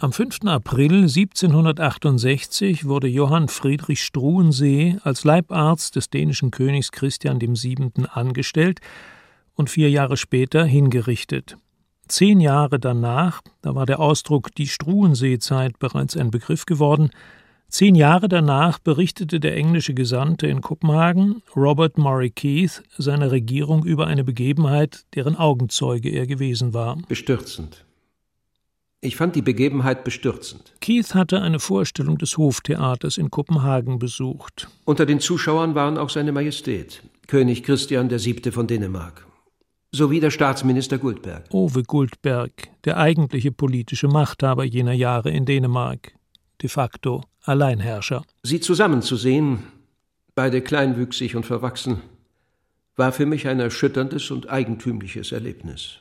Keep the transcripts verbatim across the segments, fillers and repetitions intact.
Am fünften April siebzehnhundertachtundsechzig wurde Johann Friedrich Struensee als Leibarzt des dänischen Königs Christian der Siebente angestellt und vier Jahre später hingerichtet. Zehn Jahre danach, da war der Ausdruck die Struensee-Zeit bereits ein Begriff geworden, zehn Jahre danach berichtete der englische Gesandte in Kopenhagen, Robert Murray Keith, seiner Regierung über eine Begebenheit, deren Augenzeuge er gewesen war. Bestürzend. Ich fand die Begebenheit bestürzend. Keith hatte eine Vorstellung des Hoftheaters in Kopenhagen besucht. Unter den Zuschauern waren auch seine Majestät, König Christian der Siebte von Dänemark, sowie der Staatsminister Guldberg. Ove Guldberg, der eigentliche politische Machthaber jener Jahre in Dänemark, de facto Alleinherrscher. Sie zusammenzusehen, beide kleinwüchsig und verwachsen, war für mich ein erschütterndes und eigentümliches Erlebnis.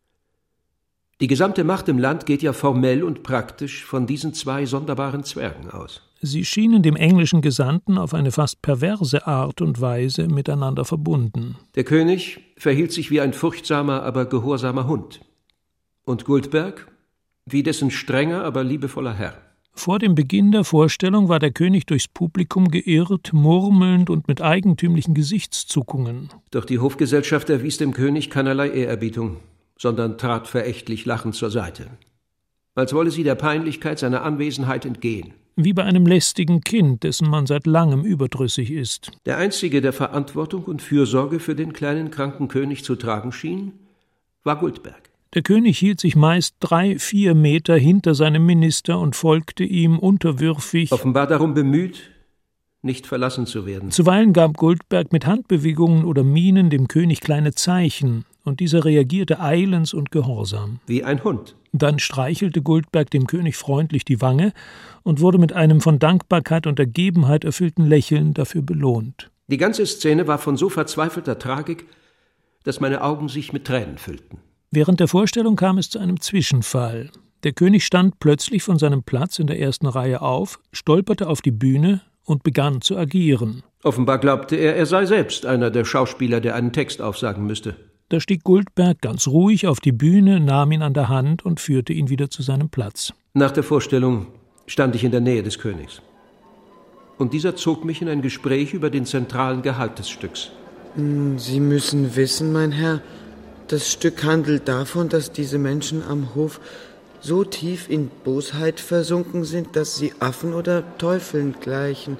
Die gesamte Macht im Land geht ja formell und praktisch von diesen zwei sonderbaren Zwergen aus. Sie schienen dem englischen Gesandten auf eine fast perverse Art und Weise miteinander verbunden. Der König verhielt sich wie ein furchtsamer, aber gehorsamer Hund. Und Guldberg wie dessen strenger, aber liebevoller Herr. Vor dem Beginn der Vorstellung war der König durchs Publikum geirrt, murmelnd und mit eigentümlichen Gesichtszuckungen. Doch die Hofgesellschaft erwies dem König keinerlei Ehrerbietung, sondern trat verächtlich lachend zur Seite, als wolle sie der Peinlichkeit seiner Anwesenheit entgehen. Wie bei einem lästigen Kind, dessen man seit langem überdrüssig ist. Der Einzige, der Verantwortung und Fürsorge für den kleinen kranken König zu tragen schien, war Guldberg. Der König hielt sich meist drei, vier Meter hinter seinem Minister und folgte ihm unterwürfig, offenbar darum bemüht, nicht verlassen zu werden. Zuweilen gab Guldberg mit Handbewegungen oder Mienen dem König kleine Zeichen, und dieser reagierte eilends und gehorsam. Wie ein Hund. Dann streichelte Guldberg dem König freundlich die Wange und wurde mit einem von Dankbarkeit und Ergebenheit erfüllten Lächeln dafür belohnt. Die ganze Szene war von so verzweifelter Tragik, dass meine Augen sich mit Tränen füllten. Während der Vorstellung kam es zu einem Zwischenfall. Der König stand plötzlich von seinem Platz in der ersten Reihe auf, stolperte auf die Bühne und begann zu agieren. Offenbar glaubte er, er sei selbst einer der Schauspieler, der einen Text aufsagen müsste. Da stieg Guldberg ganz ruhig auf die Bühne, nahm ihn an der Hand und führte ihn wieder zu seinem Platz. Nach der Vorstellung stand ich in der Nähe des Königs. Und dieser zog mich in ein Gespräch über den zentralen Gehalt des Stücks. Sie müssen wissen, mein Herr, das Stück handelt davon, dass diese Menschen am Hof so tief in Bosheit versunken sind, dass sie Affen oder Teufeln gleichen.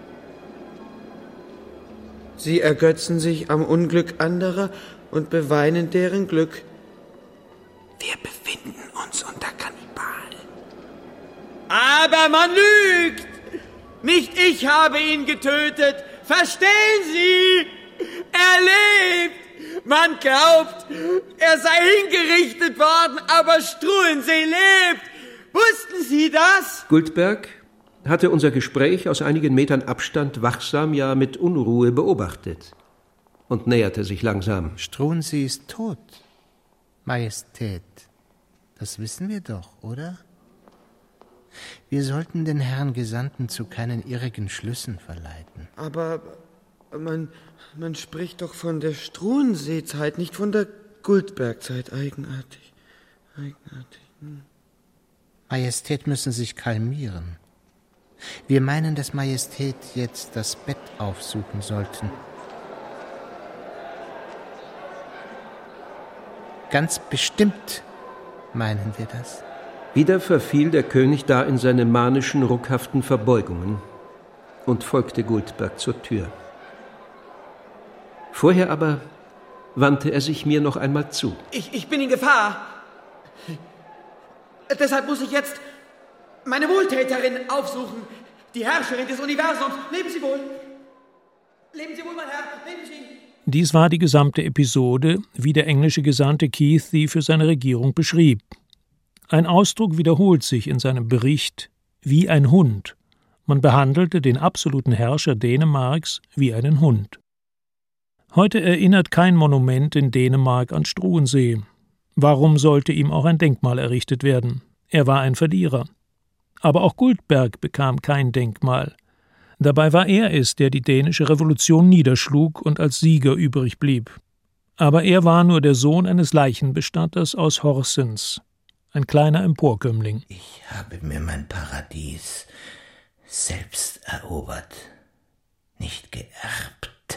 Sie ergötzen sich am Unglück anderer und beweinen deren Glück. Wir befinden uns unter Kannibalen. Aber man lügt! Nicht ich habe ihn getötet! Verstehen Sie? Er lebt! Man glaubt, er sei hingerichtet worden, aber Struensee lebt! Wussten Sie das? Guldberg hatte unser Gespräch aus einigen Metern Abstand wachsam, ja mit Unruhe beobachtet und näherte sich langsam. Struensee ist tot, Majestät. Das wissen wir doch, oder? Wir sollten den Herrn Gesandten zu keinen irrigen Schlüssen verleiten. Aber man, man spricht doch von der Struensee-Zeit, nicht von der Guldberg-Zeit. Eigenartig, eigenartig. Hm. Majestät müssen sich kalmieren. Wir meinen, dass Majestät jetzt das Bett aufsuchen sollten. Ganz bestimmt meinen wir das. Wieder verfiel der König da in seine manischen, ruckhaften Verbeugungen und folgte Guldberg zur Tür. Vorher aber wandte er sich mir noch einmal zu. Ich, ich bin in Gefahr. Deshalb muss ich jetzt meine Wohltäterin aufsuchen, die Herrscherin des Universums. Leben Sie wohl. Leben Sie wohl, mein Herr. Leben Sie. Dies war die gesamte Episode, wie der englische Gesandte Keith sie für seine Regierung beschrieb. Ein Ausdruck wiederholt sich in seinem Bericht wie ein Hund. Man behandelte den absoluten Herrscher Dänemarks wie einen Hund. Heute erinnert kein Monument in Dänemark an Struensee. Warum sollte ihm auch ein Denkmal errichtet werden? Er war ein Verlierer. Aber auch Guldberg bekam kein Denkmal. Dabei war er es, der die dänische Revolution niederschlug und als Sieger übrig blieb. Aber er war nur der Sohn eines Leichenbestatters aus Horsens. ein kleiner Emporkömmling. Ich habe mir mein Paradies selbst erobert, nicht geerbt,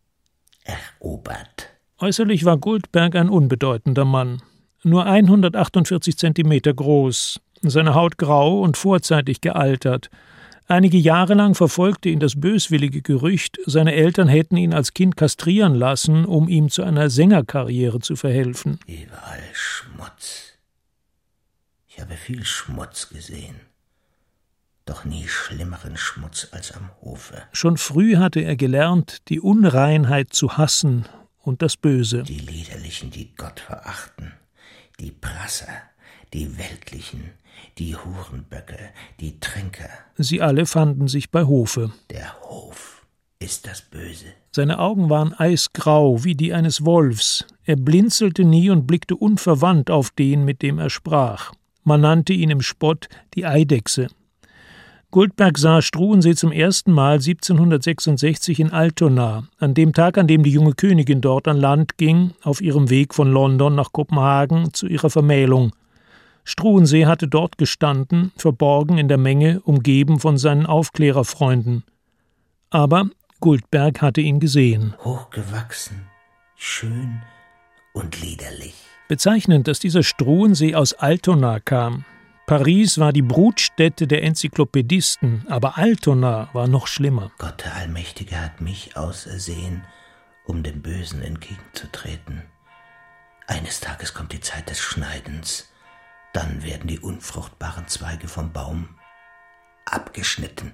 erobert. Äußerlich war Guldberg ein unbedeutender Mann, nur hundertachtundvierzig Zentimeter groß, seine Haut grau und vorzeitig gealtert. Einige Jahre lang verfolgte ihn das böswillige Gerücht, seine Eltern hätten ihn als Kind kastrieren lassen, um ihm zu einer Sängerkarriere zu verhelfen. Überall Schmutz. Ich habe viel Schmutz gesehen, doch nie schlimmeren Schmutz als am Hofe. Schon früh hatte er gelernt, die Unreinheit zu hassen und das Böse. Die Liederlichen, die Gott verachten, die Prasser, die Weltlichen, die Hurenböcke, die Trinker. Sie alle fanden sich bei Hofe. Der Hof ist das Böse. Seine Augen waren eisgrau wie die eines Wolfs. Er blinzelte nie und blickte unverwandt auf den, mit dem er sprach. Man nannte ihn im Spott die Eidechse. Guldberg sah Struensee zum ersten Mal siebzehnhundertsechsundsechzig in Altona, an dem Tag, an dem die junge Königin dort an Land ging, auf ihrem Weg von London nach Kopenhagen zu ihrer Vermählung. Struensee hatte dort gestanden, verborgen in der Menge, umgeben von seinen Aufklärerfreunden. Aber Guldberg hatte ihn gesehen. Hochgewachsen, schön und liederlich. Bezeichnend, dass dieser Struensee aus Altona kam. Paris war die Brutstätte der Enzyklopädisten, aber Altona war noch schlimmer. Gott der Allmächtige hat mich ausersehen, um dem Bösen entgegenzutreten. Eines Tages kommt die Zeit des Schneidens. Dann werden die unfruchtbaren Zweige vom Baum abgeschnitten.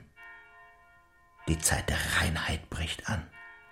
Die Zeit der Reinheit bricht an.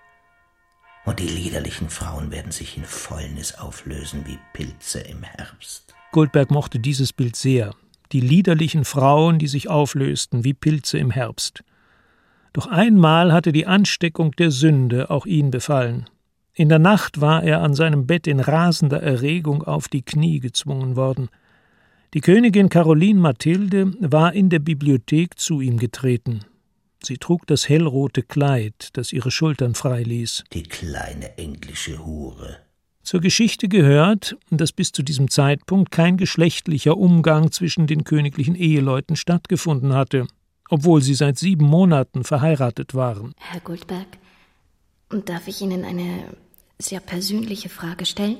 Und die liederlichen Frauen werden sich in Fäulnis auflösen wie Pilze im Herbst. Guldberg mochte dieses Bild sehr. Die liederlichen Frauen, die sich auflösten wie Pilze im Herbst. Doch einmal hatte die Ansteckung der Sünde auch ihn befallen. In der Nacht war er an seinem Bett in rasender Erregung auf die Knie gezwungen worden. Die Königin Caroline Mathilde war in der Bibliothek zu ihm getreten. Sie trug das hellrote Kleid, das ihre Schultern freiließ. Die kleine englische Hure. Zur Geschichte gehört, dass bis zu diesem Zeitpunkt kein geschlechtlicher Umgang zwischen den königlichen Eheleuten stattgefunden hatte, obwohl sie seit sieben Monaten verheiratet waren. Herr Guldberg, darf ich Ihnen eine sehr persönliche Frage stellen?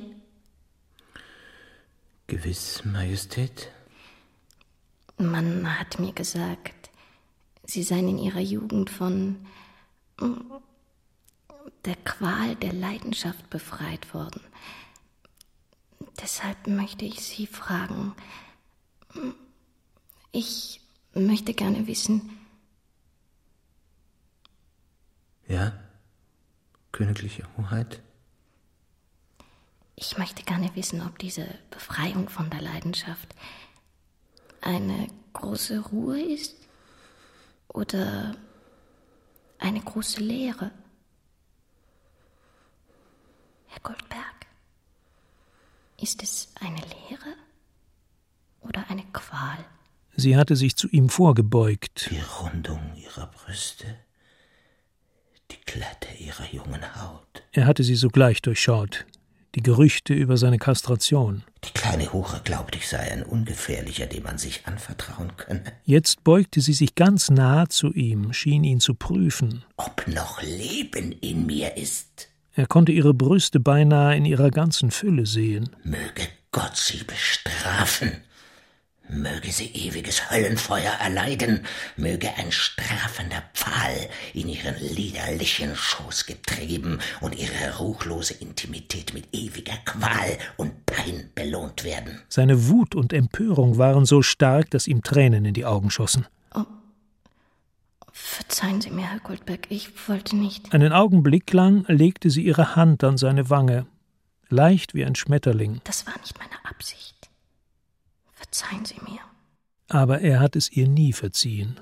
Gewiss, Majestät. Man hat mir gesagt, Sie seien in Ihrer Jugend von der Qual der Leidenschaft befreit worden. Deshalb möchte ich Sie fragen, ich möchte gerne wissen... Ja, königliche Hoheit? Ich möchte gerne wissen, ob diese Befreiung von der Leidenschaft eine große Ruhe ist oder eine große Leere. Herr Guldberg, ist es eine Leere oder eine Qual? Sie hatte sich zu ihm vorgebeugt. Die Rundung ihrer Brüste, die Glätte ihrer jungen Haut. Er hatte sie sogleich durchschaut. Die Gerüchte über seine Kastration. Die kleine Hure glaubt, ich sei ein Ungefährlicher, dem man sich anvertrauen könne. Jetzt beugte sie sich ganz nah zu ihm, schien ihn zu prüfen. Ob noch Leben in mir ist? Er konnte ihre Brüste beinahe in ihrer ganzen Fülle sehen. Möge Gott sie bestrafen. Möge sie ewiges Höllenfeuer erleiden, möge ein strafender Pfahl in ihren liederlichen Schoß getrieben und ihre ruchlose Intimität mit ewiger Qual und Pein belohnt werden. Seine Wut und Empörung waren so stark, dass ihm Tränen in die Augen schossen. Oh, verzeihen Sie mir, Herr Guldberg, ich wollte nicht... Einen Augenblick lang legte sie ihre Hand an seine Wange, leicht wie ein Schmetterling. Das war nicht meine Absicht. Verzeihen Sie mir. Aber er hat es ihr nie verziehen.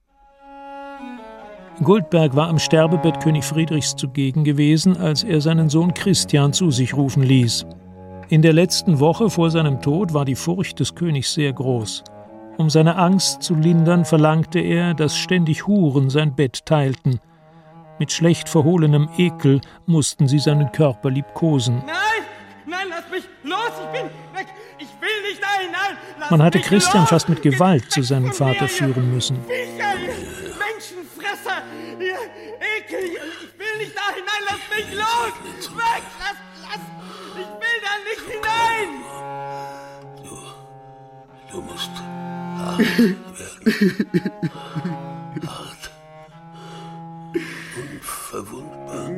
Guldberg war am Sterbebett König Friedrichs zugegen gewesen, als er seinen Sohn Christian zu sich rufen ließ. In der letzten Woche vor seinem Tod war die Furcht des Königs sehr groß. Um seine Angst zu lindern, verlangte er, dass ständig Huren sein Bett teilten. Mit schlecht verhohlenem Ekel mussten sie seinen Körper liebkosen. Nein, nein, lass mich los, ich bin weg. Ich will nicht dahin, nein! Lass Man hatte mich Christian los. fast mit Gewalt Geht zu weg seinem von mir, Vater ihr führen müssen. Viecher, ihr Menschenfresser! Ihr Ekel! Ich will nicht dahin, nein, lass mich los! Weg! Lass, lass! Ich will da nicht hinein! Du, du musst hart werden. Hart. Unverwundbar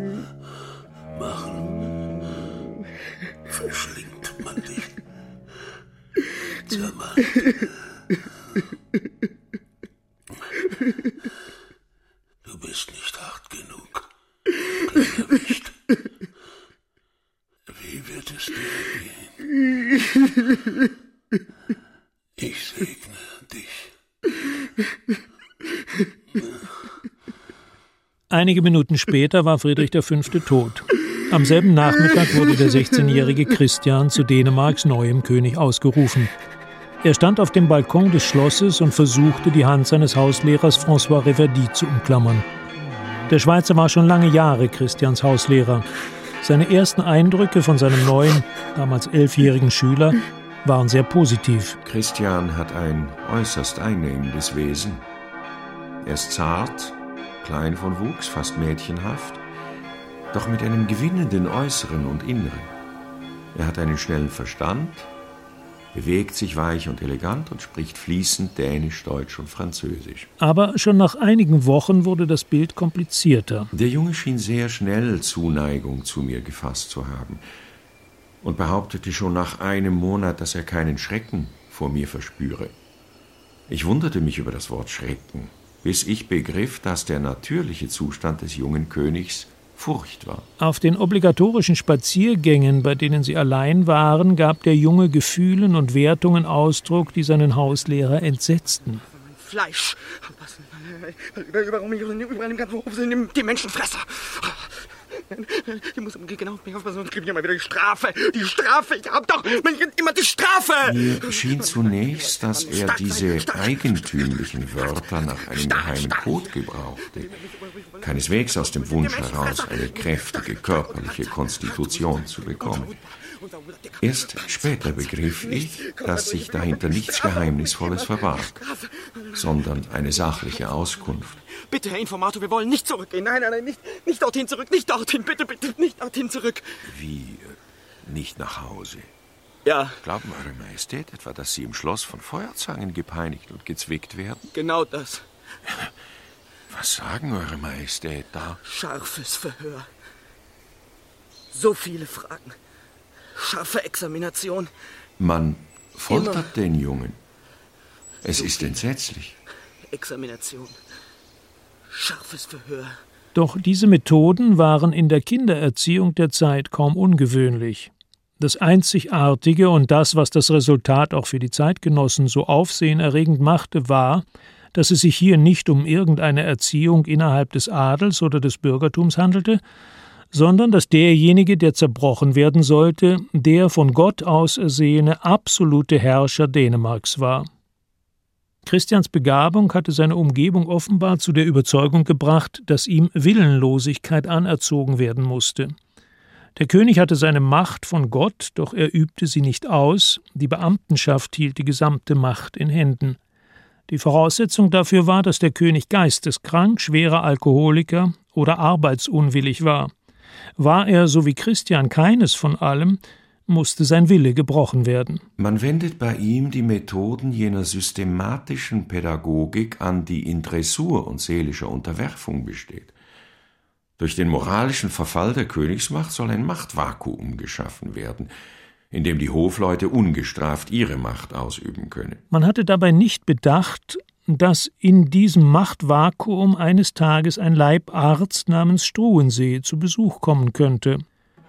machen. Verschlingt man dich. Zermalmt. Du bist nicht hart genug. Kleiner Wicht. Wie wird es dir gehen? Ich segne dich. Einige Minuten später war Friedrich der Fünfte tot. Am selben Nachmittag wurde der sechzehnjährige Christian zu Dänemarks neuem König ausgerufen. Er stand auf dem Balkon des Schlosses und versuchte, die Hand seines Hauslehrers François Reverdy zu umklammern. Der Schweizer war schon lange Jahre Christians Hauslehrer. Seine ersten Eindrücke von seinem neuen, damals elfjährigen Schüler waren sehr positiv. Christian hat ein äußerst einnehmendes Wesen. Er ist zart, klein von Wuchs, fast mädchenhaft, doch mit einem gewinnenden Äußeren und Inneren. Er hat einen schnellen Verstand, bewegt sich weich und elegant und spricht fließend Dänisch, Deutsch und Französisch. Aber schon nach einigen Wochen wurde das Bild komplizierter. Der Junge schien sehr schnell Zuneigung zu mir gefasst zu haben und behauptete schon nach einem Monat, dass er keinen Schrecken vor mir verspüre. Ich wunderte mich über das Wort Schrecken, bis ich begriff, dass der natürliche Zustand des jungen Königs Furcht war. Auf den obligatorischen Spaziergängen, bei denen sie allein waren, gab der Junge Gefühlen und Wertungen Ausdruck, die seinen Hauslehrer entsetzten. Fleisch. Warum überall im ganzen Hof sind die Menschenfresser? Ich muss genau auf mich aufpassen, sonst kriege ich immer wieder die Strafe. Die Strafe, ich hab doch immer die Strafe. Mir schien zunächst, dass er diese eigentümlichen Wörter nach einem geheimen Code gebrauchte. Keineswegs aus dem Wunsch heraus, eine kräftige körperliche Konstitution zu bekommen. Erst später begriff ich, dass sich dahinter nichts Geheimnisvolles verbarg, sondern eine sachliche Auskunft. Bitte, Herr Informator, wir wollen nicht zurückgehen. Nein, nein, nein, nicht, nicht dorthin zurück, nicht dorthin, bitte, bitte, nicht dorthin zurück. Wie, äh, nicht nach Hause? Ja. Glauben Eure Majestät etwa, dass Sie im Schloss von Feuerzangen gepeinigt und gezwickt werden? Genau das. Was sagen Eure Majestät da? Scharfes Verhör. So viele Fragen. Scharfe Examination. Man foltert Immer. den Jungen. Es so ist entsetzlich. Examination. Scharfes Verhör. Doch diese Methoden waren in der Kindererziehung der Zeit kaum ungewöhnlich. Das Einzigartige und das, was das Resultat auch für die Zeitgenossen so aufsehenerregend machte, war, dass es sich hier nicht um irgendeine Erziehung innerhalb des Adels oder des Bürgertums handelte, sondern dass derjenige, der zerbrochen werden sollte, der von Gott ausersehene absolute Herrscher Dänemarks war. Christians Begabung hatte seine Umgebung offenbar zu der Überzeugung gebracht, dass ihm Willenlosigkeit anerzogen werden musste. Der König hatte seine Macht von Gott, doch er übte sie nicht aus, die Beamtenschaft hielt die gesamte Macht in Händen. Die Voraussetzung dafür war, dass der König geisteskrank, schwerer Alkoholiker oder arbeitsunwillig war. War er, so wie Christian, keines von allem, musste sein Wille gebrochen werden. Man wendet bei ihm die Methoden jener systematischen Pädagogik an, die in Dressur und seelischer Unterwerfung besteht. Durch den moralischen Verfall der Königsmacht soll ein Machtvakuum geschaffen werden, in dem die Hofleute ungestraft ihre Macht ausüben können. Man hatte dabei nicht bedacht, dass in diesem Machtvakuum eines Tages ein Leibarzt namens Struensee zu Besuch kommen könnte.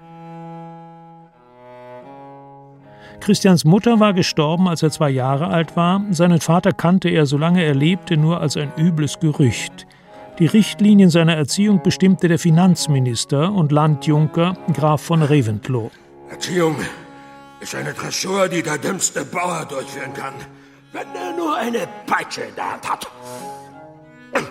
Christians Mutter war gestorben, als er zwei Jahre alt war. Seinen Vater kannte er, solange er lebte, nur als ein übles Gerücht. Die Richtlinien seiner Erziehung bestimmte der Finanzminister und Landjunker Graf von Reventlow. Erziehung ist eine Dressur, die der dümmste Bauer durchführen kann, wenn er nur eine Peitsche in der Hand hat.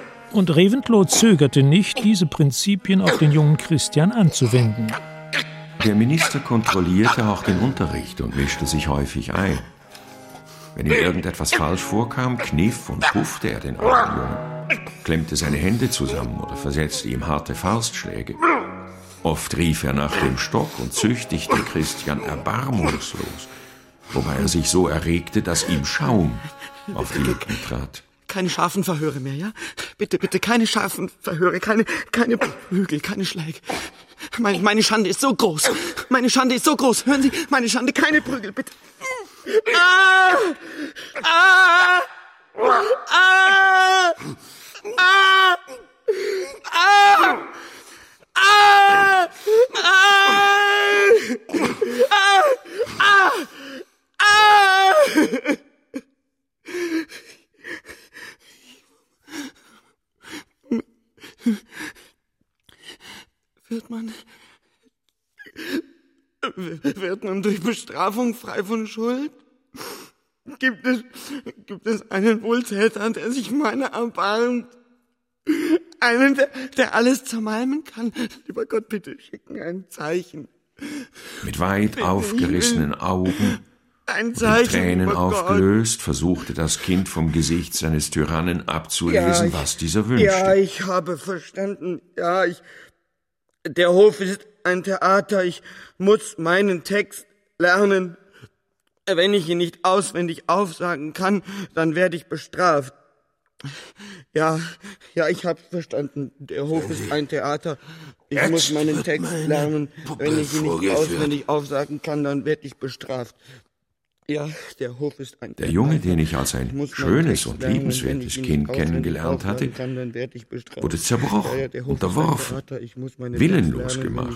Und Reventlow zögerte nicht, diese Prinzipien auf den jungen Christian anzuwenden. Der Minister kontrollierte auch den Unterricht und mischte sich häufig ein. Wenn ihm irgendetwas falsch vorkam, kniff und puffte er den armen Jungen, klemmte seine Hände zusammen oder versetzte ihm harte Faustschläge. Oft rief er nach dem Stock und züchtigte Christian erbarmungslos, wobei er sich so erregte, dass ihm Schaum auf die Lippen trat. Keine scharfen Verhöre mehr, ja? Bitte, bitte, keine scharfen Verhöre, keine, keine Prügel, keine Schläge. Meine, meine Schande ist so groß. Meine Schande ist so groß. Hören Sie, meine Schande, keine Prügel, bitte. Ah! Ah! Ah! Ah! Ah! Ah! Ah! Ah! Ah! Wird man, wird man durch Bestrafung frei von Schuld? Gibt es, gibt es einen Wohltäter, der sich meiner erbarmt? Einen, der, der alles zermalmen kann? Lieber Gott, bitte schicken ein Zeichen. Mit weit bitte aufgerissenen Augen, ein Zeichen, Tränen aufgelöst, versuchte das Kind vom Gesicht seines Tyrannen abzulesen, ja, ich, was dieser wünschte. Ja, ich habe verstanden. Ja, ich... Der Hof ist ein Theater. Ich muss meinen Text lernen. Wenn ich ihn nicht auswendig aufsagen kann, dann werde ich bestraft. Ja, ja, ich habe verstanden. Der Hof ist ein Theater. Ich Jetzt muss meinen Text lernen. Wenn ich ihn nicht auswendig aufsagen kann, dann werde ich bestraft. Ja, der Hof ist ein Der Junge, den ich als ein schönes und liebenswertes Kind kennengelernt hatte, wurde zerbrochen, unterworfen, willenlos gemacht.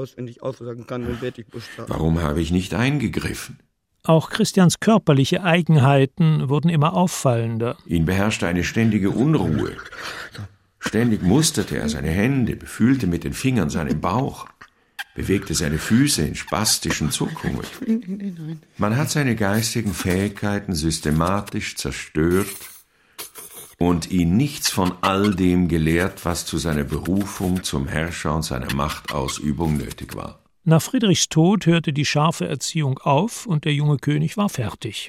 Warum habe ich nicht eingegriffen? Auch Christians körperliche Eigenheiten wurden immer auffallender. Ihn beherrschte eine ständige Unruhe. Ständig musterte er seine Hände, befühlte mit den Fingern seinen Bauch, bewegte seine Füße in spastischen Zuckungen. Man hat seine geistigen Fähigkeiten systematisch zerstört und ihn nichts von all dem gelehrt, was zu seiner Berufung zum Herrscher und seiner Machtausübung nötig war. Nach Friedrichs Tod hörte die scharfe Erziehung auf und der junge König war fertig.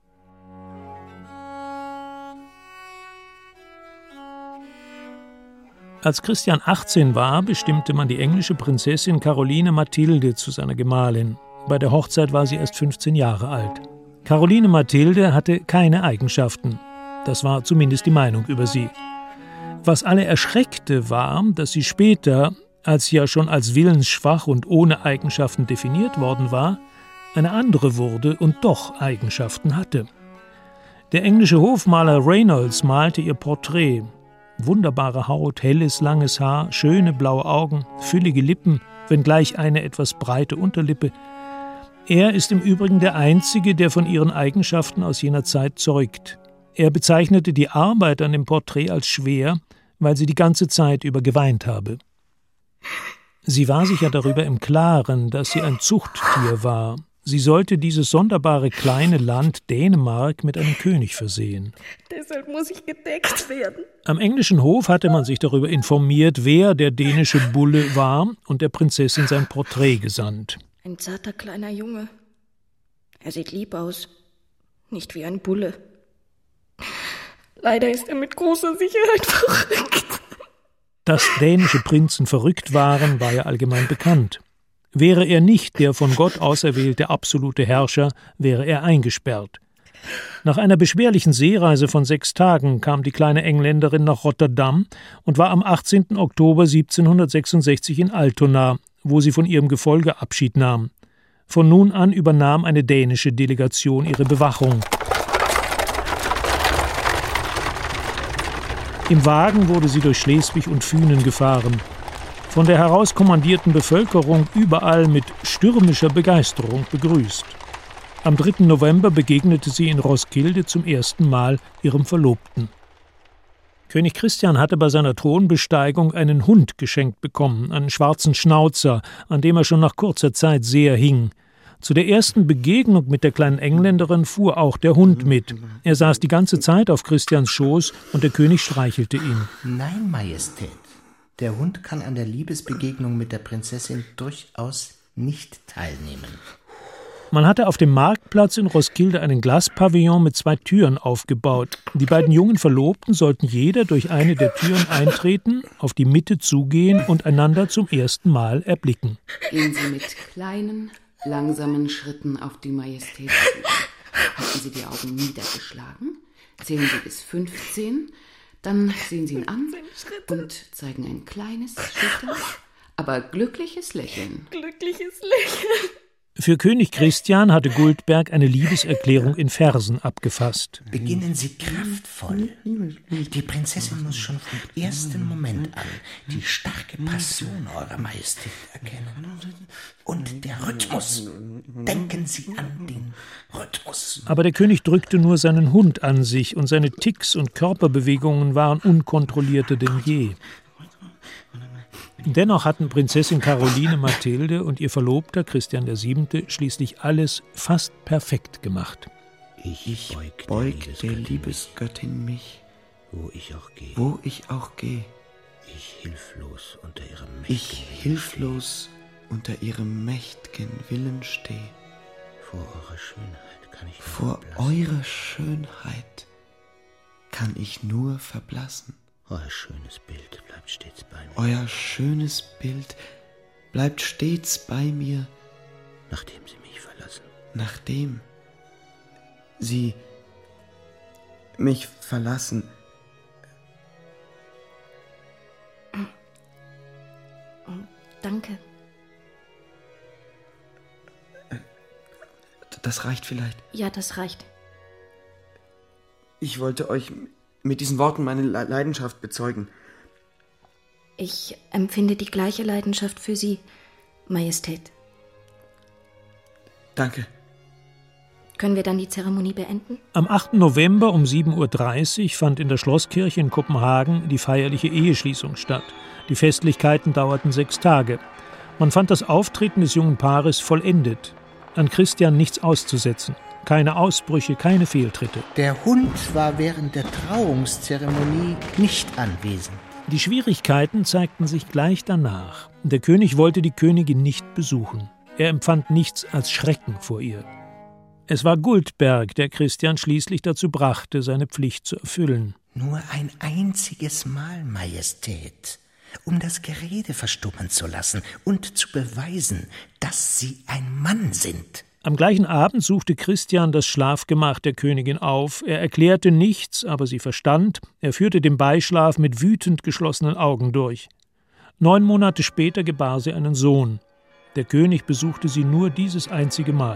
Als Christian achtzehn war, bestimmte man die englische Prinzessin Caroline Mathilde zu seiner Gemahlin. Bei der Hochzeit war sie erst fünfzehn Jahre alt. Caroline Mathilde hatte keine Eigenschaften. Das war zumindest die Meinung über sie. Was alle erschreckte, war, dass sie später, als sie ja schon als willensschwach und ohne Eigenschaften definiert worden war, eine andere wurde und doch Eigenschaften hatte. Der englische Hofmaler Reynolds malte ihr Porträt. Wunderbare Haut, helles, langes Haar, schöne blaue Augen, füllige Lippen, wenngleich eine etwas breite Unterlippe. Er ist im Übrigen der Einzige, der von ihren Eigenschaften aus jener Zeit zeugt. Er bezeichnete die Arbeit an dem Porträt als schwer, weil sie die ganze Zeit über geweint habe. Sie war sich ja darüber im Klaren, dass sie ein Zuchttier war. Sie sollte dieses sonderbare kleine Land Dänemark mit einem König versehen. Deshalb muss ich gedeckt werden. Am englischen Hof hatte man sich darüber informiert, wer der dänische Bulle war und der Prinzessin sein Porträt gesandt. Ein zarter kleiner Junge. Er sieht lieb aus, nicht wie ein Bulle. Leider ist er mit großer Sicherheit verrückt. Dass dänische Prinzen verrückt waren, war ja allgemein bekannt. Wäre er nicht der von Gott auserwählte absolute Herrscher, wäre er eingesperrt. Nach einer beschwerlichen Seereise von sechs Tagen kam die kleine Engländerin nach Rotterdam und war am achtzehnten Oktober siebzehnhundertsechsundsechzig in Altona, wo sie von ihrem Gefolge Abschied nahm. Von nun an übernahm eine dänische Delegation ihre Bewachung. Im Wagen wurde sie durch Schleswig und Fünen gefahren. Von der herauskommandierten Bevölkerung überall mit stürmischer Begeisterung begrüßt. Am dritten November begegnete sie in Roskilde zum ersten Mal ihrem Verlobten. König Christian hatte bei seiner Thronbesteigung einen Hund geschenkt bekommen, einen schwarzen Schnauzer, an dem er schon nach kurzer Zeit sehr hing. Zu der ersten Begegnung mit der kleinen Engländerin fuhr auch der Hund mit. Er saß die ganze Zeit auf Christians Schoß und der König streichelte ihn. Nein, Majestät. Der Hund kann an der Liebesbegegnung mit der Prinzessin durchaus nicht teilnehmen. Man hatte auf dem Marktplatz in Roskilde einen Glaspavillon mit zwei Türen aufgebaut. Die beiden jungen Verlobten sollten jeder durch eine der Türen eintreten, auf die Mitte zugehen und einander zum ersten Mal erblicken. Gehen Sie mit kleinen, langsamen Schritten auf die Majestät zu. Halten Sie die Augen niedergeschlagen, zählen Sie bis fünfzehn, dann sehen Sie ihn an und zeigen ein kleines, schüchtern, aber glückliches Lächeln. Glückliches Lächeln. Für König Christian hatte Guldberg eine Liebeserklärung in Versen abgefasst. Beginnen Sie kraftvoll. Die Prinzessin muss schon vom ersten Moment an die starke Passion Eurer Majestät erkennen. Und der Rhythmus. Denken Sie an den Rhythmus. Aber der König drückte nur seinen Hund an sich und seine Ticks und Körperbewegungen waren unkontrollierter denn je. Dennoch hatten Prinzessin Caroline Mathilde und ihr Verlobter Christian der Siebente schließlich alles fast perfekt gemacht. Ich beug, beug der Liebesgöttin mich, wo ich auch gehe. Wo ich auch gehe. Ich hilflos unter ihrem mächtigen Ich hilflos unter ihrem mächtigen Willen stehe. Vor eurer Schönheit kann ich nur Vor verblassen. eurer Schönheit kann ich nur verblassen. Euer schönes Bild bleibt stets bei mir. Euer schönes Bild bleibt stets bei mir, nachdem Sie mich verlassen. Nachdem Sie mich verlassen. Danke. Das reicht vielleicht. Ja, das reicht. Ich wollte euch mit diesen Worten meine Leidenschaft bezeugen. Ich empfinde die gleiche Leidenschaft für Sie, Majestät. Danke. Können wir dann die Zeremonie beenden? Am achten November um sieben Uhr dreißig fand in der Schlosskirche in Kopenhagen die feierliche Eheschließung statt. Die Festlichkeiten dauerten sechs Tage. Man fand das Auftreten des jungen Paares vollendet. An Christian nichts auszusetzen. Keine Ausbrüche, keine Fehltritte. Der Hund war während der Trauungszeremonie nicht anwesend. Die Schwierigkeiten zeigten sich gleich danach. Der König wollte die Königin nicht besuchen. Er empfand nichts als Schrecken vor ihr. Es war Guldberg, der Christian schließlich dazu brachte, seine Pflicht zu erfüllen. Nur ein einziges Mal, Majestät, um das Gerede verstummen zu lassen und zu beweisen, dass Sie ein Mann sind. Am gleichen Abend suchte Christian das Schlafgemach der Königin auf. Er erklärte nichts, aber sie verstand. Er führte den Beischlaf mit wütend geschlossenen Augen durch. Neun Monate später gebar sie einen Sohn. Der König besuchte sie nur dieses einzige Mal.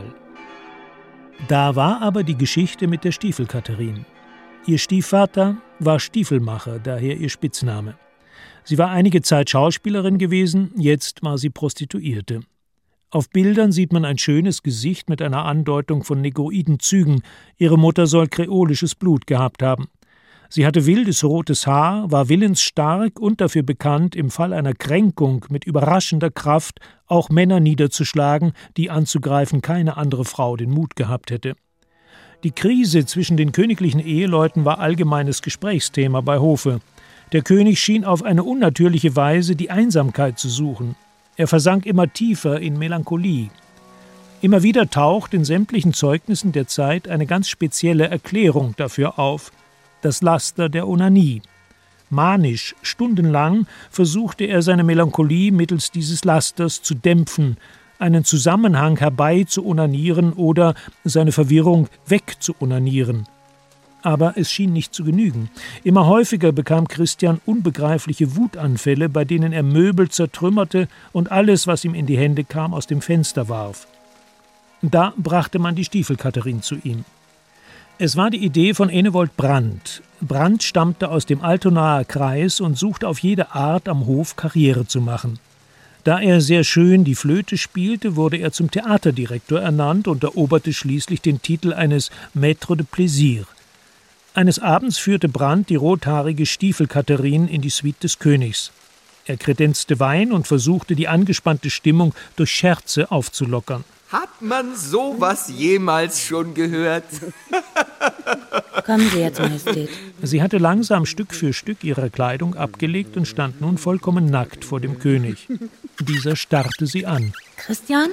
Da war aber die Geschichte mit der Stiefelkatharin. Ihr Stiefvater war Stiefelmacher, daher ihr Spitzname. Sie war einige Zeit Schauspielerin gewesen, jetzt war sie Prostituierte. Auf Bildern sieht man ein schönes Gesicht mit einer Andeutung von negroiden Zügen. Ihre Mutter soll kreolisches Blut gehabt haben. Sie hatte wildes rotes Haar, war willensstark und dafür bekannt, im Fall einer Kränkung mit überraschender Kraft auch Männer niederzuschlagen, die anzugreifen keine andere Frau den Mut gehabt hätte. Die Krise zwischen den königlichen Eheleuten war allgemeines Gesprächsthema bei Hofe. Der König schien auf eine unnatürliche Weise die Einsamkeit zu suchen. Er versank immer tiefer in Melancholie. Immer wieder taucht in sämtlichen Zeugnissen der Zeit eine ganz spezielle Erklärung dafür auf: das Laster der Onanie. Manisch, stundenlang versuchte er seine Melancholie mittels dieses Lasters zu dämpfen, einen Zusammenhang herbei zu onanieren oder seine Verwirrung weg zu onanieren. Aber es schien nicht zu genügen. Immer häufiger bekam Christian unbegreifliche Wutanfälle, bei denen er Möbel zertrümmerte und alles, was ihm in die Hände kam, aus dem Fenster warf. Da brachte man die Stiefelkatharin zu ihm. Es war die Idee von Enevold Brandt. Brandt stammte aus dem Altonaer Kreis und suchte auf jede Art am Hof Karriere zu machen. Da er sehr schön die Flöte spielte, wurde er zum Theaterdirektor ernannt und eroberte schließlich den Titel eines Maître de Plaisir. Eines Abends führte Brandt die rothaarige Stiefelkatharin in die Suite des Königs. Er kredenzte Wein und versuchte, die angespannte Stimmung durch Scherze aufzulockern. Hat man sowas jemals schon gehört? Kommen Sie jetzt, Majestät. Sie hatte langsam Stück für Stück ihre Kleidung abgelegt und stand nun vollkommen nackt vor dem König. Dieser starrte sie an. Christian?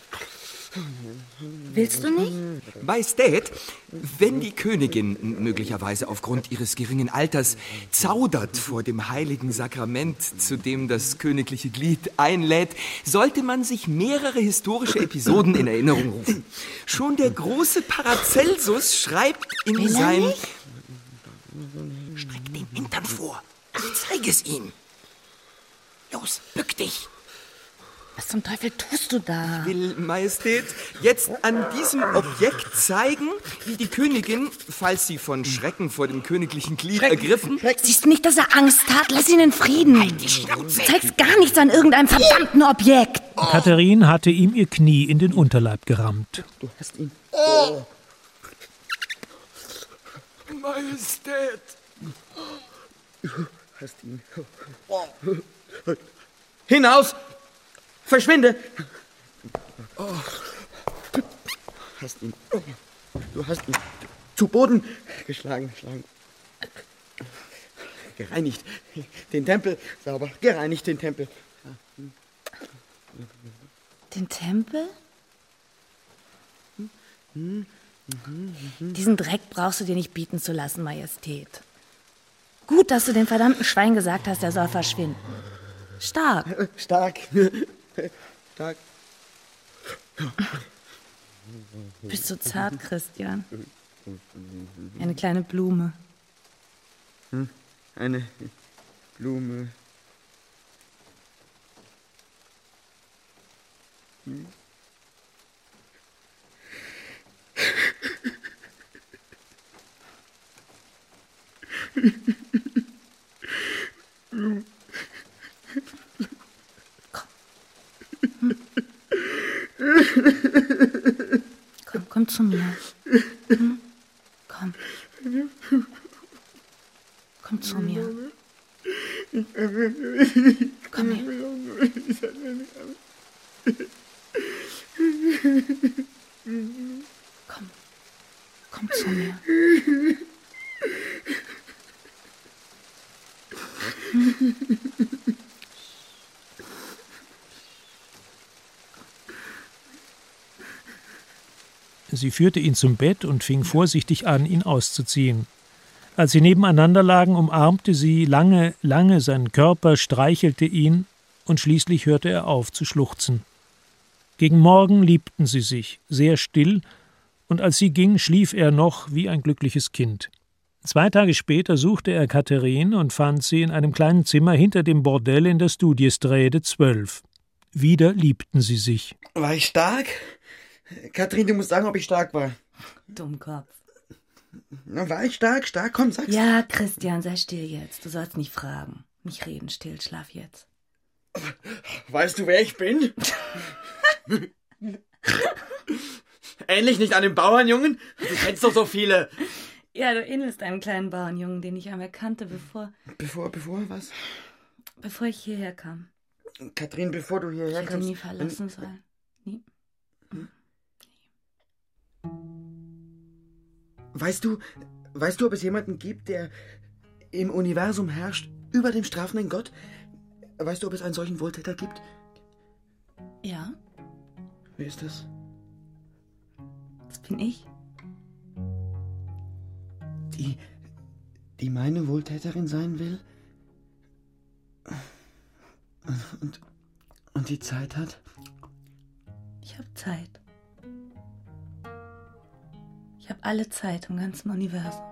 Willst du nicht? Majestät, wenn die Königin möglicherweise aufgrund ihres geringen Alters zaudert vor dem heiligen Sakrament, zu dem das königliche Glied einlädt, sollte man sich mehrere historische Episoden in Erinnerung rufen. Schon der große Paracelsus schreibt in Will er seinem... nicht? Streck den Hintern vor. Ich zeige es ihm. Los, bück dich. Was zum Teufel tust du da? Ich will, Majestät, jetzt an diesem Objekt zeigen, wie die Königin, falls sie von Schrecken vor dem königlichen Glied Schreck, ergriffen... Siehst du nicht, dass er Angst hat? Lass ihn in Frieden. Halt die Schnauze. Du zeigst gar nichts an irgendeinem verdammten Objekt. Oh. Katharine hatte ihm ihr Knie in den Unterleib gerammt. Du hast ihn. Oh. Majestät. Du hast ihn. Hinaus! Verschwinde! Oh. Du hast ihn. Du hast ihn zu Boden geschlagen. geschlagen. Gereinigt. Den Tempel sauber. Gereinigt den Tempel. Den Tempel? Diesen Dreck brauchst du dir nicht bieten zu lassen, Majestät. Gut, dass du dem verdammten Schwein gesagt hast, er soll verschwinden. Stark. Stark. Stark. Bist so zart, Christian. Eine kleine Blume. Eine Blume. Hm. Komm, komm zu mir. Hm? Komm. Komm zu mir. Komm her. Komm. Komm zu mir. Hm? Sie führte ihn zum Bett und fing vorsichtig an, ihn auszuziehen. Als sie nebeneinander lagen, umarmte sie lange, lange seinen Körper, streichelte ihn, und schließlich hörte er auf zu schluchzen. Gegen Morgen liebten sie sich, sehr still, und als sie ging, schlief er noch wie ein glückliches Kind. Zwei Tage später suchte er Katharine und fand sie in einem kleinen Zimmer hinter dem Bordell in der Studiestrade zwölf. Wieder liebten sie sich. War ich stark? Katharine, du musst sagen, ob ich stark war. Dummkopf. Na, war ich stark? Stark? Komm, sag's. Ja, Christian, sei still jetzt. Du sollst nicht fragen. Nicht reden, still, schlaf jetzt. Weißt du, wer ich bin? Ähnlich nicht an dem Bauernjungen? Du kennst doch so viele. Ja, du ähnelst einem kleinen Bauernjungen, den ich einmal kannte, bevor... Bevor, bevor, was? Bevor ich hierher kam. Katharine, bevor du hierher ich kamst... Ich hätte nie verlassen sollen. Nie. Hm. Weißt du, weißt du, ob es jemanden gibt, der im Universum herrscht, über dem strafenden Gott? Weißt du, ob es einen solchen Wohltäter gibt? Ja. Wer ist das? Das bin ich. Die, die meine Wohltäterin sein will? Und, und die Zeit hat? Ich habe Zeit. Ich habe alle Zeit im ganzen Universum.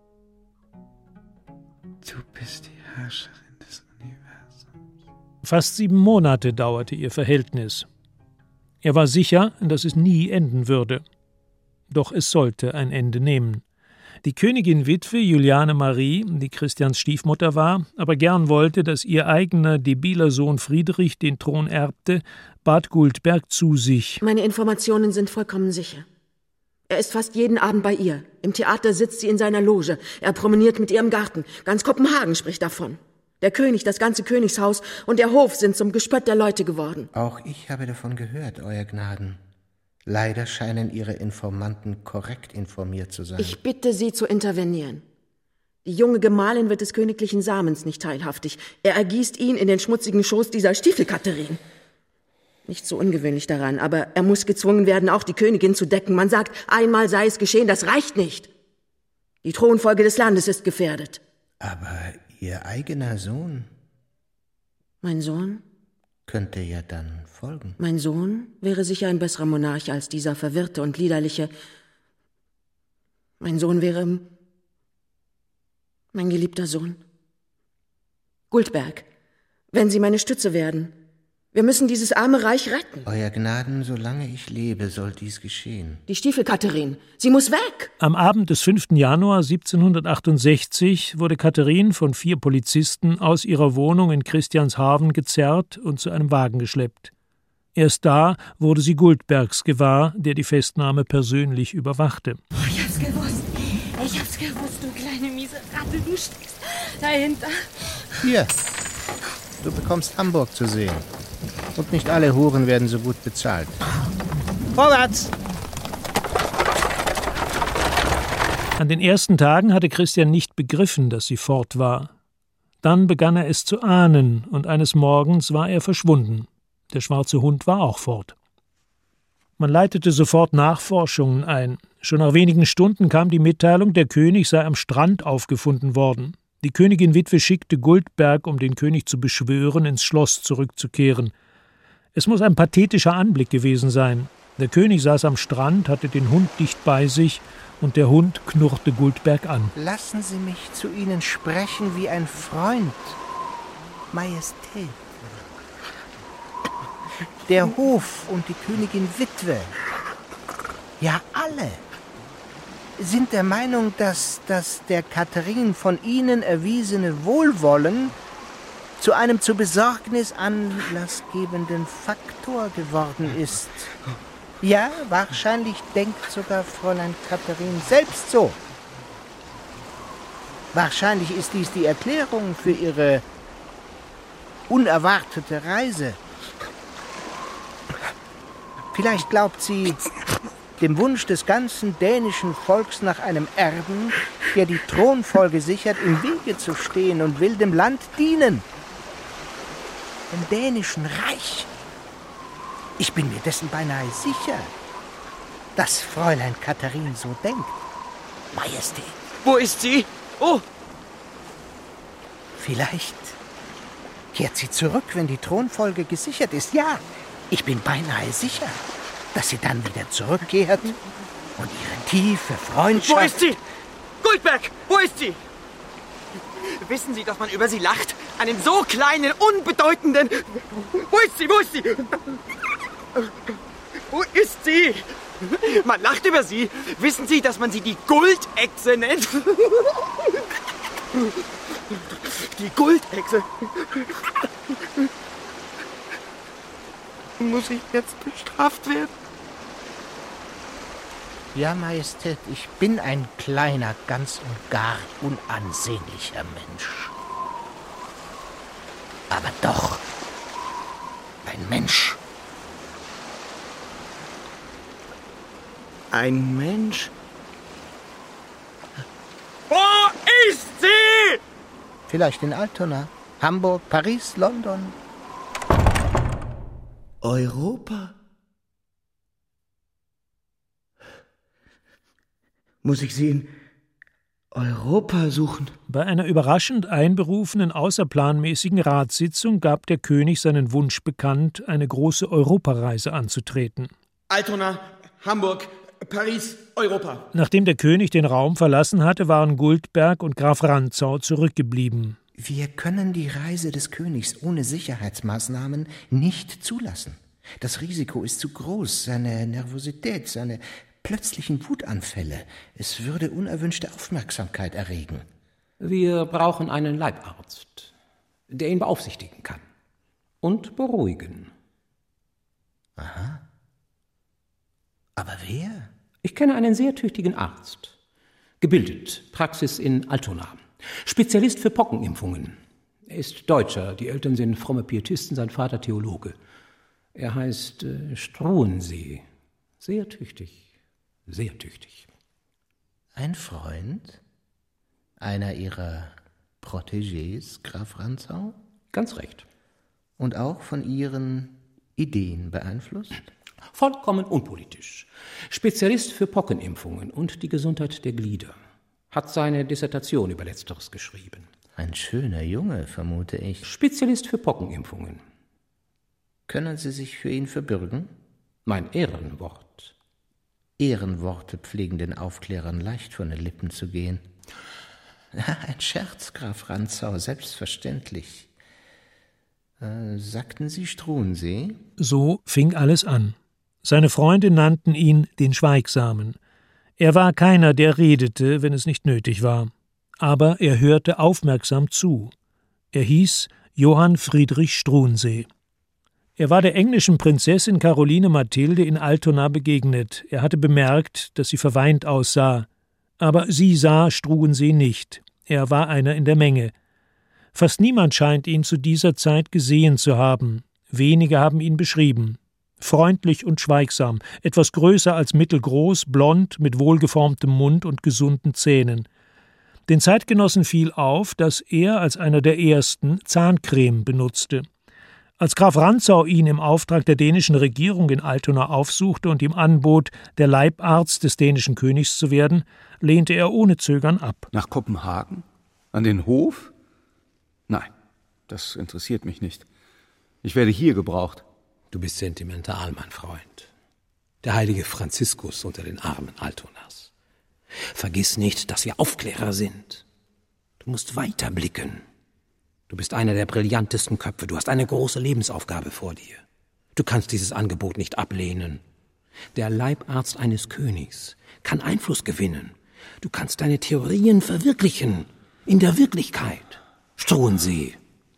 Du bist die Herrscherin des Universums. Fast sieben Monate dauerte ihr Verhältnis. Er war sicher, dass es nie enden würde. Doch es sollte ein Ende nehmen. Die Königin-Witwe Juliane Marie, die Christians Stiefmutter war, aber gern wollte, dass ihr eigener, debiler Sohn Friedrich den Thron erbte, bat Guldberg zu sich. Meine Informationen sind vollkommen sicher. Er ist fast jeden Abend bei ihr. Im Theater sitzt sie in seiner Loge. Er promeniert mit ihr im Garten. Ganz Kopenhagen spricht davon. Der König, das ganze Königshaus und der Hof sind zum Gespött der Leute geworden. Auch ich habe davon gehört, Euer Gnaden. Leider scheinen Ihre Informanten korrekt informiert zu sein. Ich bitte Sie zu intervenieren. Die junge Gemahlin wird des königlichen Samens nicht teilhaftig. Er ergießt ihn in den schmutzigen Schoß dieser Stiefelkatharin. Nicht so ungewöhnlich daran, aber er muss gezwungen werden, auch die Königin zu decken. Man sagt, einmal sei es geschehen, das reicht nicht. Die Thronfolge des Landes ist gefährdet. Aber Ihr eigener Sohn? Mein Sohn? Könnte ja dann folgen. Mein Sohn wäre sicher ein besserer Monarch als dieser verwirrte und liederliche. Mein Sohn wäre mein geliebter Sohn. Guldberg, wenn Sie meine Stütze werden. Wir müssen dieses arme Reich retten. Euer Gnaden, solange ich lebe, soll dies geschehen. Die Stiefel, Katharin, sie muss weg! Am Abend des fünften Januar siebzehnhundertachtundsechzig wurde Katharin von vier Polizisten aus ihrer Wohnung in Christianshavn gezerrt und zu einem Wagen geschleppt. Erst da wurde sie Guldbergs gewahr, der die Festnahme persönlich überwachte. Oh, ich hab's gewusst. Ich hab's gewusst, du kleine miese Ratte. Du steckst dahinter. Hier, du bekommst Hamburg zu sehen. Und nicht alle Huren werden so gut bezahlt. Vorwärts! An den ersten Tagen hatte Christian nicht begriffen, dass sie fort war. Dann begann er es zu ahnen, und eines Morgens war er verschwunden. Der schwarze Hund war auch fort. Man leitete sofort Nachforschungen ein. Schon nach wenigen Stunden kam die Mitteilung, der König sei am Strand aufgefunden worden. Die Königin-Witwe schickte Guldberg, um den König zu beschwören, ins Schloss zurückzukehren. Es muss ein pathetischer Anblick gewesen sein. Der König saß am Strand, hatte den Hund dicht bei sich, und der Hund knurrte Guldberg an. Lassen Sie mich zu Ihnen sprechen wie ein Freund, Majestät. Der Hof und die Königin-Witwe, ja alle, sind der Meinung, dass, dass der Katharin von Ihnen erwiesene Wohlwollen zu einem zur Besorgnis anlassgebenden Faktor geworden ist. Ja, wahrscheinlich denkt sogar Fräulein Katharin selbst so. Wahrscheinlich ist dies die Erklärung für ihre unerwartete Reise. Vielleicht glaubt sie, dem Wunsch des ganzen dänischen Volks nach einem Erben, der die Thronfolge sichert, im Wege zu stehen und will dem Land dienen. Dem dänischen Reich. Ich bin mir dessen beinahe sicher, dass Fräulein Katharin so denkt. Majestät. Wo ist sie? Oh! Vielleicht kehrt sie zurück, wenn die Thronfolge gesichert ist. Ja, ich bin beinahe sicher, dass sie dann wieder zurückkehrt und ihre tiefe Freundschaft... Wo ist sie? Guldberg, wo ist sie? Wissen Sie, dass man über sie lacht? Einen so kleinen, unbedeutenden... Wo ist sie? Wo ist sie? Wo ist sie? Man lacht über sie. Wissen Sie, dass man sie die Guldechse nennt? Die Guldechse. Muss ich jetzt bestraft werden? Ja, Majestät, ich bin ein kleiner, ganz und gar unansehnlicher Mensch. Aber doch ein Mensch. Ein Mensch? Wo ist sie? Vielleicht in Altona, Hamburg, Paris, London. Europa? Muss ich sie in Europa suchen? Bei einer überraschend einberufenen außerplanmäßigen Ratssitzung gab der König seinen Wunsch bekannt, eine große Europareise anzutreten. Altona, Hamburg, Paris, Europa. Nachdem der König den Raum verlassen hatte, waren Guldberg und Graf Rantzau zurückgeblieben. Wir können die Reise des Königs ohne Sicherheitsmaßnahmen nicht zulassen. Das Risiko ist zu groß, seine Nervosität, seine plötzlichen Wutanfälle. Es würde unerwünschte Aufmerksamkeit erregen. Wir brauchen einen Leibarzt, der ihn beaufsichtigen kann und beruhigen. Aha. Aber wer? Ich kenne einen sehr tüchtigen Arzt. Gebildet, Praxis in Altona. Spezialist für Pockenimpfungen. Er ist Deutscher, die Eltern sind fromme Pietisten, sein Vater Theologe. Er heißt äh, Struensee. Sehr tüchtig, sehr tüchtig. Ein Freund? Einer Ihrer Protégés, Graf Rantzau? Ganz recht. Und auch von Ihren Ideen beeinflusst? Vollkommen unpolitisch. Spezialist für Pockenimpfungen und die Gesundheit der Glieder. Hat seine Dissertation über Letzteres geschrieben. Ein schöner Junge, vermute ich. Spezialist für Pockenimpfungen. Können Sie sich für ihn verbürgen? Mein Ehrenwort. Ehrenworte pflegen den Aufklärern leicht von den Lippen zu gehen. Ein Scherz, Graf Rantzau, selbstverständlich. Äh, sagten Sie Struensee? So fing alles an. Seine Freunde nannten ihn den Schweigsamen. Er war keiner, der redete, wenn es nicht nötig war. Aber er hörte aufmerksam zu. Er hieß Johann Friedrich Struensee. Er war der englischen Prinzessin Caroline Mathilde in Altona begegnet. Er hatte bemerkt, dass sie verweint aussah. Aber sie sah Struensee nicht. Er war einer in der Menge. Fast niemand scheint ihn zu dieser Zeit gesehen zu haben. Wenige haben ihn beschrieben. Freundlich und schweigsam, etwas größer als mittelgroß, blond, mit wohlgeformtem Mund und gesunden Zähnen. Den Zeitgenossen fiel auf, dass er als einer der ersten Zahncreme benutzte. Als Graf Rantzau ihn im Auftrag der dänischen Regierung in Altona aufsuchte und ihm anbot, der Leibarzt des dänischen Königs zu werden, lehnte er ohne Zögern ab. Nach Kopenhagen? An den Hof? Nein, das interessiert mich nicht. Ich werde hier gebraucht. Du bist sentimental, mein Freund. Der heilige Franziskus unter den Armen Altonas. Vergiss nicht, dass wir Aufklärer sind. Du musst weiter blicken. Du bist einer der brillantesten Köpfe. Du hast eine große Lebensaufgabe vor dir. Du kannst dieses Angebot nicht ablehnen. Der Leibarzt eines Königs kann Einfluss gewinnen. Du kannst deine Theorien verwirklichen. In der Wirklichkeit. Struensee.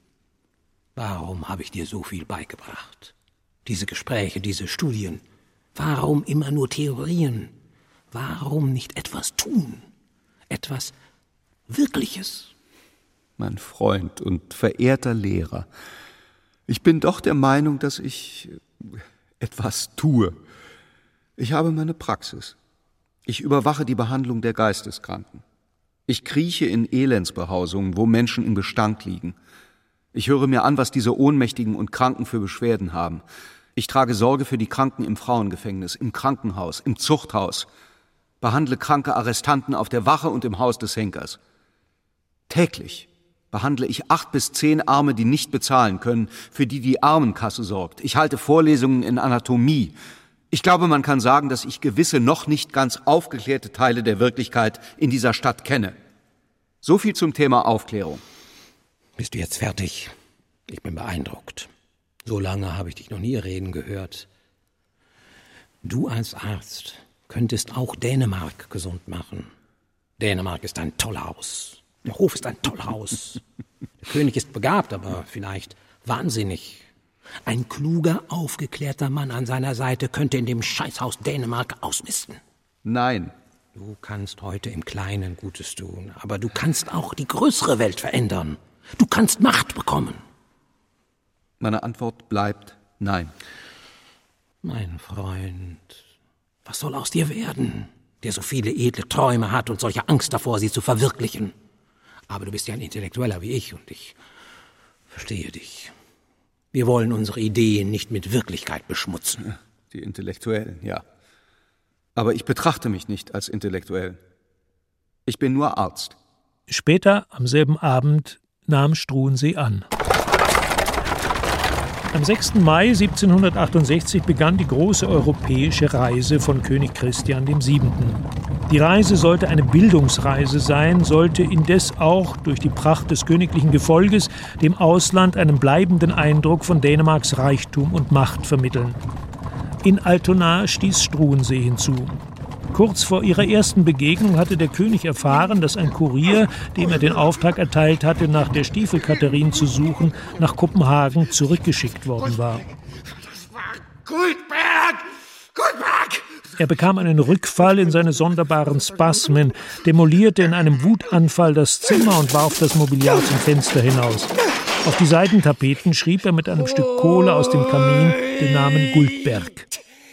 Warum habe ich dir so viel beigebracht? Diese Gespräche, diese Studien. Warum immer nur Theorien? Warum nicht etwas tun? Etwas Wirkliches? Mein Freund und verehrter Lehrer, ich bin doch der Meinung, dass ich etwas tue. Ich habe meine Praxis. Ich überwache die Behandlung der Geisteskranken. Ich krieche in Elendsbehausungen, wo Menschen im Gestank liegen. Ich höre mir an, was diese Ohnmächtigen und Kranken für Beschwerden haben. Ich trage Sorge für die Kranken im Frauengefängnis, im Krankenhaus, im Zuchthaus. Behandle kranke Arrestanten auf der Wache und im Haus des Henkers. Täglich behandle ich acht bis zehn Arme, die nicht bezahlen können, für die die Armenkasse sorgt. Ich halte Vorlesungen in Anatomie. Ich glaube, man kann sagen, dass ich gewisse noch nicht ganz aufgeklärte Teile der Wirklichkeit in dieser Stadt kenne. So viel zum Thema Aufklärung. Bist du jetzt fertig? Ich bin beeindruckt. So lange habe ich dich noch nie reden gehört. Du als Arzt könntest auch Dänemark gesund machen. Dänemark ist ein Tollhaus. Der Hof ist ein Tollhaus. Der König ist begabt, aber vielleicht wahnsinnig. Ein kluger, aufgeklärter Mann an seiner Seite könnte in dem Scheißhaus Dänemark ausmisten. Nein. Du kannst heute im Kleinen Gutes tun, aber du kannst auch die größere Welt verändern. Du kannst Macht bekommen. Meine Antwort bleibt nein. Mein Freund, was soll aus dir werden, der so viele edle Träume hat und solche Angst davor, sie zu verwirklichen? Aber du bist ja ein Intellektueller wie ich und ich verstehe dich. Wir wollen unsere Ideen nicht mit Wirklichkeit beschmutzen. Die Intellektuellen, ja. Aber ich betrachte mich nicht als intellektuell. Ich bin nur Arzt. Später, am selben Abend, nahm Struensee an. Am sechsten Mai siebzehnhundertachtundsechzig begann die große europäische Reise von König Christian der Siebente. Die Reise sollte eine Bildungsreise sein, sollte indes auch durch die Pracht des königlichen Gefolges dem Ausland einen bleibenden Eindruck von Dänemarks Reichtum und Macht vermitteln. In Altona stieß Struensee hinzu. Kurz vor ihrer ersten Begegnung hatte der König erfahren, dass ein Kurier, dem er den Auftrag erteilt hatte, nach der Stiefel-Katharin zu suchen, nach Kopenhagen zurückgeschickt worden war. Das war Guldberg! Guldberg! Er bekam einen Rückfall in seine sonderbaren Spasmen, demolierte in einem Wutanfall das Zimmer und warf das Mobiliar zum Fenster hinaus. Auf die Seidentapeten schrieb er mit einem Stück Kohle aus dem Kamin den Namen Guldberg.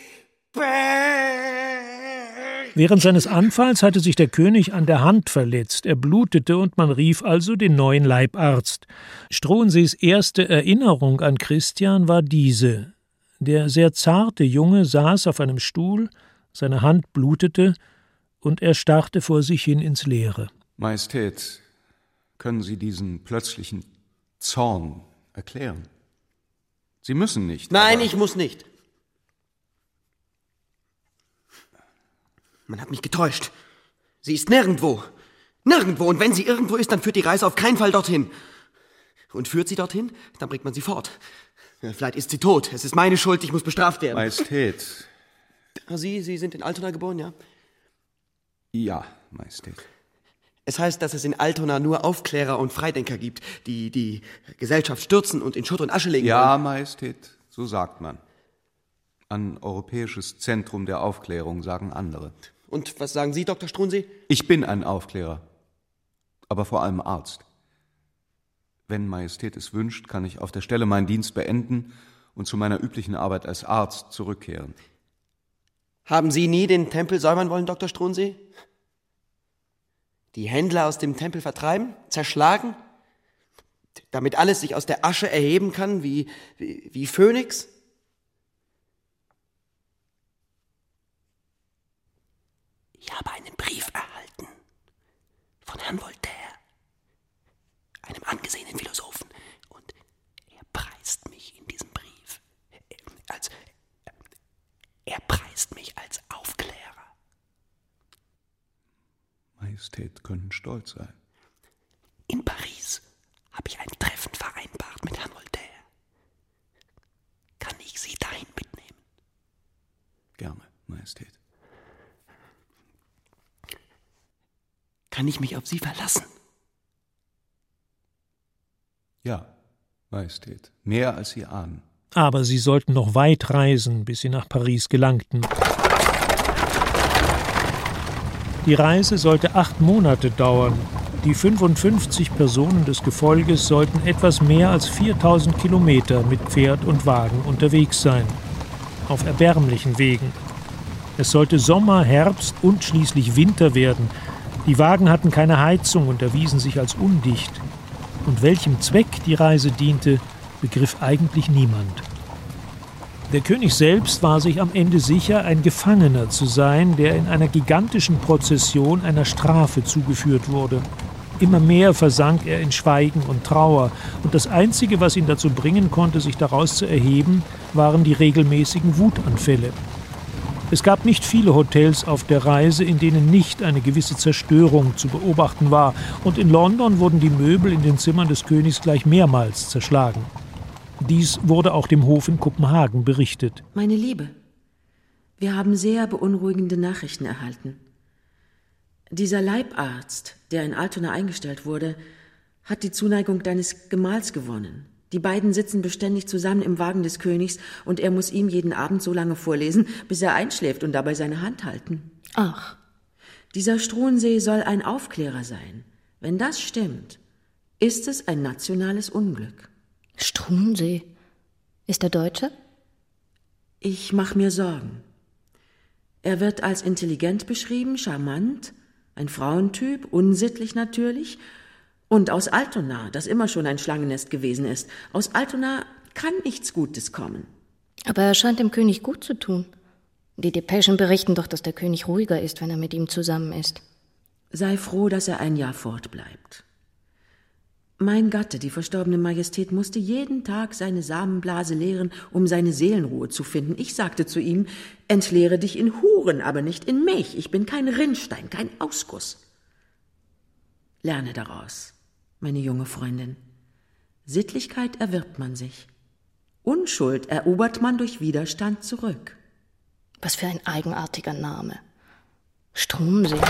Während seines Anfalls hatte sich der König an der Hand verletzt. Er blutete und man rief also den neuen Leibarzt. Struensees erste Erinnerung an Christian war diese. Der sehr zarte Junge saß auf einem Stuhl, seine Hand blutete, und er starrte vor sich hin ins Leere. Majestät, können Sie diesen plötzlichen Zorn erklären? Sie müssen nicht. Nein, ich muss nicht. Man hat mich getäuscht. Sie ist nirgendwo. Nirgendwo. Und wenn sie irgendwo ist, dann führt die Reise auf keinen Fall dorthin. Und führt sie dorthin, dann bringt man sie fort. Vielleicht ist sie tot. Es ist meine Schuld, ich muss bestraft werden. Majestät. Sie, Sie sind in Altona geboren, ja? Ja, Majestät. Es heißt, dass es in Altona nur Aufklärer und Freidenker gibt, die die Gesellschaft stürzen und in Schutt und Asche legen Ja, wollen. Majestät, so sagt man. An Europäisches Zentrum der Aufklärung sagen andere. Und was sagen Sie, Doktor Struensee? Ich bin ein Aufklärer, aber vor allem Arzt. Wenn Majestät es wünscht, kann ich auf der Stelle meinen Dienst beenden und zu meiner üblichen Arbeit als Arzt zurückkehren. Haben Sie nie den Tempel säubern wollen, Doktor Struensee? Die Händler aus dem Tempel vertreiben, zerschlagen, damit alles sich aus der Asche erheben kann, wie, wie, wie Phönix? Ich habe einen Brief erhalten von Herrn Voltaire, einem angesehenen Philosophen, und er preist mich in diesem Brief als er preist mich als Aufklärer. Majestät können stolz sein. In Paris habe ich ein Treffen vereinbart mit Herrn Voltaire. Kann ich Sie dahin mitnehmen? Gerne, Majestät. Kann ich mich auf Sie verlassen? Ja, Majestät. Mehr als Sie ahnen. Aber sie sollten noch weit reisen, bis sie nach Paris gelangten. Die Reise sollte acht Monate dauern. Die fünfundfünfzig Personen des Gefolges sollten etwas mehr als viertausend Kilometer mit Pferd und Wagen unterwegs sein. Auf erbärmlichen Wegen. Es sollte Sommer, Herbst und schließlich Winter werden. Die Wagen hatten keine Heizung und erwiesen sich als undicht. Und welchem Zweck die Reise diente, begriff eigentlich niemand. Der König selbst war sich am Ende sicher, ein Gefangener zu sein, der in einer gigantischen Prozession einer Strafe zugeführt wurde. Immer mehr versank er in Schweigen und Trauer, und das Einzige, was ihn dazu bringen konnte, sich daraus zu erheben, waren die regelmäßigen Wutanfälle. Es gab nicht viele Hotels auf der Reise, in denen nicht eine gewisse Zerstörung zu beobachten war, und in London wurden die Möbel in den Zimmern des Königs gleich mehrmals zerschlagen. Dies wurde auch dem Hof in Kopenhagen berichtet. Meine Liebe, wir haben sehr beunruhigende Nachrichten erhalten. Dieser Leibarzt, der in Altona eingestellt wurde, hat die Zuneigung deines Gemahls gewonnen. Die beiden sitzen beständig zusammen im Wagen des Königs, und er muss ihm jeden Abend so lange vorlesen, bis er einschläft, und dabei seine Hand halten. Ach. Dieser Struensee soll ein Aufklärer sein. Wenn das stimmt, ist es ein nationales Unglück. Struensee? Ist er Deutscher? Ich mache mir Sorgen. Er wird als intelligent beschrieben, charmant, ein Frauentyp, unsittlich natürlich, und aus Altona, das immer schon ein Schlangennest gewesen ist. Aus Altona kann nichts Gutes kommen. Aber er scheint dem König gut zu tun. Die Depeschen berichten doch, dass der König ruhiger ist, wenn er mit ihm zusammen ist. Sei froh, dass er ein Jahr fortbleibt. Mein Gatte, die verstorbene Majestät, musste jeden Tag seine Samenblase leeren, um seine Seelenruhe zu finden. Ich sagte zu ihm, entleere dich in Huren, aber nicht in Milch. Ich bin kein Rinnstein, kein Ausguss. Lerne daraus, meine junge Freundin. Sittlichkeit erwirbt man sich. Unschuld erobert man durch Widerstand zurück. Was für ein eigenartiger Name. Struensee.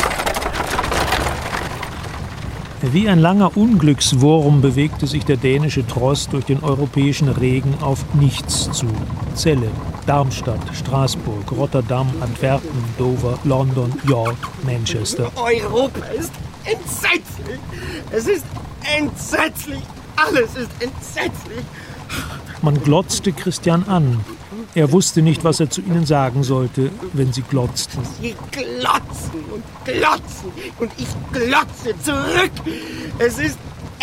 Wie ein langer Unglückswurm bewegte sich der dänische Tross durch den europäischen Regen auf nichts zu. Celle, Darmstadt, Straßburg, Rotterdam, Antwerpen, Dover, London, York, Manchester. Europa ist entsetzlich! Es ist entsetzlich! Alles ist entsetzlich! Man glotzte Christian an. Er wusste nicht, was er zu ihnen sagen sollte, wenn sie glotzten. Sie glotzen und glotzen und ich glotze zurück. Es ist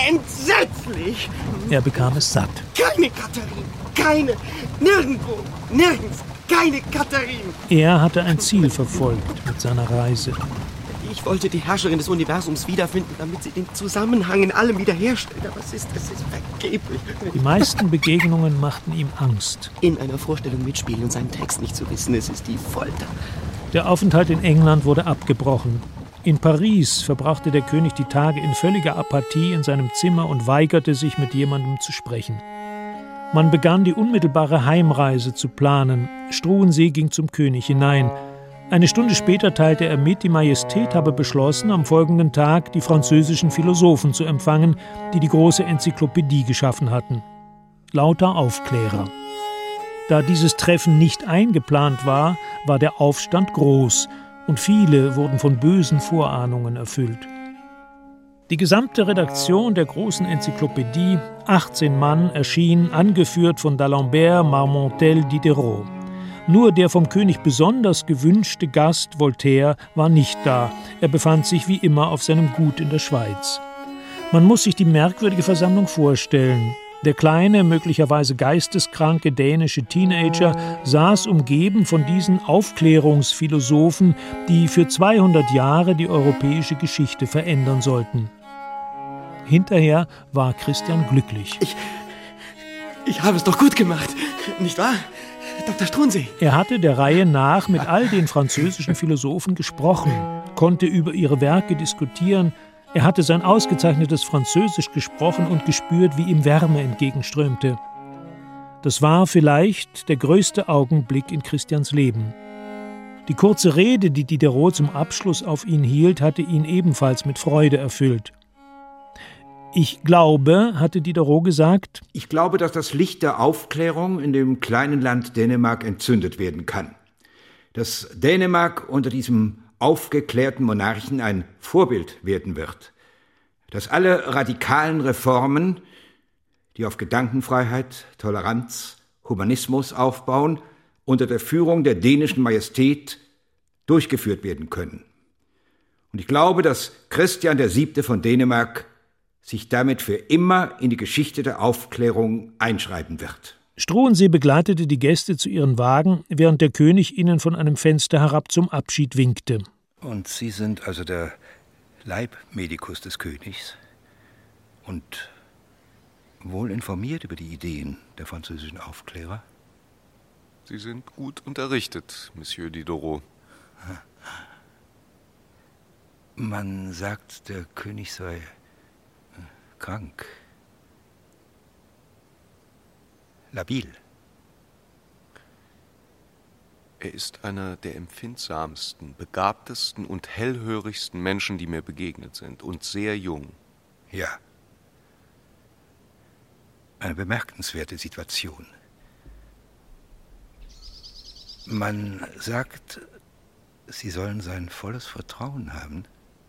Entsetzlich! Er bekam es satt. Keine Katharine! Keine! Nirgendwo! Nirgends! Keine Katharine! Er hatte ein Ziel verfolgt mit seiner Reise. Ich wollte die Herrscherin des Universums wiederfinden, damit sie den Zusammenhang in allem wiederherstellt. Aber es ist, es ist vergeblich. Die meisten Begegnungen machten ihm Angst. In einer Vorstellung mitspielen und seinen Text nicht zu wissen, es ist die Folter. Der Aufenthalt in England wurde abgebrochen. In Paris verbrachte der König die Tage in völliger Apathie in seinem Zimmer und weigerte sich, mit jemandem zu sprechen. Man begann die unmittelbare Heimreise zu planen. Struensee ging zum König hinein. Eine Stunde später teilte er mit, die Majestät habe beschlossen, am folgenden Tag die französischen Philosophen zu empfangen, die die große Enzyklopädie geschaffen hatten. Lauter Aufklärer. Da dieses Treffen nicht eingeplant war, war der Aufstand groß und viele wurden von bösen Vorahnungen erfüllt. Die gesamte Redaktion der großen Enzyklopädie, achtzehn Mann, erschien, angeführt von d'Alembert, Marmontel, Diderot. Nur der vom König besonders gewünschte Gast, Voltaire, war nicht da. Er befand sich wie immer auf seinem Gut in der Schweiz. Man muss sich die merkwürdige Versammlung vorstellen. Der kleine, möglicherweise geisteskranke dänische Teenager saß umgeben von diesen Aufklärungsphilosophen, die für zweihundert Jahre die europäische Geschichte verändern sollten. Hinterher war Christian glücklich. Ich, ich habe es doch gut gemacht, nicht wahr? Doktor Struensee. Er hatte der Reihe nach mit all den französischen Philosophen gesprochen, konnte über ihre Werke diskutieren. Er hatte sein ausgezeichnetes Französisch gesprochen und gespürt, wie ihm Wärme entgegenströmte. Das war vielleicht der größte Augenblick in Christians Leben. Die kurze Rede, die Diderot zum Abschluss auf ihn hielt, hatte ihn ebenfalls mit Freude erfüllt. Ich glaube, hatte Diderot gesagt, ich glaube, dass das Licht der Aufklärung in dem kleinen Land Dänemark entzündet werden kann. Dass Dänemark unter diesem aufgeklärten Monarchen ein Vorbild werden wird. Dass alle radikalen Reformen, die auf Gedankenfreiheit, Toleranz, Humanismus aufbauen, unter der Führung der dänischen Majestät durchgeführt werden können. Und ich glaube, dass Christian der Siebte von Dänemark sich damit für immer in die Geschichte der Aufklärung einschreiben wird. Struensee begleitete die Gäste zu ihren Wagen, während der König ihnen von einem Fenster herab zum Abschied winkte. Und Sie sind also der Leibmedikus des Königs und wohl informiert über die Ideen der französischen Aufklärer? Sie sind gut unterrichtet, Monsieur Diderot. Man sagt, der König sei krank. Labil. Er ist einer der empfindsamsten, begabtesten und hellhörigsten Menschen, die mir begegnet sind, und sehr jung. Ja. Eine bemerkenswerte Situation. Man sagt, Sie sollen sein volles Vertrauen haben.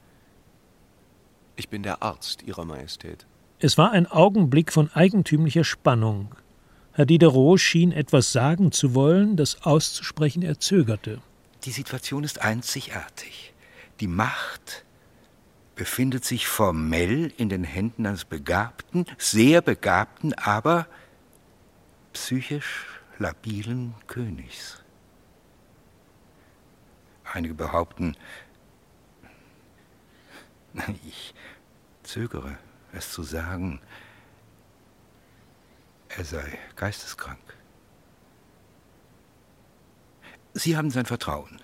Ich bin der Arzt Ihrer Majestät. Es war ein Augenblick von eigentümlicher Spannung. Herr Diderot schien etwas sagen zu wollen, das auszusprechen er zögerte. Die Situation ist einzigartig. Die Macht befindet sich formell in den Händen eines begabten, sehr begabten, aber psychisch labilen Königs. Einige behaupten, ich zögere, es zu sagen, er sei geisteskrank. Sie haben sein Vertrauen.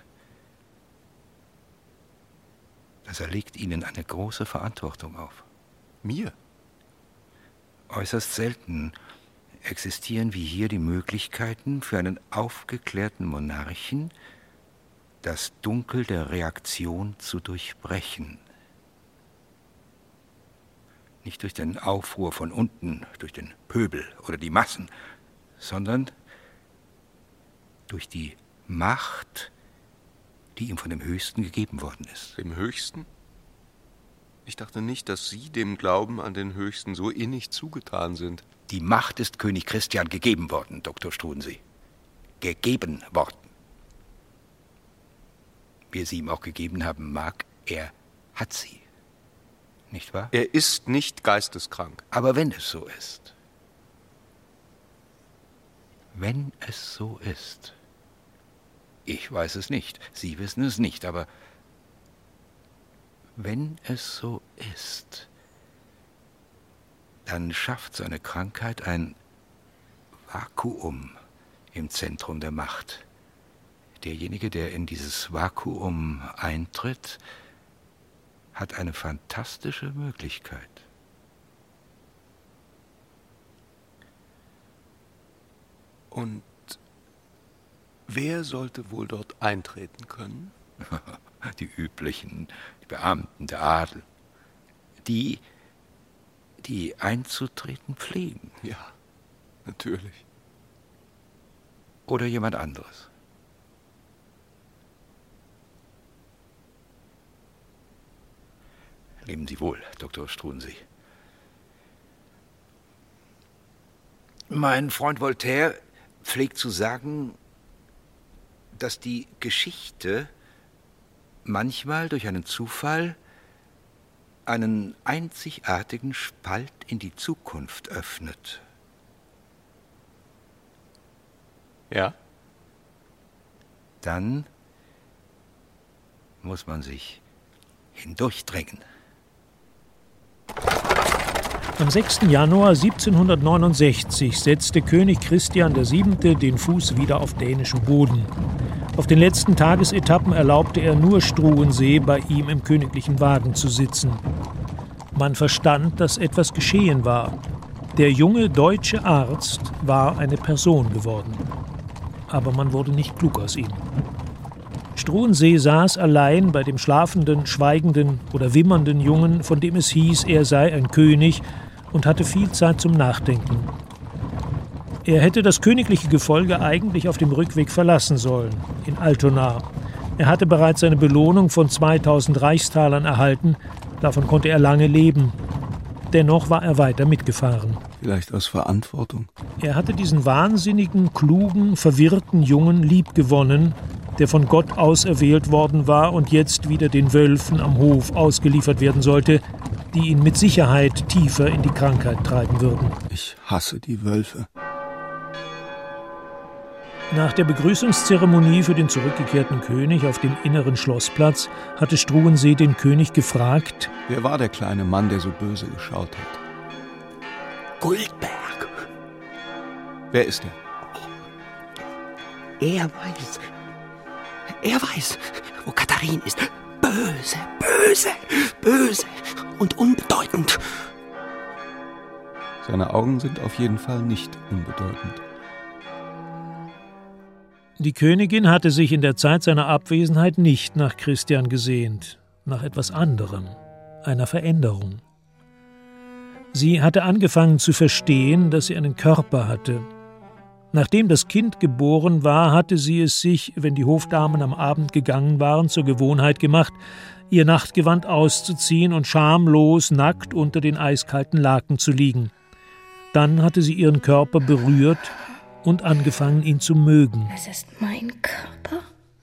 Das erlegt Ihnen eine große Verantwortung auf. Mir? Äußerst selten existieren wie hier die Möglichkeiten für einen aufgeklärten Monarchen, das Dunkel der Reaktion zu durchbrechen. Nicht durch den Aufruhr von unten, durch den Pöbel oder die Massen, sondern durch die Macht, die ihm von dem Höchsten gegeben worden ist. Dem Höchsten? Ich dachte nicht, dass Sie dem Glauben an den Höchsten so innig zugetan sind. Die Macht ist König Christian gegeben worden, Doktor Struensee. Gegeben worden. Wie er sie ihm auch gegeben haben mag, er hat sie. nicht wahr? Er ist nicht geisteskrank. Aber wenn es so ist, wenn es so ist, ich weiß es nicht, Sie wissen es nicht, aber wenn es so ist, dann schafft seine Krankheit ein Vakuum im Zentrum der Macht. Derjenige, der in dieses Vakuum eintritt, hat eine fantastische Möglichkeit. Und wer sollte wohl dort eintreten können? Die üblichen, die Beamten, der Adel. Die, die einzutreten pflegen. Ja, natürlich. Oder jemand anderes. Leben Sie wohl, Doktor Struensee. Mein Freund Voltaire pflegt zu sagen, dass die Geschichte manchmal durch einen Zufall einen einzigartigen Spalt in die Zukunft öffnet. Ja? Dann muss man sich hindurchdrängen. Am sechsten Januar siebzehnhundertneunundsechzig setzte König Christian der Siebente den Fuß wieder auf dänischem Boden. Auf den letzten Tagesetappen erlaubte er nur Struensee, bei ihm im königlichen Wagen zu sitzen. Man verstand, dass etwas geschehen war. Der junge deutsche Arzt war eine Person geworden. Aber man wurde nicht klug aus ihm. Struensee saß allein bei dem schlafenden, schweigenden oder wimmernden Jungen, von dem es hieß, er sei ein König, und hatte viel Zeit zum Nachdenken. Er hätte das königliche Gefolge eigentlich auf dem Rückweg verlassen sollen, in Altona. Er hatte bereits seine Belohnung von zweitausend Reichstalern erhalten, davon konnte er lange leben. Dennoch war er weiter mitgefahren. Vielleicht aus Verantwortung. Er hatte diesen wahnsinnigen, klugen, verwirrten Jungen liebgewonnen, der von Gott auserwählt worden war und jetzt wieder den Wölfen am Hof ausgeliefert werden sollte, die ihn mit Sicherheit tiefer in die Krankheit treiben würden. Ich hasse die Wölfe. Nach der Begrüßungszeremonie für den zurückgekehrten König auf dem inneren Schlossplatz hatte Struensee den König gefragt: Wer war der kleine Mann, der so böse geschaut hat? Guldberg. Wer ist er? Er weiß. Er weiß, wo Katharin ist. Böse, böse, böse und unbedeutend. Seine Augen sind auf jeden Fall nicht unbedeutend. Die Königin hatte sich in der Zeit seiner Abwesenheit nicht nach Christian gesehnt, nach etwas anderem, einer Veränderung. Sie hatte angefangen zu verstehen, dass sie einen Körper hatte. Nachdem das Kind geboren war, hatte sie es sich, wenn die Hofdamen am Abend gegangen waren, zur Gewohnheit gemacht, ihr Nachtgewand auszuziehen und schamlos nackt unter den eiskalten Laken zu liegen. Dann hatte sie ihren Körper berührt und angefangen, ihn zu mögen. Es ist mein Körper.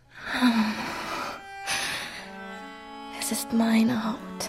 Es ist meine Haut.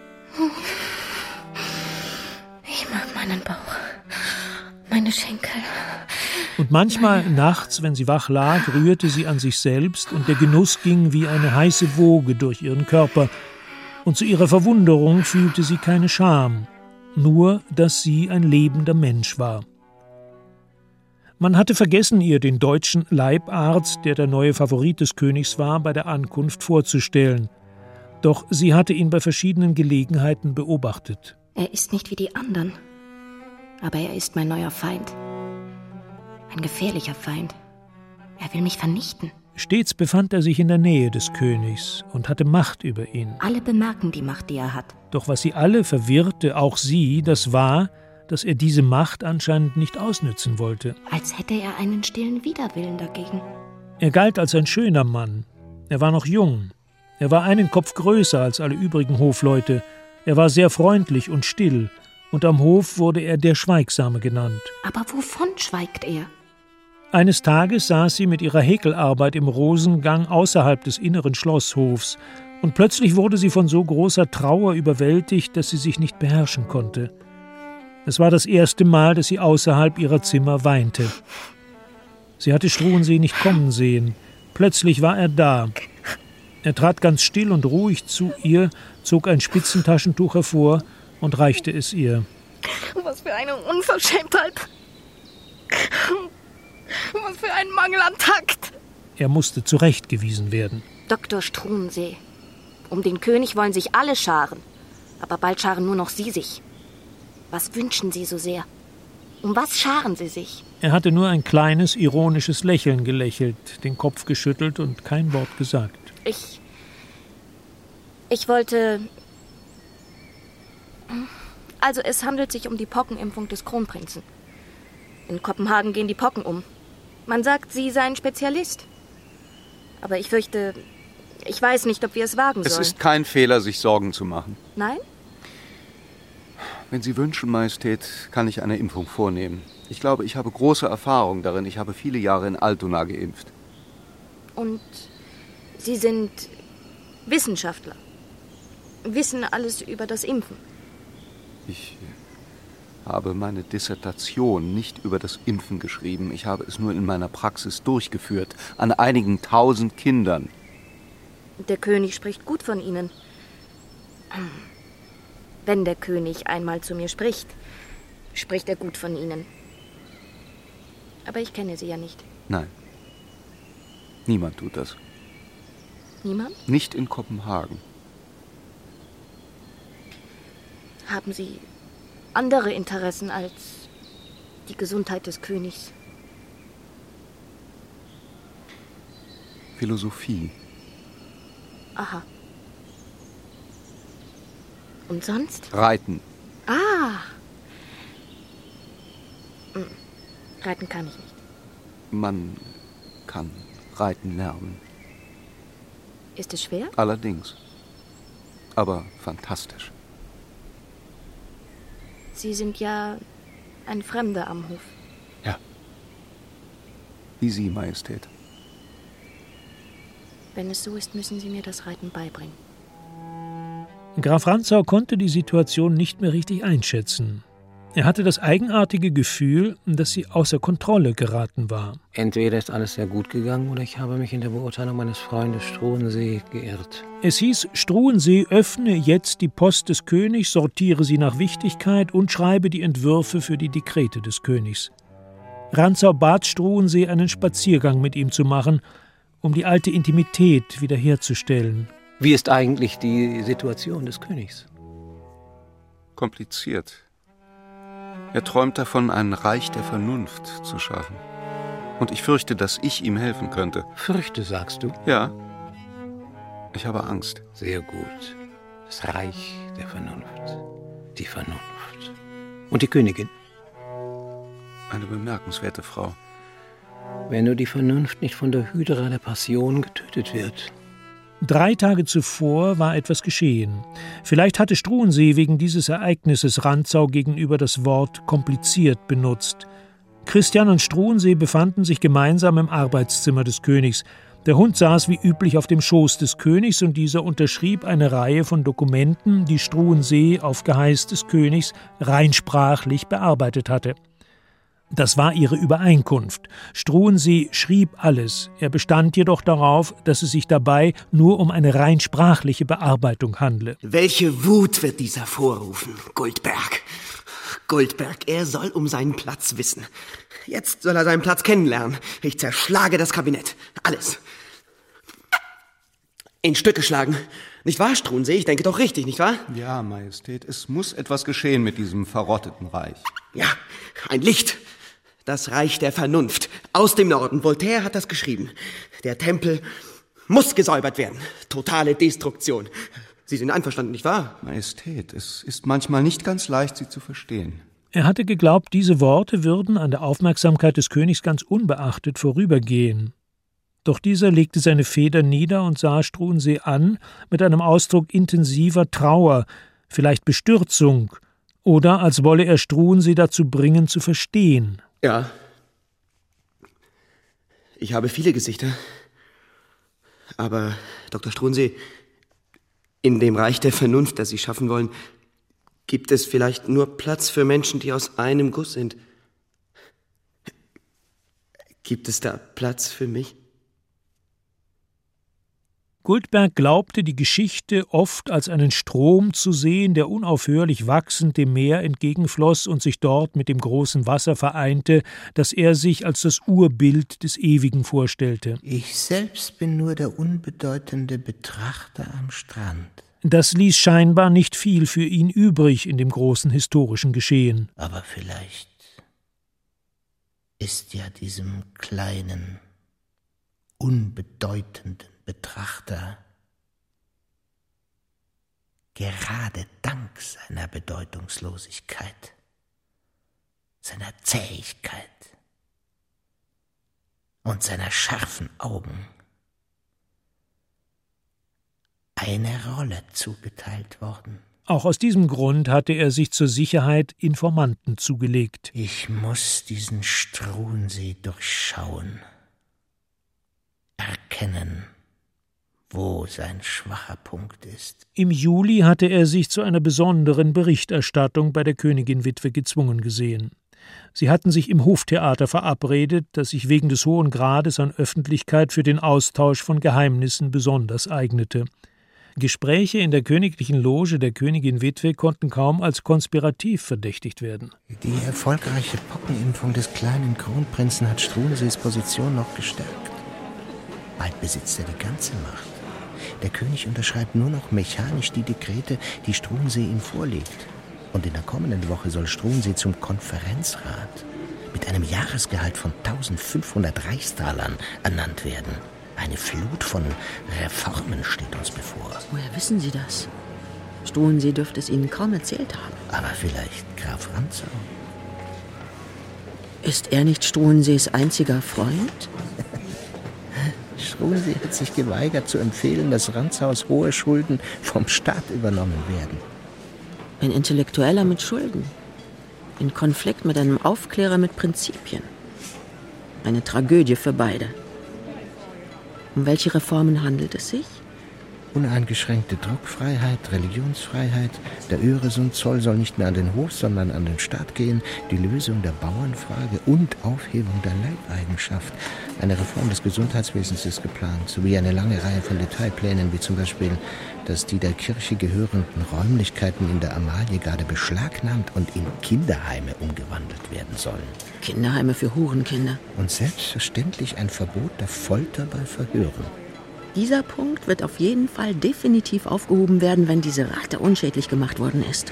Ich mag meinen Bauch, meine Schenkel. Und manchmal nachts, wenn sie wach lag, rührte sie an sich selbst und der Genuss ging wie eine heiße Woge durch ihren Körper. Und zu ihrer Verwunderung fühlte sie keine Scham, nur dass sie ein lebender Mensch war. Man hatte vergessen, ihr den deutschen Leibarzt, der der neue Favorit des Königs war, bei der Ankunft vorzustellen. Doch sie hatte ihn bei verschiedenen Gelegenheiten beobachtet. Er ist nicht wie die anderen, aber er ist mein neuer Feind. Ein gefährlicher Feind. Er will mich vernichten. Stets befand er sich in der Nähe des Königs und hatte Macht über ihn. Alle bemerken die Macht, die er hat. Doch was sie alle verwirrte, auch sie, das war, dass er diese Macht anscheinend nicht ausnützen wollte. Als hätte er einen stillen Widerwillen dagegen. Er galt als ein schöner Mann. Er war noch jung. Er war einen Kopf größer als alle übrigen Hofleute. Er war sehr freundlich und still. Und am Hof wurde er der Schweigsame genannt. Aber wovon schweigt er? Eines Tages saß sie mit ihrer Häkelarbeit im Rosengang außerhalb des inneren Schlosshofs Und plötzlich wurde sie von so großer Trauer überwältigt, dass sie sich nicht beherrschen konnte. Es war das erste Mal, dass sie außerhalb ihrer Zimmer weinte. Sie hatte Struensee nicht kommen sehen. Plötzlich war er da. Er trat ganz still und ruhig zu ihr, zog ein Spitzentaschentuch hervor und reichte es ihr. Was für eine Unverschämtheit! Was für ein Mangel an Takt! Er musste zurechtgewiesen werden. Doktor Struensee, um den König wollen sich alle scharen, aber bald scharen nur noch Sie sich. Was wünschen Sie so sehr? Um was scharen Sie sich? Er hatte nur ein kleines, ironisches Lächeln gelächelt, den Kopf geschüttelt und kein Wort gesagt. Ich... Ich wollte... Also es handelt sich um die Pockenimpfung des Kronprinzen. In Kopenhagen gehen die Pocken um. Man sagt, Sie seien Spezialist. Aber ich fürchte, ich weiß nicht, ob wir es wagen sollen. Es ist kein Fehler, sich Sorgen zu machen. Nein? Wenn Sie wünschen, Majestät, kann ich eine Impfung vornehmen. Ich glaube, ich habe große Erfahrung darin. Ich habe viele Jahre in Altona geimpft. Und Sie sind Wissenschaftler. Wissen alles über das Impfen. Ich habe meine Dissertation nicht über das Impfen geschrieben. Ich habe es nur in meiner Praxis durchgeführt, an einigen tausend Kindern. Der König spricht gut von Ihnen. Wenn der König einmal zu mir spricht, spricht er gut von Ihnen. Aber ich kenne Sie ja nicht. Nein. Niemand tut das. Niemand? Nicht in Kopenhagen. Haben Sie andere Interessen als die Gesundheit des Königs? Philosophie. Aha. Und sonst? Reiten. Ah. Hm. Reiten kann ich nicht. Man kann reiten lernen. Ist es schwer? Allerdings. Aber fantastisch. Sie sind ja ein Fremder am Hof. Ja. Wie Sie, Majestät. Wenn es so ist, müssen Sie mir das Reiten beibringen. Graf Rantzau konnte die Situation nicht mehr richtig einschätzen. Er hatte das eigenartige Gefühl, dass sie außer Kontrolle geraten war. Entweder ist alles sehr gut gegangen oder ich habe mich in der Beurteilung meines Freundes Struensee geirrt. Es hieß, Struensee öffne jetzt die Post des Königs, sortiere sie nach Wichtigkeit und schreibe die Entwürfe für die Dekrete des Königs. Rantzau bat Struensee, einen Spaziergang mit ihm zu machen, um die alte Intimität wiederherzustellen. Wie ist eigentlich die Situation des Königs? Kompliziert. Er träumt davon, ein Reich der Vernunft zu schaffen. Und ich fürchte, dass ich ihm helfen könnte. Fürchte, sagst du? Ja. Ich habe Angst. Sehr gut. Das Reich der Vernunft. Die Vernunft. Und die Königin? Eine bemerkenswerte Frau. Wenn nur die Vernunft nicht von der Hydra der Passion getötet wird. Drei Tage zuvor war etwas geschehen. Vielleicht hatte Struensee wegen dieses Ereignisses Rantzau gegenüber das Wort kompliziert benutzt. Christian und Struensee befanden sich gemeinsam im Arbeitszimmer des Königs. Der Hund saß wie üblich auf dem Schoß des Königs und dieser unterschrieb eine Reihe von Dokumenten, die Struensee auf Geheiß des Königs rein sprachlich bearbeitet hatte. Das war ihre Übereinkunft. Struensee schrieb alles. Er bestand jedoch darauf, dass es sich dabei nur um eine rein sprachliche Bearbeitung handle. Welche Wut wird dieser vorrufen, Goldberg? Goldberg, er soll um seinen Platz wissen. Jetzt soll er seinen Platz kennenlernen. Ich zerschlage das Kabinett. Alles. In Stücke schlagen. Nicht wahr, Struensee? Ich denke doch richtig, nicht wahr? Ja, Majestät, es muss etwas geschehen mit diesem verrotteten Reich. Ja, ein Licht. Das Reich der Vernunft. Aus dem Norden. Voltaire hat das geschrieben. Der Tempel muss gesäubert werden. Totale Destruktion. Sie sind einverstanden, nicht wahr? Majestät, es ist manchmal nicht ganz leicht, sie zu verstehen. Er hatte geglaubt, diese Worte würden an der Aufmerksamkeit des Königs ganz unbeachtet vorübergehen. Doch dieser legte seine Feder nieder und sah Struensee an mit einem Ausdruck intensiver Trauer, vielleicht Bestürzung, oder als wolle er Struensee dazu bringen, zu verstehen. Ja. Ich habe viele Gesichter. Aber, Doktor Struensee, In dem Reich der Vernunft, das Sie schaffen wollen, gibt es vielleicht nur Platz für Menschen, die aus einem Guss sind. Gibt es da Platz für mich? Guldberg glaubte, die Geschichte oft als einen Strom zu sehen, der unaufhörlich wachsend dem Meer entgegenfloss und sich dort mit dem großen Wasser vereinte, das er sich als das Urbild des Ewigen vorstellte. Ich selbst bin nur der unbedeutende Betrachter am Strand. Das ließ scheinbar nicht viel für ihn übrig in dem großen historischen Geschehen. Aber vielleicht ist ja diesem kleinen, unbedeutenden Betrachter gerade dank seiner Bedeutungslosigkeit, seiner Zähigkeit und seiner scharfen Augen eine Rolle zugeteilt worden. Auch aus diesem Grund hatte er sich zur Sicherheit Informanten zugelegt. Ich muss diesen Struensee durchschauen, erkennen, wo sein schwacher Punkt ist. Im Juli hatte er sich zu einer besonderen Berichterstattung bei der Königin-Witwe gezwungen gesehen. Sie hatten sich im Hoftheater verabredet, das sich wegen des hohen Grades an Öffentlichkeit für den Austausch von Geheimnissen besonders eignete. Gespräche in der königlichen Loge der Königin-Witwe konnten kaum als konspirativ verdächtigt werden. Die erfolgreiche Pockenimpfung des kleinen Kronprinzen hat Struensees Position noch gestärkt. Bald besitzt er die ganze Macht. Der König unterschreibt nur noch mechanisch die Dekrete, die Struensee ihm vorlegt. Und in der kommenden Woche soll Struensee zum Konferenzrat mit einem Jahresgehalt von eintausendfünfhundert Reichstalern ernannt werden. Eine Flut von Reformen steht uns bevor. Woher wissen Sie das? Struensee dürfte es Ihnen kaum erzählt haben. Aber vielleicht Graf Rantzau. Ist er nicht Struensees einziger Freund? Struensee hat sich geweigert zu empfehlen, dass Rantzaus hohe Schulden vom Staat übernommen werden. Ein Intellektueller mit Schulden. In Konflikt mit einem Aufklärer mit Prinzipien. Eine Tragödie für beide. Um welche Reformen handelt es sich? Uneingeschränkte Druckfreiheit, Religionsfreiheit, der Öresundzoll soll nicht mehr an den Hof, sondern an den Staat gehen, die Lösung der Bauernfrage und Aufhebung der Leibeigenschaft. Eine Reform des Gesundheitswesens ist geplant, sowie eine lange Reihe von Detailplänen, wie zum Beispiel, dass die der Kirche gehörenden Räumlichkeiten in der Amaliegarde beschlagnahmt und in Kinderheime umgewandelt werden sollen. Kinderheime für Hurenkinder. Und selbstverständlich ein Verbot der Folter bei Verhören. Dieser Punkt wird auf jeden Fall definitiv aufgehoben werden, wenn diese Rate unschädlich gemacht worden ist.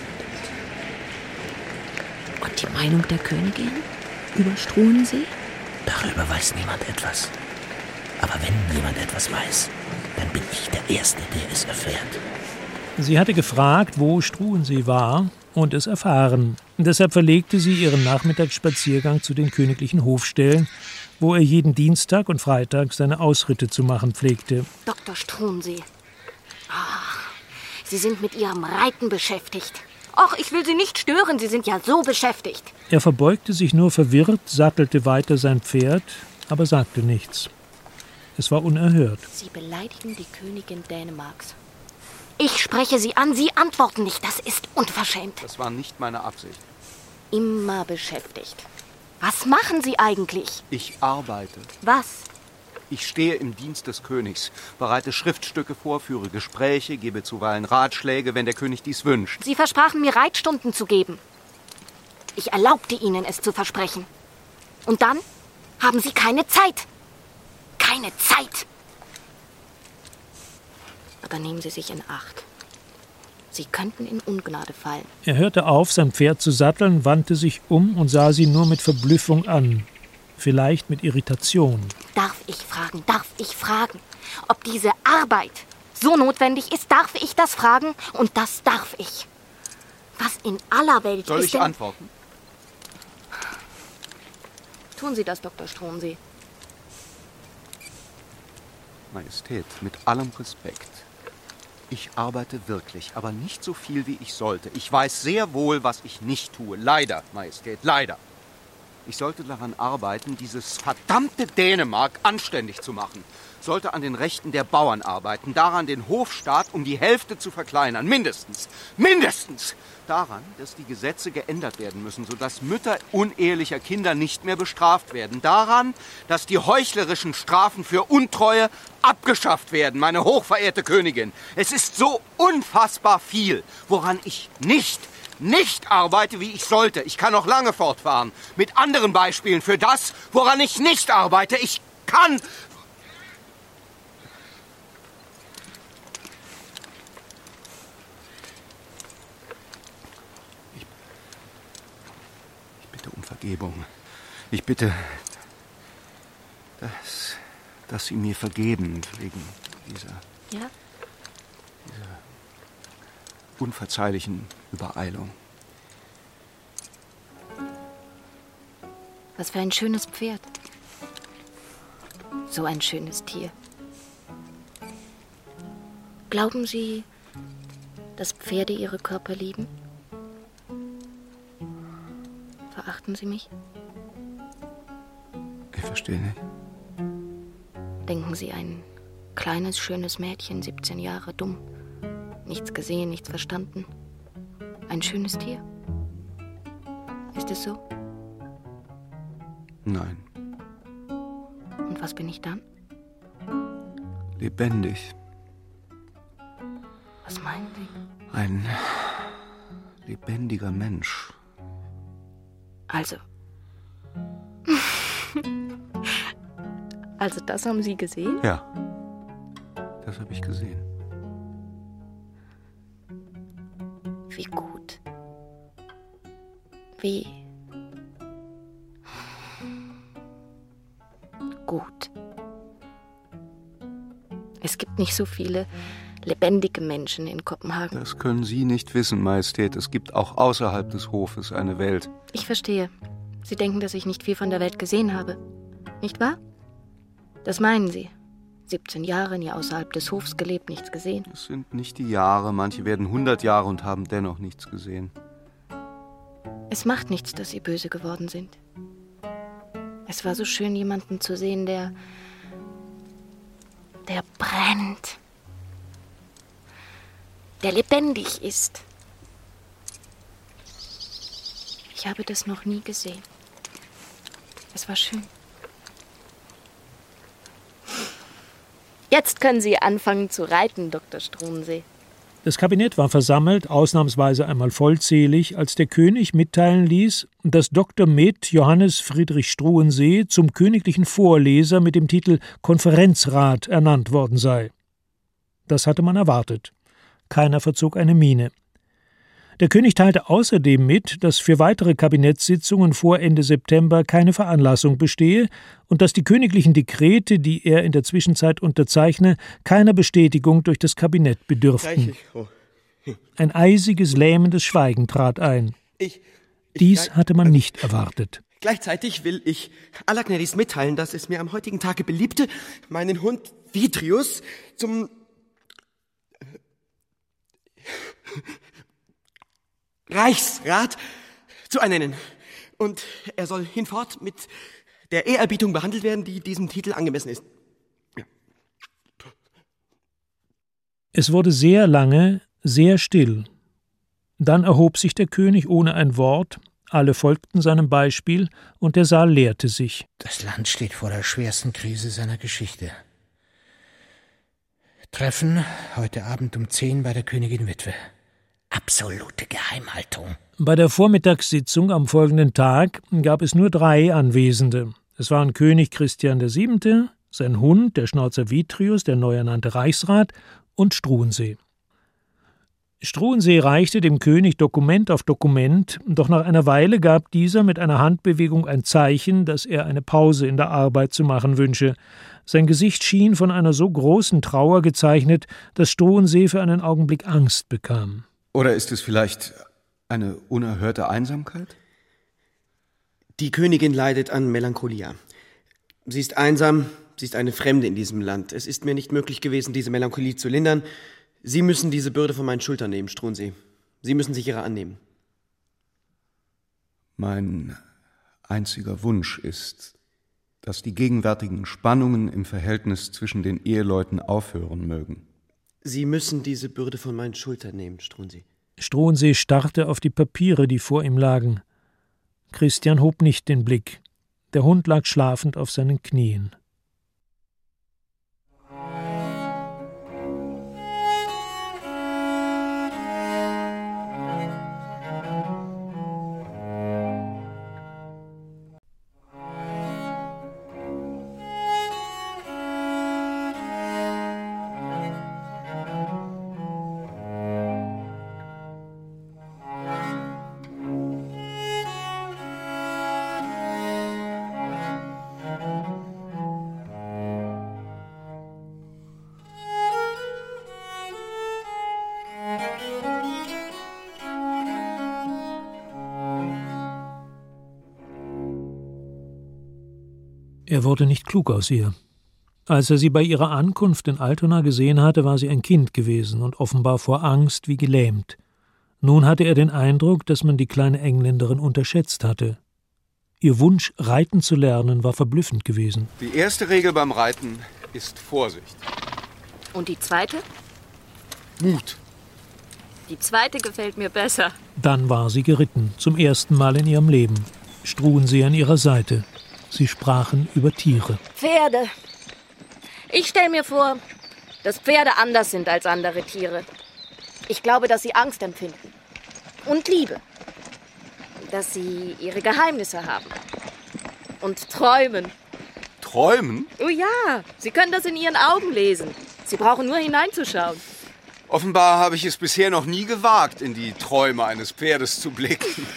Und die Meinung der Königin über Struensee? Darüber weiß niemand etwas. Aber wenn jemand etwas weiß, dann bin ich der Erste, der es erfährt. Sie hatte gefragt, wo Struensee war, und es erfahren. Deshalb verlegte sie ihren Nachmittagsspaziergang zu den königlichen Hofställen, wo er jeden Dienstag und Freitag seine Ausritte zu machen pflegte. Doktor Struensee. Ach, Sie sind mit Ihrem Reiten beschäftigt. Ach, ich will Sie nicht stören, Sie sind ja so beschäftigt. Er verbeugte sich nur verwirrt, sattelte weiter sein Pferd, aber sagte nichts. Es war unerhört. Sie beleidigen die Königin Dänemarks. Ich spreche Sie an, Sie antworten nicht. Das ist unverschämt. Das war nicht meine Absicht. Immer beschäftigt. Was machen Sie eigentlich? Ich arbeite. Was? Ich stehe im Dienst des Königs, bereite Schriftstücke vor, führe Gespräche, gebe zuweilen Ratschläge, wenn der König dies wünscht. Sie versprachen mir, Reitstunden zu geben. Ich erlaubte Ihnen, es zu versprechen. Und dann haben Sie keine Zeit. Keine Zeit. Aber nehmen Sie sich in Acht. Sie könnten in Ungnade fallen. Er hörte auf, sein Pferd zu satteln, wandte sich um und sah sie nur mit Verblüffung an. Vielleicht mit Irritation. Darf ich fragen, darf ich fragen, ob diese Arbeit so notwendig ist? Darf ich das fragen? Und das darf ich. Was in aller Welt Soll ist ich denn... antworten? Tun Sie das, Doktor Struensee. Majestät, mit allem Respekt. Ich arbeite wirklich, aber nicht so viel, wie ich sollte. Ich weiß sehr wohl, was ich nicht tue. Leider, Majestät, leider. Ich sollte daran arbeiten, dieses verdammte Dänemark anständig zu machen. Sollte an den Rechten der Bauern arbeiten, daran den Hofstaat um die Hälfte zu verkleinern, mindestens, mindestens. Daran, dass die Gesetze geändert werden müssen, sodass Mütter unehelicher Kinder nicht mehr bestraft werden. Daran, dass die heuchlerischen Strafen für Untreue abgeschafft werden, meine hochverehrte Königin. Es ist so unfassbar viel, woran ich nicht, nicht arbeite, wie ich sollte. Ich kann noch lange fortfahren mit anderen Beispielen für das, woran ich nicht arbeite. Ich kann... Um Vergebung. Ich bitte, dass, dass Sie mir vergeben wegen dieser, ja? dieser unverzeihlichen Übereilung. Was für ein schönes Pferd. So ein schönes Tier. Glauben Sie, dass Pferde ihre Körper lieben? Verachten Sie mich? Ich verstehe nicht. Denken Sie, ein kleines, schönes Mädchen, siebzehn Jahre, dumm, nichts gesehen, nichts verstanden. Ein schönes Tier? Ist es so? Nein. Und was bin ich dann? Lebendig. Was meinen Sie? Ein lebendiger Mensch. Also. Also das haben Sie gesehen? Ja. Das habe ich gesehen. Wie gut. Wie gut. Es gibt nicht so viele lebendige Menschen in Kopenhagen. Das können Sie nicht wissen, Majestät. Es gibt auch außerhalb des Hofes eine Welt. Ich verstehe. Sie denken, dass ich nicht viel von der Welt gesehen habe. Nicht wahr? Das meinen Sie. siebzehn Jahre nie außerhalb des Hofs gelebt, nichts gesehen. Es sind nicht die Jahre. Manche werden hundert Jahre und haben dennoch nichts gesehen. Es macht nichts, dass Sie böse geworden sind. Es war so schön, jemanden zu sehen, der... der brennt. Der lebendig ist. Ich habe das noch nie gesehen. Es war schön. Jetzt können Sie anfangen zu reiten, Doktor Struensee. Das Kabinett war versammelt, ausnahmsweise einmal vollzählig, als der König mitteilen ließ, dass Doktor med. Johannes Friedrich Struensee zum königlichen Vorleser mit dem Titel Konferenzrat ernannt worden sei. Das hatte man erwartet. Keiner verzog eine Miene. Der König teilte außerdem mit, dass für weitere Kabinettssitzungen vor Ende September keine Veranlassung bestehe und dass die königlichen Dekrete, die er in der Zwischenzeit unterzeichne, keiner Bestätigung durch das Kabinett bedürften. Ein eisiges, lähmendes Schweigen trat ein. Ich, ich Dies hatte man nicht erwartet. Gleichzeitig will ich Allergnädigst mitteilen, dass es mir am heutigen Tage beliebte, meinen Hund Vitrius zum Reichsrat zu ernennen. Und er soll hinfort mit der Ehrerbietung behandelt werden, die diesem Titel angemessen ist. Ja. Es wurde sehr lange, sehr still. Dann erhob sich der König ohne ein Wort, alle folgten seinem Beispiel, und der Saal leerte sich. Das Land steht vor der schwersten Krise seiner Geschichte. Treffen heute Abend um zehn bei der Königin Witwe. Absolute Geheimhaltung. Bei der Vormittagssitzung am folgenden Tag gab es nur drei Anwesende. Es waren König Christian der Siebente, sein Hund, der Schnauzer Vitrius, der neu ernannte Reichsrat, und Struensee. Struensee reichte dem König Dokument auf Dokument, doch nach einer Weile gab dieser mit einer Handbewegung ein Zeichen, dass er eine Pause in der Arbeit zu machen wünsche. Sein Gesicht schien von einer so großen Trauer gezeichnet, dass Struensee für einen Augenblick Angst bekam. Oder ist es vielleicht eine unerhörte Einsamkeit? Die Königin leidet an Melancholia. Sie ist einsam, sie ist eine Fremde in diesem Land. Es ist mir nicht möglich gewesen, diese Melancholie zu lindern. Sie müssen diese Bürde von meinen Schultern nehmen, Struensee. Sie müssen sich ihrer annehmen. Mein einziger Wunsch ist, dass die gegenwärtigen Spannungen im Verhältnis zwischen den Eheleuten aufhören mögen. Sie müssen diese Bürde von meinen Schultern nehmen, Struensee. Struensee starrte auf die Papiere, die vor ihm lagen. Christian hob nicht den Blick. Der Hund lag schlafend auf seinen Knien. Er wurde nicht klug aus ihr. Als er sie bei ihrer Ankunft in Altona gesehen hatte, war sie ein Kind gewesen und offenbar vor Angst wie gelähmt. Nun hatte er den Eindruck, dass man die kleine Engländerin unterschätzt hatte. Ihr Wunsch, reiten zu lernen, war verblüffend gewesen. Die erste Regel beim Reiten ist Vorsicht. Und die zweite? Mut. Die zweite gefällt mir besser. Dann war sie geritten, zum ersten Mal in ihrem Leben. Struensee an ihrer Seite. Sie sprachen über Tiere. Pferde. Ich stelle mir vor, dass Pferde anders sind als andere Tiere. Ich glaube, dass sie Angst empfinden. Und Liebe. Dass sie ihre Geheimnisse haben. Und träumen. Träumen? Oh ja, Sie können das in ihren Augen lesen. Sie brauchen nur hineinzuschauen. Offenbar habe ich es bisher noch nie gewagt, in die Träume eines Pferdes zu blicken.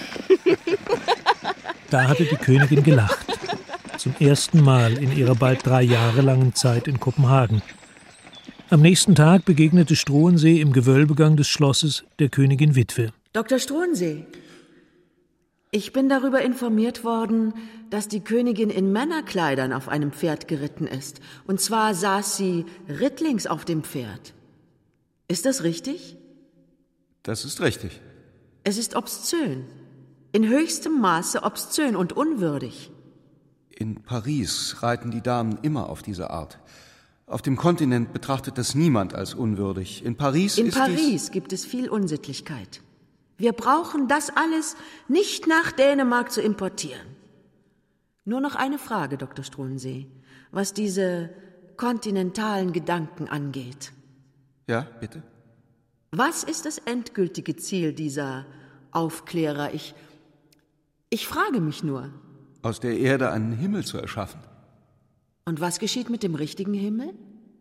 Da hatte die Königin gelacht. Zum ersten Mal in ihrer bald drei Jahre langen Zeit in Kopenhagen. Am nächsten Tag begegnete Struensee im Gewölbegang des Schlosses der Königin Witwe. Doktor Struensee, ich bin darüber informiert worden, dass die Königin in Männerkleidern auf einem Pferd geritten ist. Und zwar saß sie rittlings auf dem Pferd. Ist das richtig? Das ist richtig. Es ist obszön. In höchstem Maße obszön und unwürdig. In Paris reiten die Damen immer auf diese Art. Auf dem Kontinent betrachtet das niemand als unwürdig. In Paris In ist Paris dies gibt es viel Unsittlichkeit. Wir brauchen das alles nicht nach Dänemark zu importieren. Nur noch eine Frage, Doktor Struensee, was diese kontinentalen Gedanken angeht. Ja, bitte? Was ist das endgültige Ziel dieser Aufklärer? Ich, ich frage mich nur. Aus der Erde einen Himmel zu erschaffen. Und was geschieht mit dem richtigen Himmel?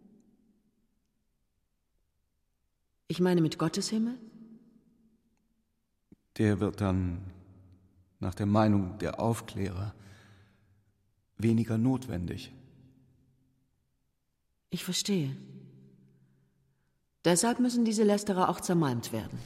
Ich meine mit Gottes Himmel? Der wird dann, nach der Meinung der Aufklärer, weniger notwendig. Ich verstehe. Deshalb müssen diese Lästerer auch zermalmt werden.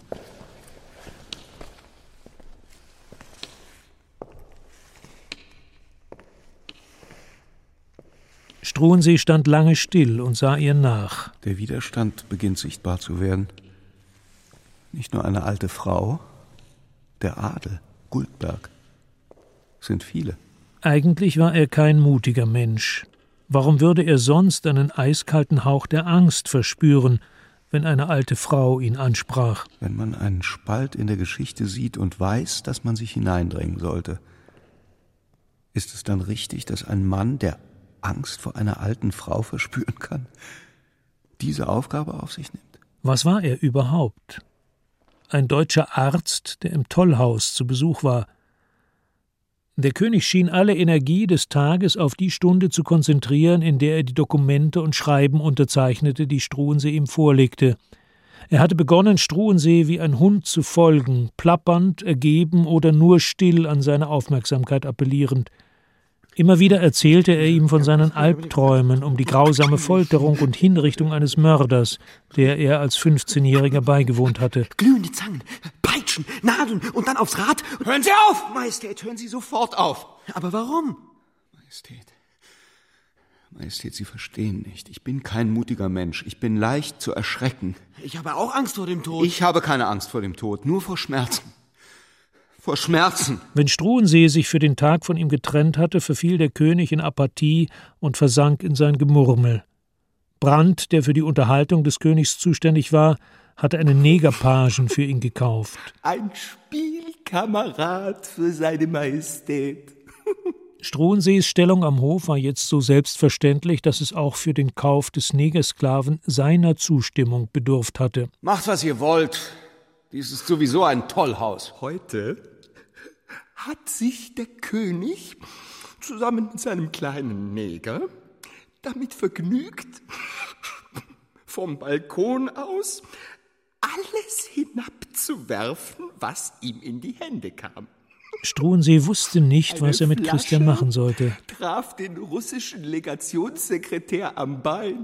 Struensee stand lange still und sah ihr nach. Der Widerstand beginnt sichtbar zu werden. Nicht nur eine alte Frau, der Adel, Guldberg, sind viele. Eigentlich war er kein mutiger Mensch. Warum würde er sonst einen eiskalten Hauch der Angst verspüren, wenn eine alte Frau ihn ansprach? Wenn man einen Spalt in der Geschichte sieht und weiß, dass man sich hineindrängen sollte, ist es dann richtig, dass ein Mann, der Angst vor einer alten Frau verspüren kann, diese Aufgabe auf sich nimmt? Was war er überhaupt? Ein deutscher Arzt, der im Tollhaus zu Besuch war. Der König schien alle Energie des Tages auf die Stunde zu konzentrieren, in der er die Dokumente und Schreiben unterzeichnete, die Struensee ihm vorlegte. Er hatte begonnen, Struensee wie ein Hund zu folgen, plappernd, ergeben oder nur still an seine Aufmerksamkeit appellierend. Immer wieder erzählte er ihm von seinen Albträumen um die grausame Folterung und Hinrichtung eines Mörders, der er als fünfzehnjähriger beigewohnt hatte. Glühende Zangen, Peitschen, Nadeln und dann aufs Rad. Hören Sie auf, Majestät, hören Sie sofort auf. Aber warum? Majestät, Majestät, Sie verstehen nicht. Ich bin kein mutiger Mensch. Ich bin leicht zu erschrecken. Ich habe auch Angst vor dem Tod. Ich habe keine Angst vor dem Tod, nur vor Schmerzen. vor Schmerzen. Wenn Struensee sich für den Tag von ihm getrennt hatte, verfiel der König in Apathie und versank in sein Gemurmel. Brand, der für die Unterhaltung des Königs zuständig war, hatte einen Negerpagen für ihn gekauft. Ein Spielkamerad für seine Majestät. Struensees Stellung am Hof war jetzt so selbstverständlich, dass es auch für den Kauf des Negersklaven seiner Zustimmung bedurft hatte. Macht, was ihr wollt. Dies ist sowieso ein Tollhaus. Heute hat sich der König zusammen mit seinem kleinen Neger damit vergnügt, vom Balkon aus alles hinabzuwerfen, was ihm in die Hände kam. Struensee wusste nicht, Eine was er mit Flasche Christian machen sollte. Traf den russischen Legationssekretär am Bein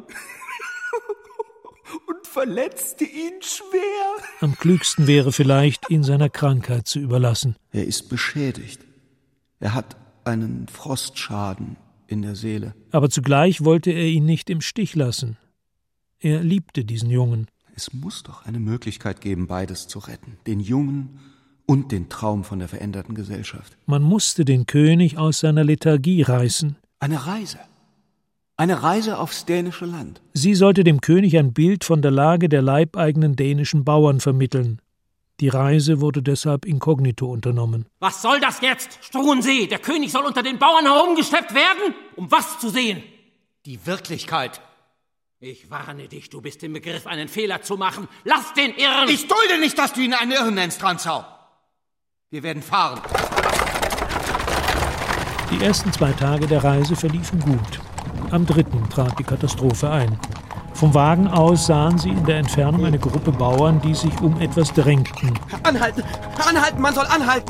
und verletzte ihn schwer. Am klügsten wäre vielleicht, ihn seiner Krankheit zu überlassen. Er ist beschädigt. Er hat einen Frostschaden in der Seele. Aber zugleich wollte er ihn nicht im Stich lassen. Er liebte diesen Jungen. Es muss doch eine Möglichkeit geben, beides zu retten. Den Jungen und den Traum von der veränderten Gesellschaft. Man musste den König aus seiner Lethargie reißen. Eine Reise. Eine Reise aufs dänische Land. Sie sollte dem König ein Bild von der Lage der leibeigenen dänischen Bauern vermitteln. Die Reise wurde deshalb inkognito unternommen. Was soll das jetzt, Struensee? Der König soll unter den Bauern herumgeschleppt werden? Um was zu sehen? Die Wirklichkeit. Ich warne dich, du bist im Begriff, einen Fehler zu machen. Lass den irren! Ich dulde nicht, dass du ihn einen Irren nennst, Rantzau. Wir werden fahren. Die ersten zwei Tage der Reise verliefen gut. Am dritten trat die Katastrophe ein. Vom Wagen aus sahen sie in der Entfernung eine Gruppe Bauern, die sich um etwas drängten. Anhalten! Anhalten! Man soll anhalten!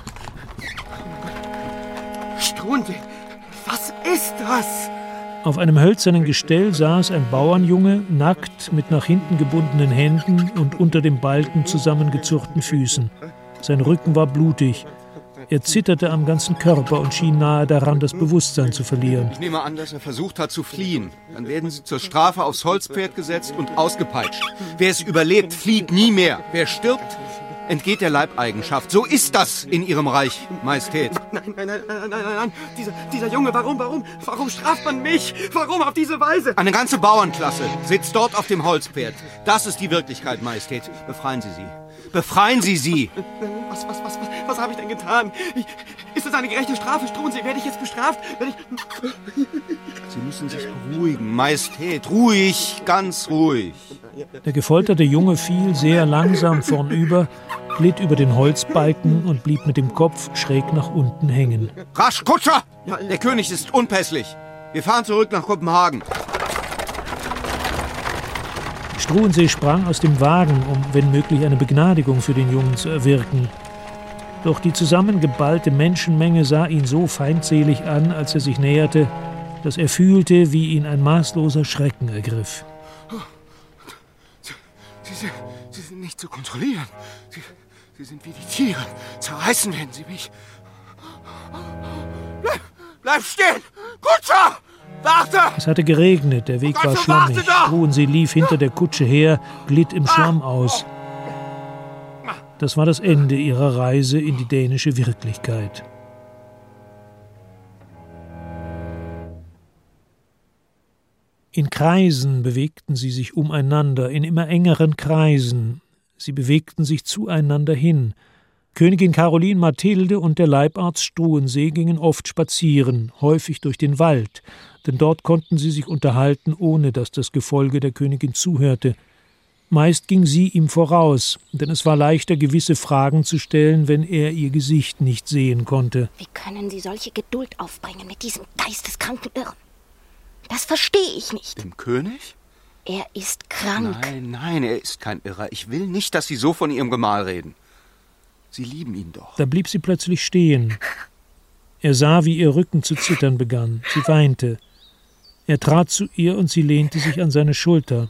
Struensee, was ist das? Auf einem hölzernen Gestell saß ein Bauernjunge, nackt, mit nach hinten gebundenen Händen und unter dem Balken zusammengezurrten Füßen. Sein Rücken war blutig. Er zitterte am ganzen Körper und schien nahe daran, das Bewusstsein zu verlieren. Ich nehme an, dass er versucht hat zu fliehen. Dann werden sie zur Strafe aufs Holzpferd gesetzt und ausgepeitscht. Wer es überlebt, flieht nie mehr. Wer stirbt, entgeht der Leibeigenschaft. So ist das in Ihrem Reich, Majestät. Nein, nein, nein, nein, nein, nein, nein. Dieser, dieser Junge, warum, warum, warum straft man mich? Warum auf diese Weise? Eine ganze Bauernklasse sitzt dort auf dem Holzpferd. Das ist die Wirklichkeit, Majestät. Befreien Sie sie. Befreien Sie sie! Was, was, was, was, was habe ich denn getan? Ich, ist das eine gerechte Strafe, Struensee? Werde ich jetzt bestraft? Werde ich... Sie müssen sich beruhigen, Majestät. Ruhig, ganz ruhig. Der gefolterte Junge fiel sehr langsam vornüber, glitt über den Holzbalken und blieb mit dem Kopf schräg nach unten hängen. Rasch, Kutscher! Der König ist unpässlich. Wir fahren zurück nach Kopenhagen. Struensee sprang aus dem Wagen, um wenn möglich eine Begnadigung für den Jungen zu erwirken. Doch die zusammengeballte Menschenmenge sah ihn so feindselig an, als er sich näherte, dass er fühlte, wie ihn ein maßloser Schrecken ergriff. Sie, Sie, sind, Sie sind nicht zu kontrollieren. Sie, Sie sind wie die Tiere. Zerreißen werden Sie mich. Bleib, bleib stehen! Kutscher! Warte! Es hatte geregnet, der Weg war schlammig. Struensee lief hinter der Kutsche her, glitt im Schlamm aus. Das war das Ende ihrer Reise in die dänische Wirklichkeit. In Kreisen bewegten sie sich umeinander, in immer engeren Kreisen. Sie bewegten sich zueinander hin. Königin Caroline Mathilde und der Leibarzt Struensee gingen oft spazieren, häufig durch den Wald, denn dort konnten sie sich unterhalten, ohne dass das Gefolge der Königin zuhörte. Meist ging sie ihm voraus, denn es war leichter, gewisse Fragen zu stellen, wenn er ihr Gesicht nicht sehen konnte. Wie können Sie solche Geduld aufbringen mit diesem geisteskranken Irren? Das verstehe ich nicht. Dem König? Er ist krank. Nein, nein, er ist kein Irrer. Ich will nicht, dass Sie so von Ihrem Gemahl reden. Sie lieben ihn doch. Da blieb sie plötzlich stehen. Er sah, wie ihr Rücken zu zittern begann. Sie weinte. Er trat zu ihr und sie lehnte sich an seine Schulter.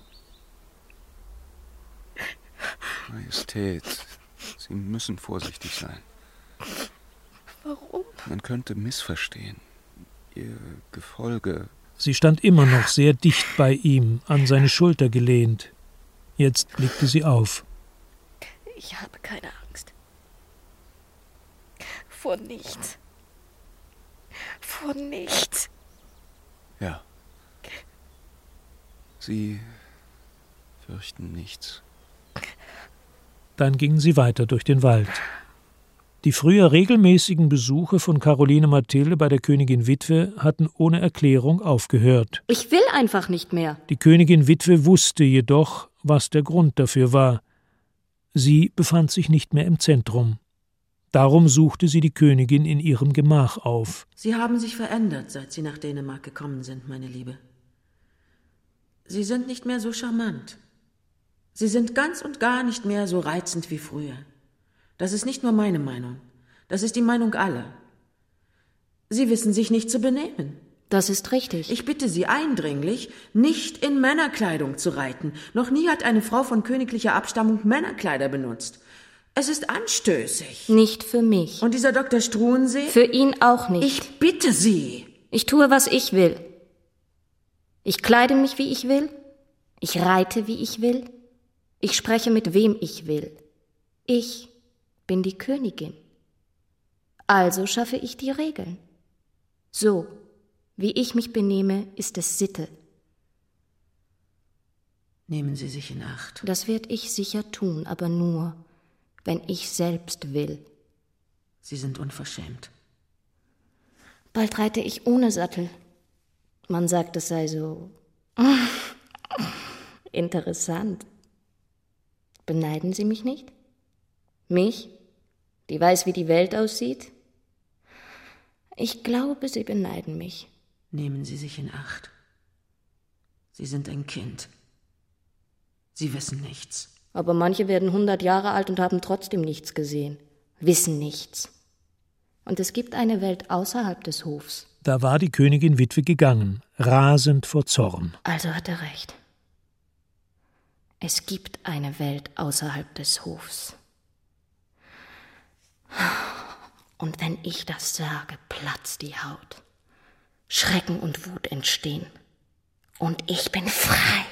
Majestät, Sie müssen vorsichtig sein. Warum? Man könnte missverstehen. Ihr Gefolge... Sie stand immer noch sehr dicht bei ihm, an seine Schulter gelehnt. Jetzt blickte sie auf. Ich habe keine Angst. Vor nichts. Vor nichts. Ja. Sie fürchten nichts. Dann gingen sie weiter durch den Wald. Die früher regelmäßigen Besuche von Caroline Mathilde bei der Königin Witwe hatten ohne Erklärung aufgehört. Ich will einfach nicht mehr. Die Königin Witwe wusste jedoch, was der Grund dafür war. Sie befand sich nicht mehr im Zentrum. Darum suchte sie die Königin in ihrem Gemach auf. Sie haben sich verändert, seit Sie nach Dänemark gekommen sind, meine Liebe. Sie sind nicht mehr so charmant. Sie sind ganz und gar nicht mehr so reizend wie früher. Das ist nicht nur meine Meinung. Das ist die Meinung aller. Sie wissen sich nicht zu benehmen. Das ist richtig. Ich bitte Sie eindringlich, nicht in Männerkleidung zu reiten. Noch nie hat eine Frau von königlicher Abstammung Männerkleider benutzt. Es ist anstößig. Nicht für mich. Und dieser Doktor Struensee? Für ihn auch nicht. Ich bitte Sie. Ich tue, was ich will. Ich kleide mich, wie ich will. Ich reite, wie ich will. Ich spreche, mit wem ich will. Ich bin die Königin. Also schaffe ich die Regeln. So, wie ich mich benehme, ist es Sitte. Nehmen Sie sich in Acht. Das werd ich sicher tun, aber nur, wenn ich selbst will. Sie sind unverschämt. Bald reite ich ohne Sattel. Man sagt, es sei so interessant. Beneiden Sie mich nicht? Mich, die weiß, wie die Welt aussieht? Ich glaube, Sie beneiden mich. Nehmen Sie sich in Acht. Sie sind ein Kind. Sie wissen nichts. Aber manche werden hundert Jahre alt und haben trotzdem nichts gesehen, wissen nichts. Und es gibt eine Welt außerhalb des Hofs. Da war die Königin Witwe gegangen, rasend vor Zorn. Also hat er recht. Es gibt eine Welt außerhalb des Hofs. Und wenn ich das sage, platzt die Haut. Schrecken und Wut entstehen. Und ich bin frei.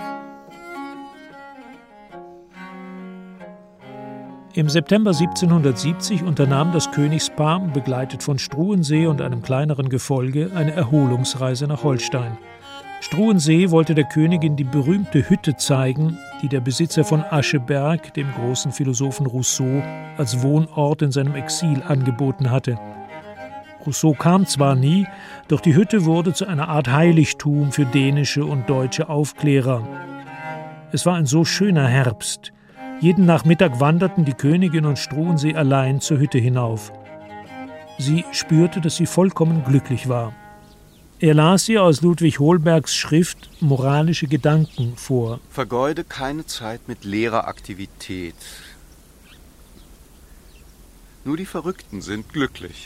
Im September siebzehnhundertsiebzig unternahm das Königspaar, begleitet von Struensee und einem kleineren Gefolge, eine Erholungsreise nach Holstein. Struensee wollte der Königin die berühmte Hütte zeigen, die der Besitzer von Ascheberg, dem großen Philosophen Rousseau, als Wohnort in seinem Exil angeboten hatte. Rousseau kam zwar nie, doch die Hütte wurde zu einer Art Heiligtum für dänische und deutsche Aufklärer. Es war ein so schöner Herbst. Jeden Nachmittag wanderten die Königin und Struensee allein zur Hütte hinauf. Sie spürte, dass sie vollkommen glücklich war. Er las ihr aus Ludwig Holbergs Schrift Moralische Gedanken vor. Vergeude keine Zeit mit leerer Aktivität. Nur die Verrückten sind glücklich.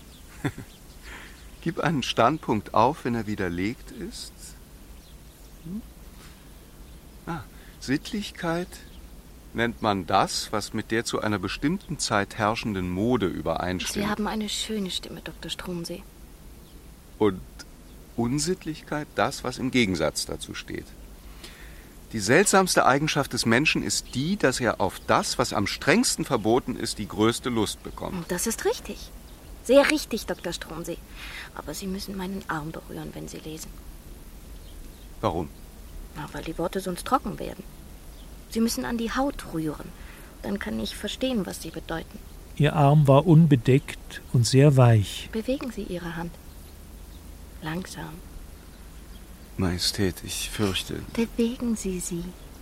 Gib einen Standpunkt auf, wenn er widerlegt ist. Hm? Ah, Sittlichkeit nennt man das, was mit der zu einer bestimmten Zeit herrschenden Mode übereinstimmt. Sie haben eine schöne Stimme, Doktor Struensee. Und Unsittlichkeit das, was im Gegensatz dazu steht. Die seltsamste Eigenschaft des Menschen ist die, dass er auf das, was am strengsten verboten ist, die größte Lust bekommt. Das ist richtig. Sehr richtig, Doktor Struensee. Aber Sie müssen meinen Arm berühren, wenn Sie lesen. Warum? Na, weil die Worte sonst trocken werden. Sie müssen an die Haut rühren. Dann kann ich verstehen, was sie bedeuten. Ihr Arm war unbedeckt und sehr weich. Bewegen Sie Ihre Hand. Langsam. Majestät, ich fürchte... Bewegen Sie sie.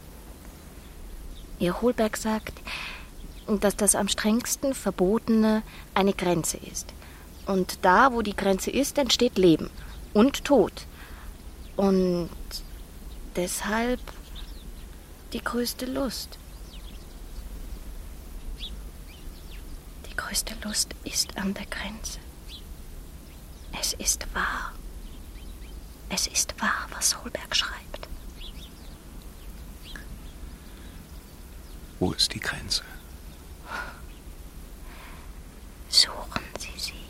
Ihr Holberg sagt, dass das am strengsten Verbotene eine Grenze ist. Und da, wo die Grenze ist, entsteht Leben und Tod. Und deshalb die größte Lust. Die größte Lust ist an der Grenze. Es ist wahr. Es ist wahr, was Holberg schreibt. Wo ist die Grenze? Suchen Sie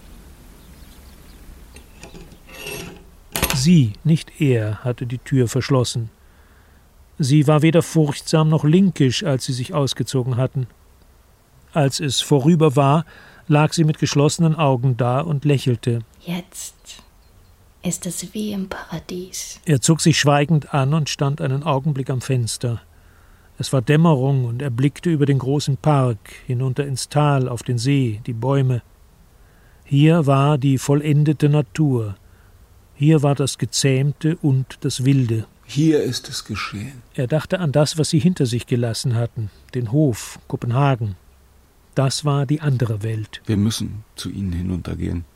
sie. Sie, nicht er, hatte die Tür verschlossen. Sie war weder furchtsam noch linkisch, als sie sich ausgezogen hatten. Als es vorüber war, lag sie mit geschlossenen Augen da und lächelte. Jetzt ist es wie im Paradies. Er zog sich schweigend an und stand einen Augenblick am Fenster. Es war Dämmerung und er blickte über den großen Park, hinunter ins Tal, auf den See, die Bäume. Hier war die vollendete Natur. Hier war das Gezähmte und das Wilde. Hier ist es geschehen. Er dachte an das, was sie hinter sich gelassen hatten, den Hof, Kopenhagen. Das war die andere Welt. Wir müssen zu ihnen hinuntergehen.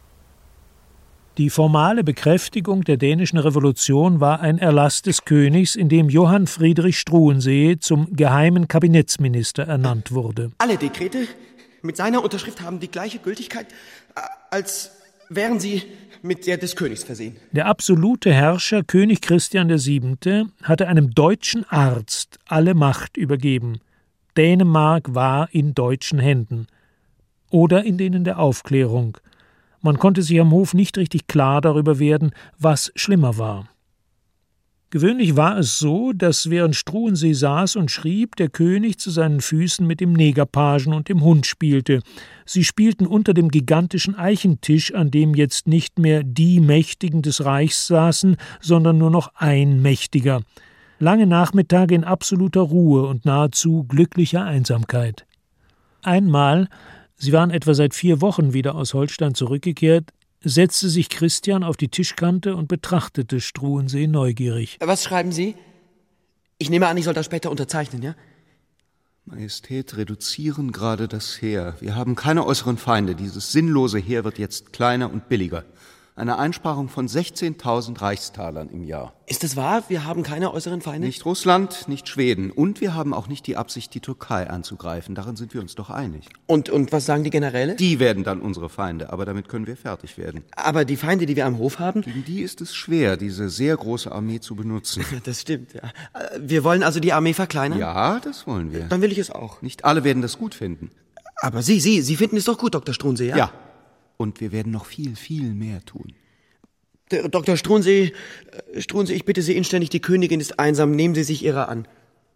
Die formale Bekräftigung der dänischen Revolution war ein Erlass des Königs, in dem Johann Friedrich Struensee zum geheimen Kabinettsminister ernannt wurde. Alle Dekrete mit seiner Unterschrift haben die gleiche Gültigkeit, als wären sie mit der des Königs versehen. Der absolute Herrscher, König Christian der Siebente, hatte einem deutschen Arzt alle Macht übergeben. Dänemark war in deutschen Händen. Oder in denen der Aufklärung. Man konnte sich am Hof nicht richtig klar darüber werden, was schlimmer war. Gewöhnlich war es so, dass während Struensee saß und schrieb, der König zu seinen Füßen mit dem Negerpagen und dem Hund spielte. Sie spielten unter dem gigantischen Eichentisch, an dem jetzt nicht mehr die Mächtigen des Reichs saßen, sondern nur noch ein Mächtiger. Lange Nachmittage in absoluter Ruhe und nahezu glücklicher Einsamkeit. Einmal, sie waren etwa seit vier Wochen wieder aus Holstein zurückgekehrt, setzte sich Christian auf die Tischkante und betrachtete Struensee neugierig. Was schreiben Sie? Ich nehme an, ich soll das später unterzeichnen, ja? Majestät, reduzieren gerade das Heer. Wir haben keine äußeren Feinde. Dieses sinnlose Heer wird jetzt kleiner und billiger. Eine Einsparung von sechzehntausend Reichstalern im Jahr. Ist es wahr? Wir haben keine äußeren Feinde? Nicht Russland, nicht Schweden. Und wir haben auch nicht die Absicht, die Türkei anzugreifen. Darin sind wir uns doch einig. Und, und was sagen die Generäle? Die werden dann unsere Feinde, aber damit können wir fertig werden. Aber die Feinde, die wir am Hof haben? Gegen die ist es schwer, diese sehr große Armee zu benutzen. Das stimmt, ja. Wir wollen also die Armee verkleinern? Ja, das wollen wir. Dann will ich es auch. Nicht alle werden das gut finden. Aber Sie, Sie, Sie finden es doch gut, Doktor Struensee, ja? Ja. Und wir werden noch viel, viel mehr tun. Der Doktor Struensee, Struensee, ich bitte Sie inständig, die Königin ist einsam, nehmen Sie sich ihrer an.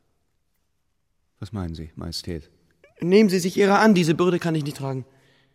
Was meinen Sie, Majestät? Nehmen Sie sich ihrer an, diese Bürde kann ich nicht tragen.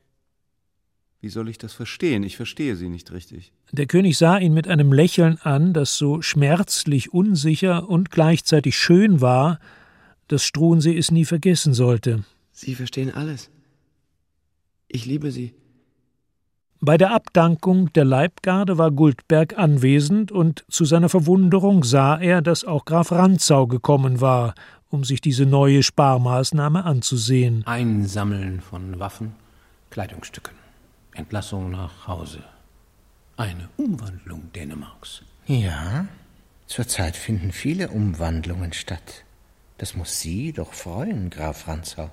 Wie soll ich das verstehen? Ich verstehe Sie nicht richtig. Der König sah ihn mit einem Lächeln an, das so schmerzlich unsicher und gleichzeitig schön war, dass Struensee es nie vergessen sollte. Sie verstehen alles. Ich liebe Sie. Bei der Abdankung der Leibgarde war Guldberg anwesend, und zu seiner Verwunderung sah er, dass auch Graf Rantzau gekommen war, um sich diese neue Sparmaßnahme anzusehen. Einsammeln von Waffen, Kleidungsstücken, Entlassung nach Hause. Eine Umwandlung Dänemarks. Ja, zurzeit finden viele Umwandlungen statt. Das muss Sie doch freuen, Graf Rantzau.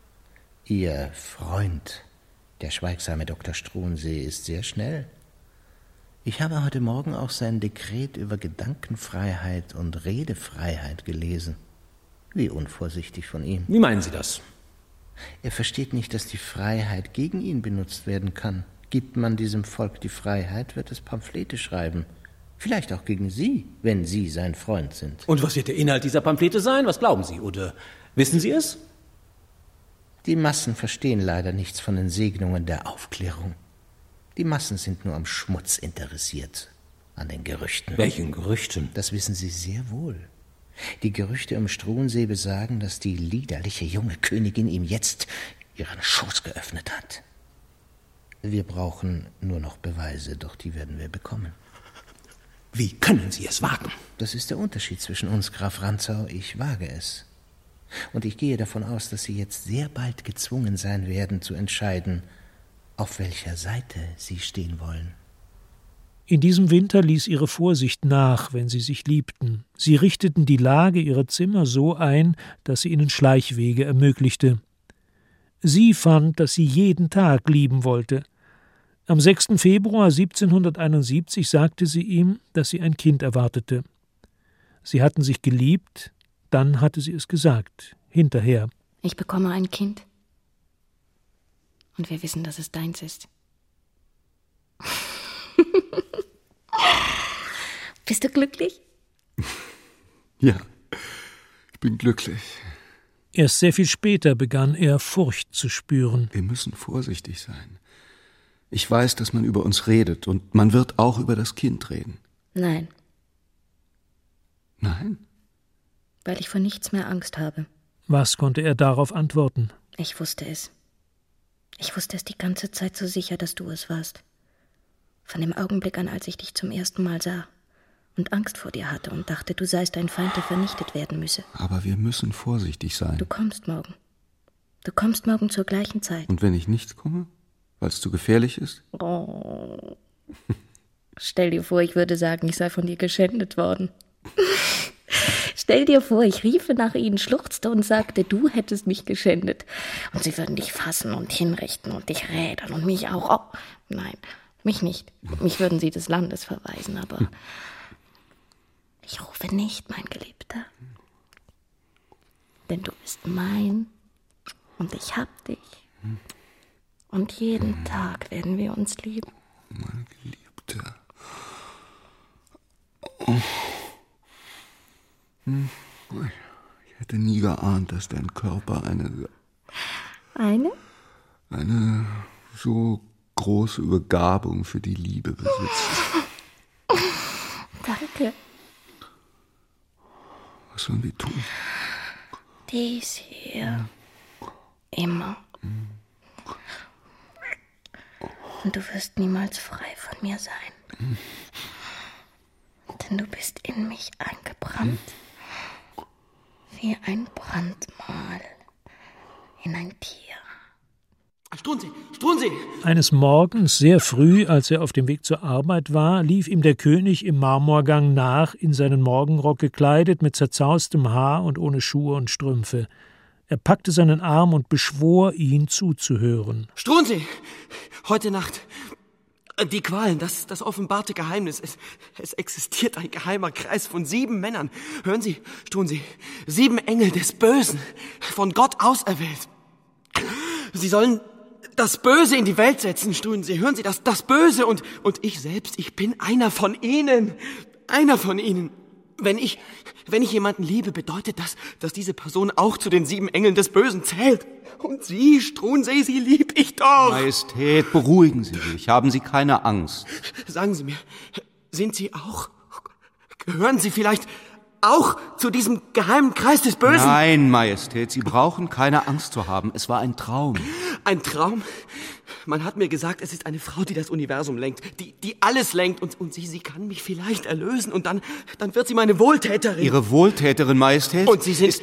Ihr Freund, der schweigsame Doktor Struensee, ist sehr schnell. Ich habe heute Morgen auch sein Dekret über Gedankenfreiheit und Redefreiheit gelesen. Wie unvorsichtig von ihm. Wie meinen Sie das? Er versteht nicht, dass die Freiheit gegen ihn benutzt werden kann. Gibt man diesem Volk die Freiheit, wird es Pamphlete schreiben. Vielleicht auch gegen Sie, wenn Sie sein Freund sind. Und was wird der Inhalt dieser Pamphlete sein? Was glauben Sie? Oder wissen Sie es? Die Massen verstehen leider nichts von den Segnungen der Aufklärung. Die Massen sind nur am Schmutz interessiert, an den Gerüchten. Welchen Gerüchten? Das wissen Sie sehr wohl. Die Gerüchte um Struensee besagen, dass die liederliche junge Königin ihm jetzt ihren Schoß geöffnet hat. Wir brauchen nur noch Beweise, doch die werden wir bekommen. Wie können Sie es wagen? Das ist der Unterschied zwischen uns, Graf Rantzau. Ich wage es. Und ich gehe davon aus, dass Sie jetzt sehr bald gezwungen sein werden, zu entscheiden, auf welcher Seite Sie stehen wollen. In diesem Winter ließ ihre Vorsicht nach, wenn sie sich liebten. Sie richteten die Lage ihrer Zimmer so ein, dass sie ihnen Schleichwege ermöglichte. Sie fand, dass sie jeden Tag lieben wollte. Am sechsten Februar siebzehnhunderteinundsiebzig sagte sie ihm, dass sie ein Kind erwartete. Sie hatten sich geliebt, dann hatte sie es gesagt, hinterher. Ich bekomme ein Kind. Und wir wissen, dass es deins ist. Bist du glücklich? Ja, ich bin glücklich. Erst sehr viel später begann er, Furcht zu spüren. Wir müssen vorsichtig sein. Ich weiß, dass man über uns redet und man wird auch über das Kind reden. Nein. Nein? Weil ich vor nichts mehr Angst habe. Was konnte er darauf antworten? Ich wusste es. Ich wusste es die ganze Zeit so sicher, dass du es warst. Von dem Augenblick an, als ich dich zum ersten Mal sah und Angst vor dir hatte und dachte, du seist ein Feind, der vernichtet werden müsse. Aber wir müssen vorsichtig sein. Du kommst morgen. Du kommst morgen zur gleichen Zeit. Und wenn ich nicht komme? Weil es zu gefährlich ist? Oh. Stell dir vor, ich würde sagen, ich sei von dir geschändet worden. Stell dir vor, ich riefe nach ihnen, schluchzte und sagte, du hättest mich geschändet. Und sie würden dich fassen und hinrichten und dich rädern und mich auch. Oh, nein, mich nicht. Mich würden sie des Landes verweisen, aber ich rufe nicht, mein Geliebter. Denn du bist mein und ich hab dich. Und jeden Tag werden wir uns lieben. Mein Geliebter. Oh. Ich hätte nie geahnt, dass dein Körper eine... Eine? Eine so große Begabung für die Liebe besitzt. Danke. Was sollen wir tun? Dies hier. Immer. Und du wirst niemals frei von mir sein. Denn du bist in mich eingebrannt. Wie ein Brandmal in ein Tier. Struensee, Struensee! Eines Morgens, sehr früh, als er auf dem Weg zur Arbeit war, lief ihm der König im Marmorgang nach, in seinen Morgenrock gekleidet, mit zerzaustem Haar und ohne Schuhe und Strümpfe. Er packte seinen Arm und beschwor, ihn zuzuhören. Struensee! Heute Nacht. Die Qualen, das, das offenbarte Geheimnis. Es, es existiert ein geheimer Kreis von sieben Männern. Hören Sie, Struensee, sieben Engel des Bösen, von Gott auserwählt. Sie sollen das Böse in die Welt setzen, Struensee. Hören Sie, das, das Böse und, und ich selbst, ich bin einer von ihnen. Einer von ihnen. Wenn ich, wenn ich jemanden liebe, bedeutet das, dass diese Person auch zu den sieben Engeln des Bösen zählt. Und Sie, Struensee, Sie lieb ich doch. Majestät, beruhigen Sie sich. Haben Sie keine Angst. Sagen Sie mir, sind Sie auch, gehören Sie vielleicht auch zu diesem geheimen Kreis des Bösen? Nein, Majestät, Sie brauchen keine Angst zu haben. Es war ein Traum. Ein Traum? Man hat mir gesagt, es ist eine Frau, die das Universum lenkt, die, die alles lenkt. Und, und sie, sie kann mich vielleicht erlösen. Und dann, dann wird sie meine Wohltäterin. Ihre Wohltäterin, Majestät? Und Sie sind...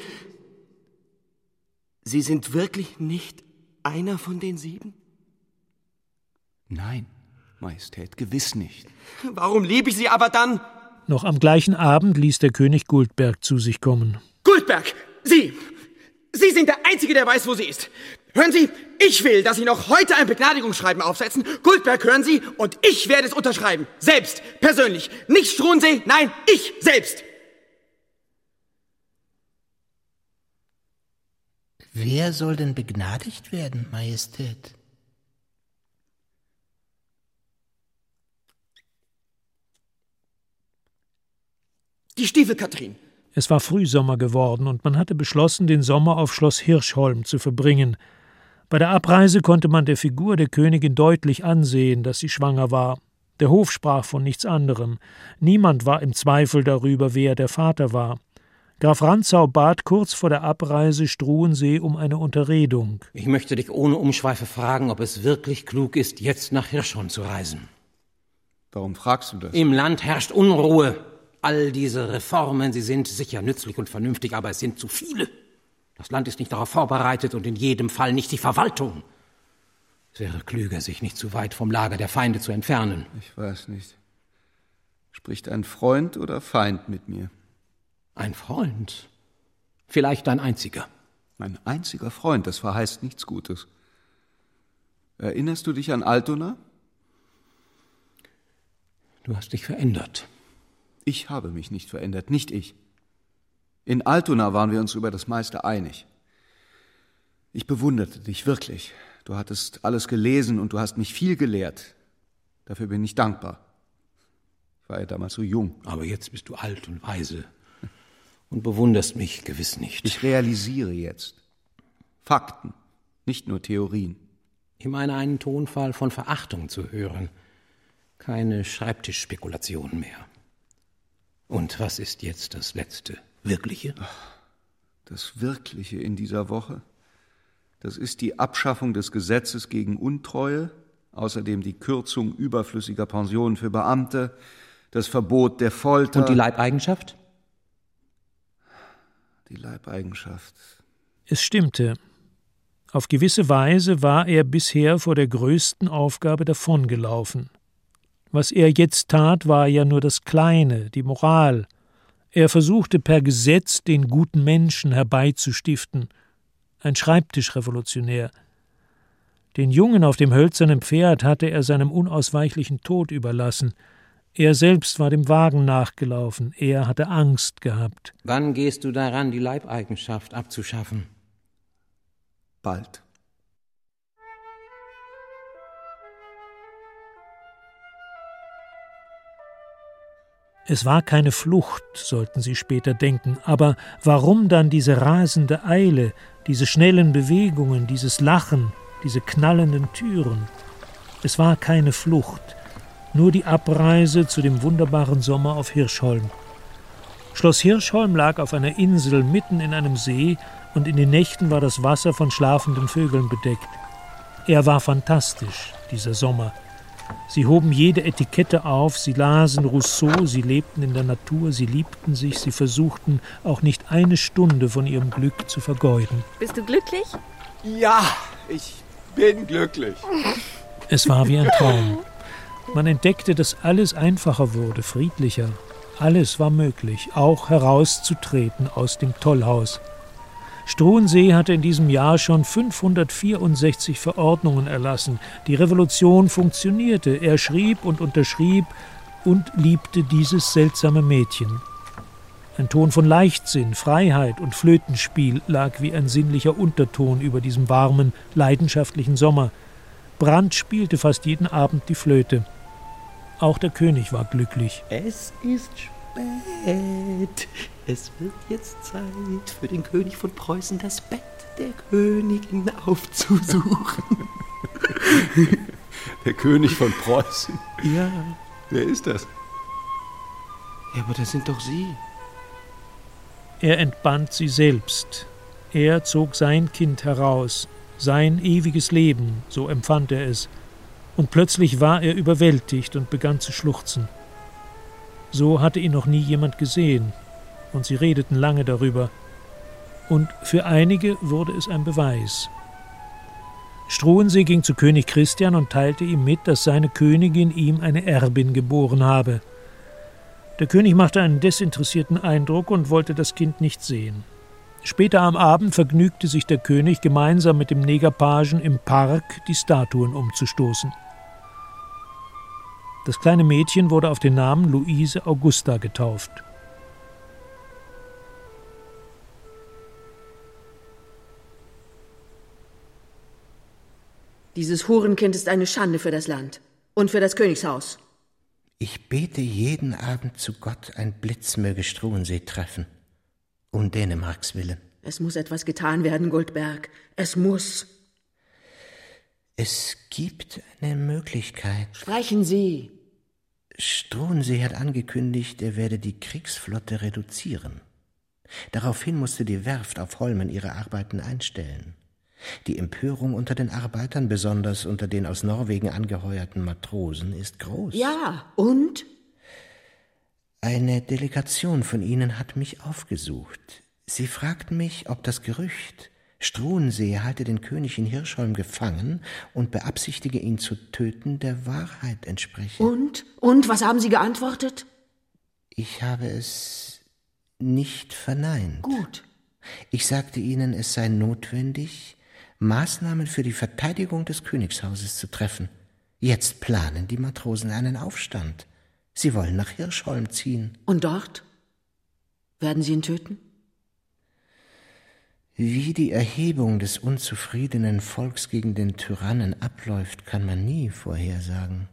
Sie sind wirklich nicht einer von den sieben? Nein, Majestät, gewiss nicht. Warum liebe ich Sie aber dann? Noch am gleichen Abend ließ der König Guldberg zu sich kommen. Guldberg, Sie! Sie sind der Einzige, der weiß, wo sie ist. Hören Sie, ich will, dass Sie noch heute ein Begnadigungsschreiben aufsetzen. Guldberg, hören Sie, und ich werde es unterschreiben. Selbst, persönlich. Nicht Struensee, nein, ich selbst. Wer soll denn begnadigt werden, Majestät? Die Stiefel-Kathrin. Es war Frühsommer geworden und man hatte beschlossen, den Sommer auf Schloss Hirschholm zu verbringen. Bei der Abreise konnte man der Figur der Königin deutlich ansehen, dass sie schwanger war. Der Hof sprach von nichts anderem. Niemand war im Zweifel darüber, wer der Vater war. Graf Rantzau bat kurz vor der Abreise Struensee um eine Unterredung. Ich möchte dich ohne Umschweife fragen, ob es wirklich klug ist, jetzt nach Hirschholm zu reisen. Warum fragst du das? Im Land herrscht Unruhe. All diese Reformen, sie sind sicher nützlich und vernünftig, aber es sind zu viele. Das Land ist nicht darauf vorbereitet und in jedem Fall nicht die Verwaltung. Es wäre klüger, sich nicht zu weit vom Lager der Feinde zu entfernen. Ich weiß nicht. Spricht ein Freund oder Feind mit mir? Ein Freund? Vielleicht ein einziger. Ein einziger Freund, das verheißt nichts Gutes. Erinnerst du dich an Altona? Du hast dich verändert. Ich habe mich nicht verändert, nicht ich. In Altona waren wir uns über das meiste einig. Ich bewunderte dich wirklich. Du hattest alles gelesen und du hast mich viel gelehrt. Dafür bin ich dankbar. Ich war ja damals so jung. Aber jetzt bist du alt und weise und bewunderst mich gewiss nicht. Ich realisiere jetzt, Fakten, nicht nur Theorien. Ich meine einen Tonfall von Verachtung zu hören. Keine Schreibtischspekulationen mehr. Und was ist jetzt das Letzte, Wirkliche? Das Wirkliche in dieser Woche, das ist die Abschaffung des Gesetzes gegen Untreue, außerdem die Kürzung überflüssiger Pensionen für Beamte, das Verbot der Folter. Und die Leibeigenschaft? Die Leibeigenschaft. Es stimmte. Auf gewisse Weise war er bisher vor der größten Aufgabe davongelaufen. Was er jetzt tat, war ja nur das Kleine, die Moral. Er versuchte per Gesetz den guten Menschen herbeizustiften. Ein Schreibtischrevolutionär. Den Jungen auf dem hölzernen Pferd hatte er seinem unausweichlichen Tod überlassen. Er selbst war dem Wagen nachgelaufen. Er hatte Angst gehabt. Wann gehst du daran, die Leibeigenschaft abzuschaffen? Bald. Es war keine Flucht, sollten Sie später denken, aber warum dann diese rasende Eile, diese schnellen Bewegungen, dieses Lachen, diese knallenden Türen? Es war keine Flucht, nur die Abreise zu dem wunderbaren Sommer auf Hirschholm. Schloss Hirschholm lag auf einer Insel mitten in einem See, und in den Nächten war das Wasser von schlafenden Vögeln bedeckt. Er war fantastisch, dieser Sommer. Sie hoben jede Etikette auf, sie lasen Rousseau, sie lebten in der Natur, sie liebten sich, sie versuchten auch nicht eine Stunde von ihrem Glück zu vergeuden. Bist du glücklich? Ja, ich bin glücklich. Es war wie ein Traum. Man entdeckte, dass alles einfacher wurde, friedlicher. Alles war möglich, auch herauszutreten aus dem Tollhaus. Struensee hatte in diesem Jahr schon fünfhundertvierundsechzig Verordnungen erlassen. Die Revolution funktionierte. Er schrieb und unterschrieb und liebte dieses seltsame Mädchen. Ein Ton von Leichtsinn, Freiheit und Flötenspiel lag wie ein sinnlicher Unterton über diesem warmen, leidenschaftlichen Sommer. Brandt spielte fast jeden Abend die Flöte. Auch der König war glücklich. Es ist spät. Es wird jetzt Zeit für den König von Preußen, das Bett der Königin aufzusuchen. Der König von Preußen? Ja. Wer ist das? Ja, aber das sind doch Sie. Er entband sie selbst. Er zog sein Kind heraus, sein ewiges Leben, so empfand er es. Und plötzlich war er überwältigt und begann zu schluchzen. So hatte ihn noch nie jemand gesehen. Und sie redeten lange darüber. Und für einige wurde es ein Beweis. Struensee ging zu König Christian und teilte ihm mit, dass seine Königin ihm eine Erbin geboren habe. Der König machte einen desinteressierten Eindruck und wollte das Kind nicht sehen. Später am Abend vergnügte sich der König, gemeinsam mit dem Negerpagen im Park die Statuen umzustoßen. Das kleine Mädchen wurde auf den Namen Luise Augusta getauft. Dieses Hurenkind ist eine Schande für das Land und für das Königshaus. Ich bete jeden Abend zu Gott, ein Blitz möge Struensee treffen. Um Dänemarks willen. Es muss etwas getan werden, Goldberg. Es muss. Es gibt eine Möglichkeit. Sprechen Sie. Struensee hat angekündigt, er werde die Kriegsflotte reduzieren. Daraufhin musste die Werft auf Holmen ihre Arbeiten einstellen. Die Empörung unter den Arbeitern, besonders unter den aus Norwegen angeheuerten Matrosen, ist groß. Ja, und? Eine Delegation von ihnen hat mich aufgesucht. Sie fragten mich, ob das Gerücht, Struensee halte den König in Hirschholm gefangen und beabsichtige, ihn zu töten, der Wahrheit entspreche. Und? Und, was haben Sie geantwortet? Ich habe es nicht verneint. Gut. Ich sagte ihnen, es sei notwendig, Maßnahmen für die Verteidigung des Königshauses zu treffen. Jetzt planen die Matrosen einen Aufstand. Sie wollen nach Hirschholm ziehen. Und dort? Werden Sie ihn töten? Wie die Erhebung des unzufriedenen Volks gegen den Tyrannen abläuft, kann man nie vorhersagen.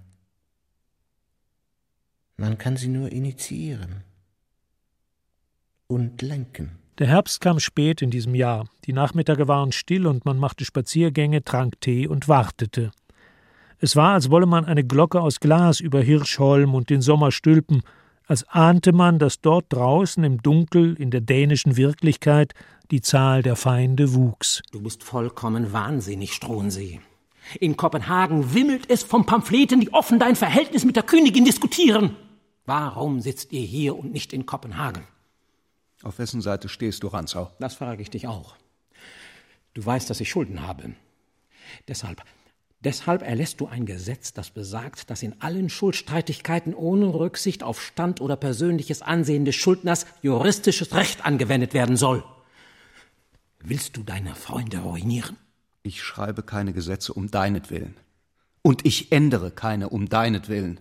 Man kann sie nur initiieren und lenken. Der Herbst kam spät in diesem Jahr. Die Nachmittage waren still und man machte Spaziergänge, trank Tee und wartete. Es war, als wolle man eine Glocke aus Glas über Hirschholm und den Sommer stülpen, als ahnte man, dass dort draußen im Dunkel, in der dänischen Wirklichkeit, die Zahl der Feinde wuchs. Du bist vollkommen wahnsinnig, Struensee. In Kopenhagen wimmelt es von Pamphleten, die offen dein Verhältnis mit der Königin diskutieren. Warum sitzt ihr hier und nicht in Kopenhagen? Auf wessen Seite stehst du, Rantzau? Das frage ich dich auch. Du weißt, dass ich Schulden habe. Deshalb, deshalb erlässt du ein Gesetz, das besagt, dass in allen Schuldstreitigkeiten ohne Rücksicht auf Stand oder persönliches Ansehen des Schuldners juristisches Recht angewendet werden soll. Willst du deine Freunde ruinieren? Ich schreibe keine Gesetze um deinetwillen. Und ich ändere keine um deinetwillen.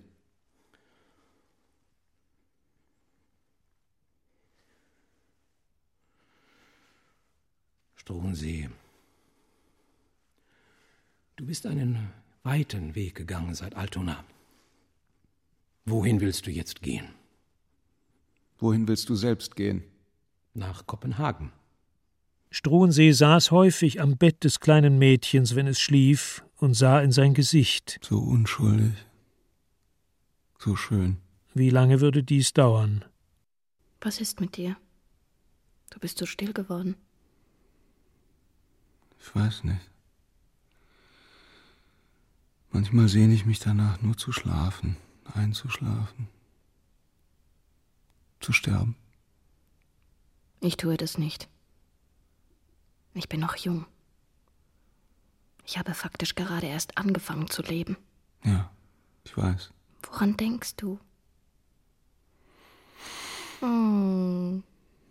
Struensee, du bist einen weiten Weg gegangen seit Altona. Wohin willst du jetzt gehen? Wohin willst du selbst gehen? Nach Kopenhagen. Struensee saß häufig am Bett des kleinen Mädchens, wenn es schlief, und sah in sein Gesicht. So unschuldig. So schön. Wie lange würde dies dauern? Was ist mit dir? Du bist so still geworden. Ich weiß nicht. Manchmal sehne ich mich danach, nur zu schlafen, einzuschlafen, zu sterben. Ich tue das nicht. Ich bin noch jung. Ich habe faktisch gerade erst angefangen zu leben. Ja, ich weiß. Woran denkst du? Hm.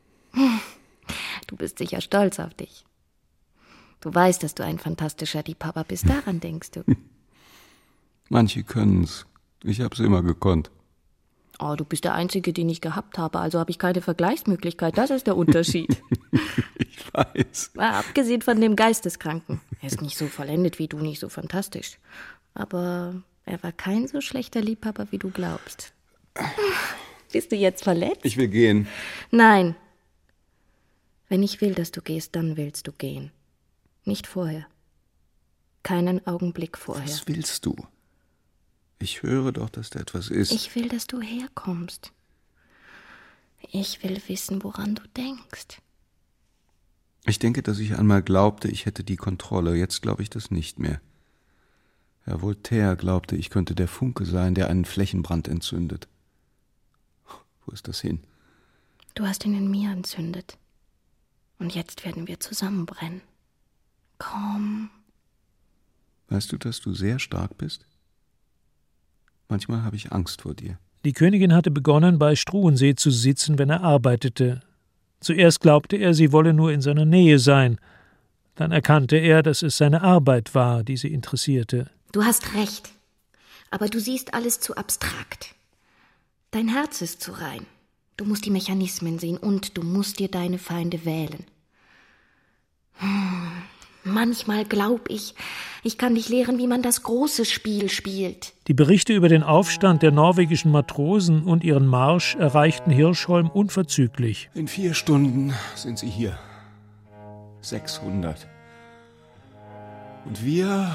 Du bist sicher stolz auf dich. Du weißt, dass du ein fantastischer Liebhaber bist. Daran denkst du. Manche können's. Ich hab's immer gekonnt. Oh, du bist der Einzige, den ich gehabt habe, also habe ich keine Vergleichsmöglichkeit. Das ist der Unterschied. Ich weiß. Mal abgesehen von dem Geisteskranken. Er ist nicht so vollendet wie du, nicht so fantastisch. Aber er war kein so schlechter Liebhaber, wie du glaubst. Bist du jetzt verletzt? Ich will gehen. Nein. Wenn ich will, dass du gehst, dann willst du gehen. Nicht vorher. Keinen Augenblick vorher. Was willst du? Ich höre doch, dass da etwas ist. Ich will, dass du herkommst. Ich will wissen, woran du denkst. Ich denke, dass ich einmal glaubte, ich hätte die Kontrolle. Jetzt glaube ich das nicht mehr. Herr Voltaire glaubte, ich könnte der Funke sein, der einen Flächenbrand entzündet. Wo ist das hin? Du hast ihn in mir entzündet. Und jetzt werden wir zusammenbrennen. Komm. Weißt du, dass du sehr stark bist? Manchmal habe ich Angst vor dir. Die Königin hatte begonnen, bei Struensee zu sitzen, wenn er arbeitete. Zuerst glaubte er, sie wolle nur in seiner Nähe sein. Dann erkannte er, dass es seine Arbeit war, die sie interessierte. Du hast recht. Aber du siehst alles zu abstrakt. Dein Herz ist zu rein. Du musst die Mechanismen sehen und du musst dir deine Feinde wählen. Hm. Manchmal glaub ich, ich kann dich lehren, wie man das große Spiel spielt. Die Berichte über den Aufstand der norwegischen Matrosen und ihren Marsch erreichten Hirschholm unverzüglich. In vier Stunden sind sie hier. sechshundert. Und wir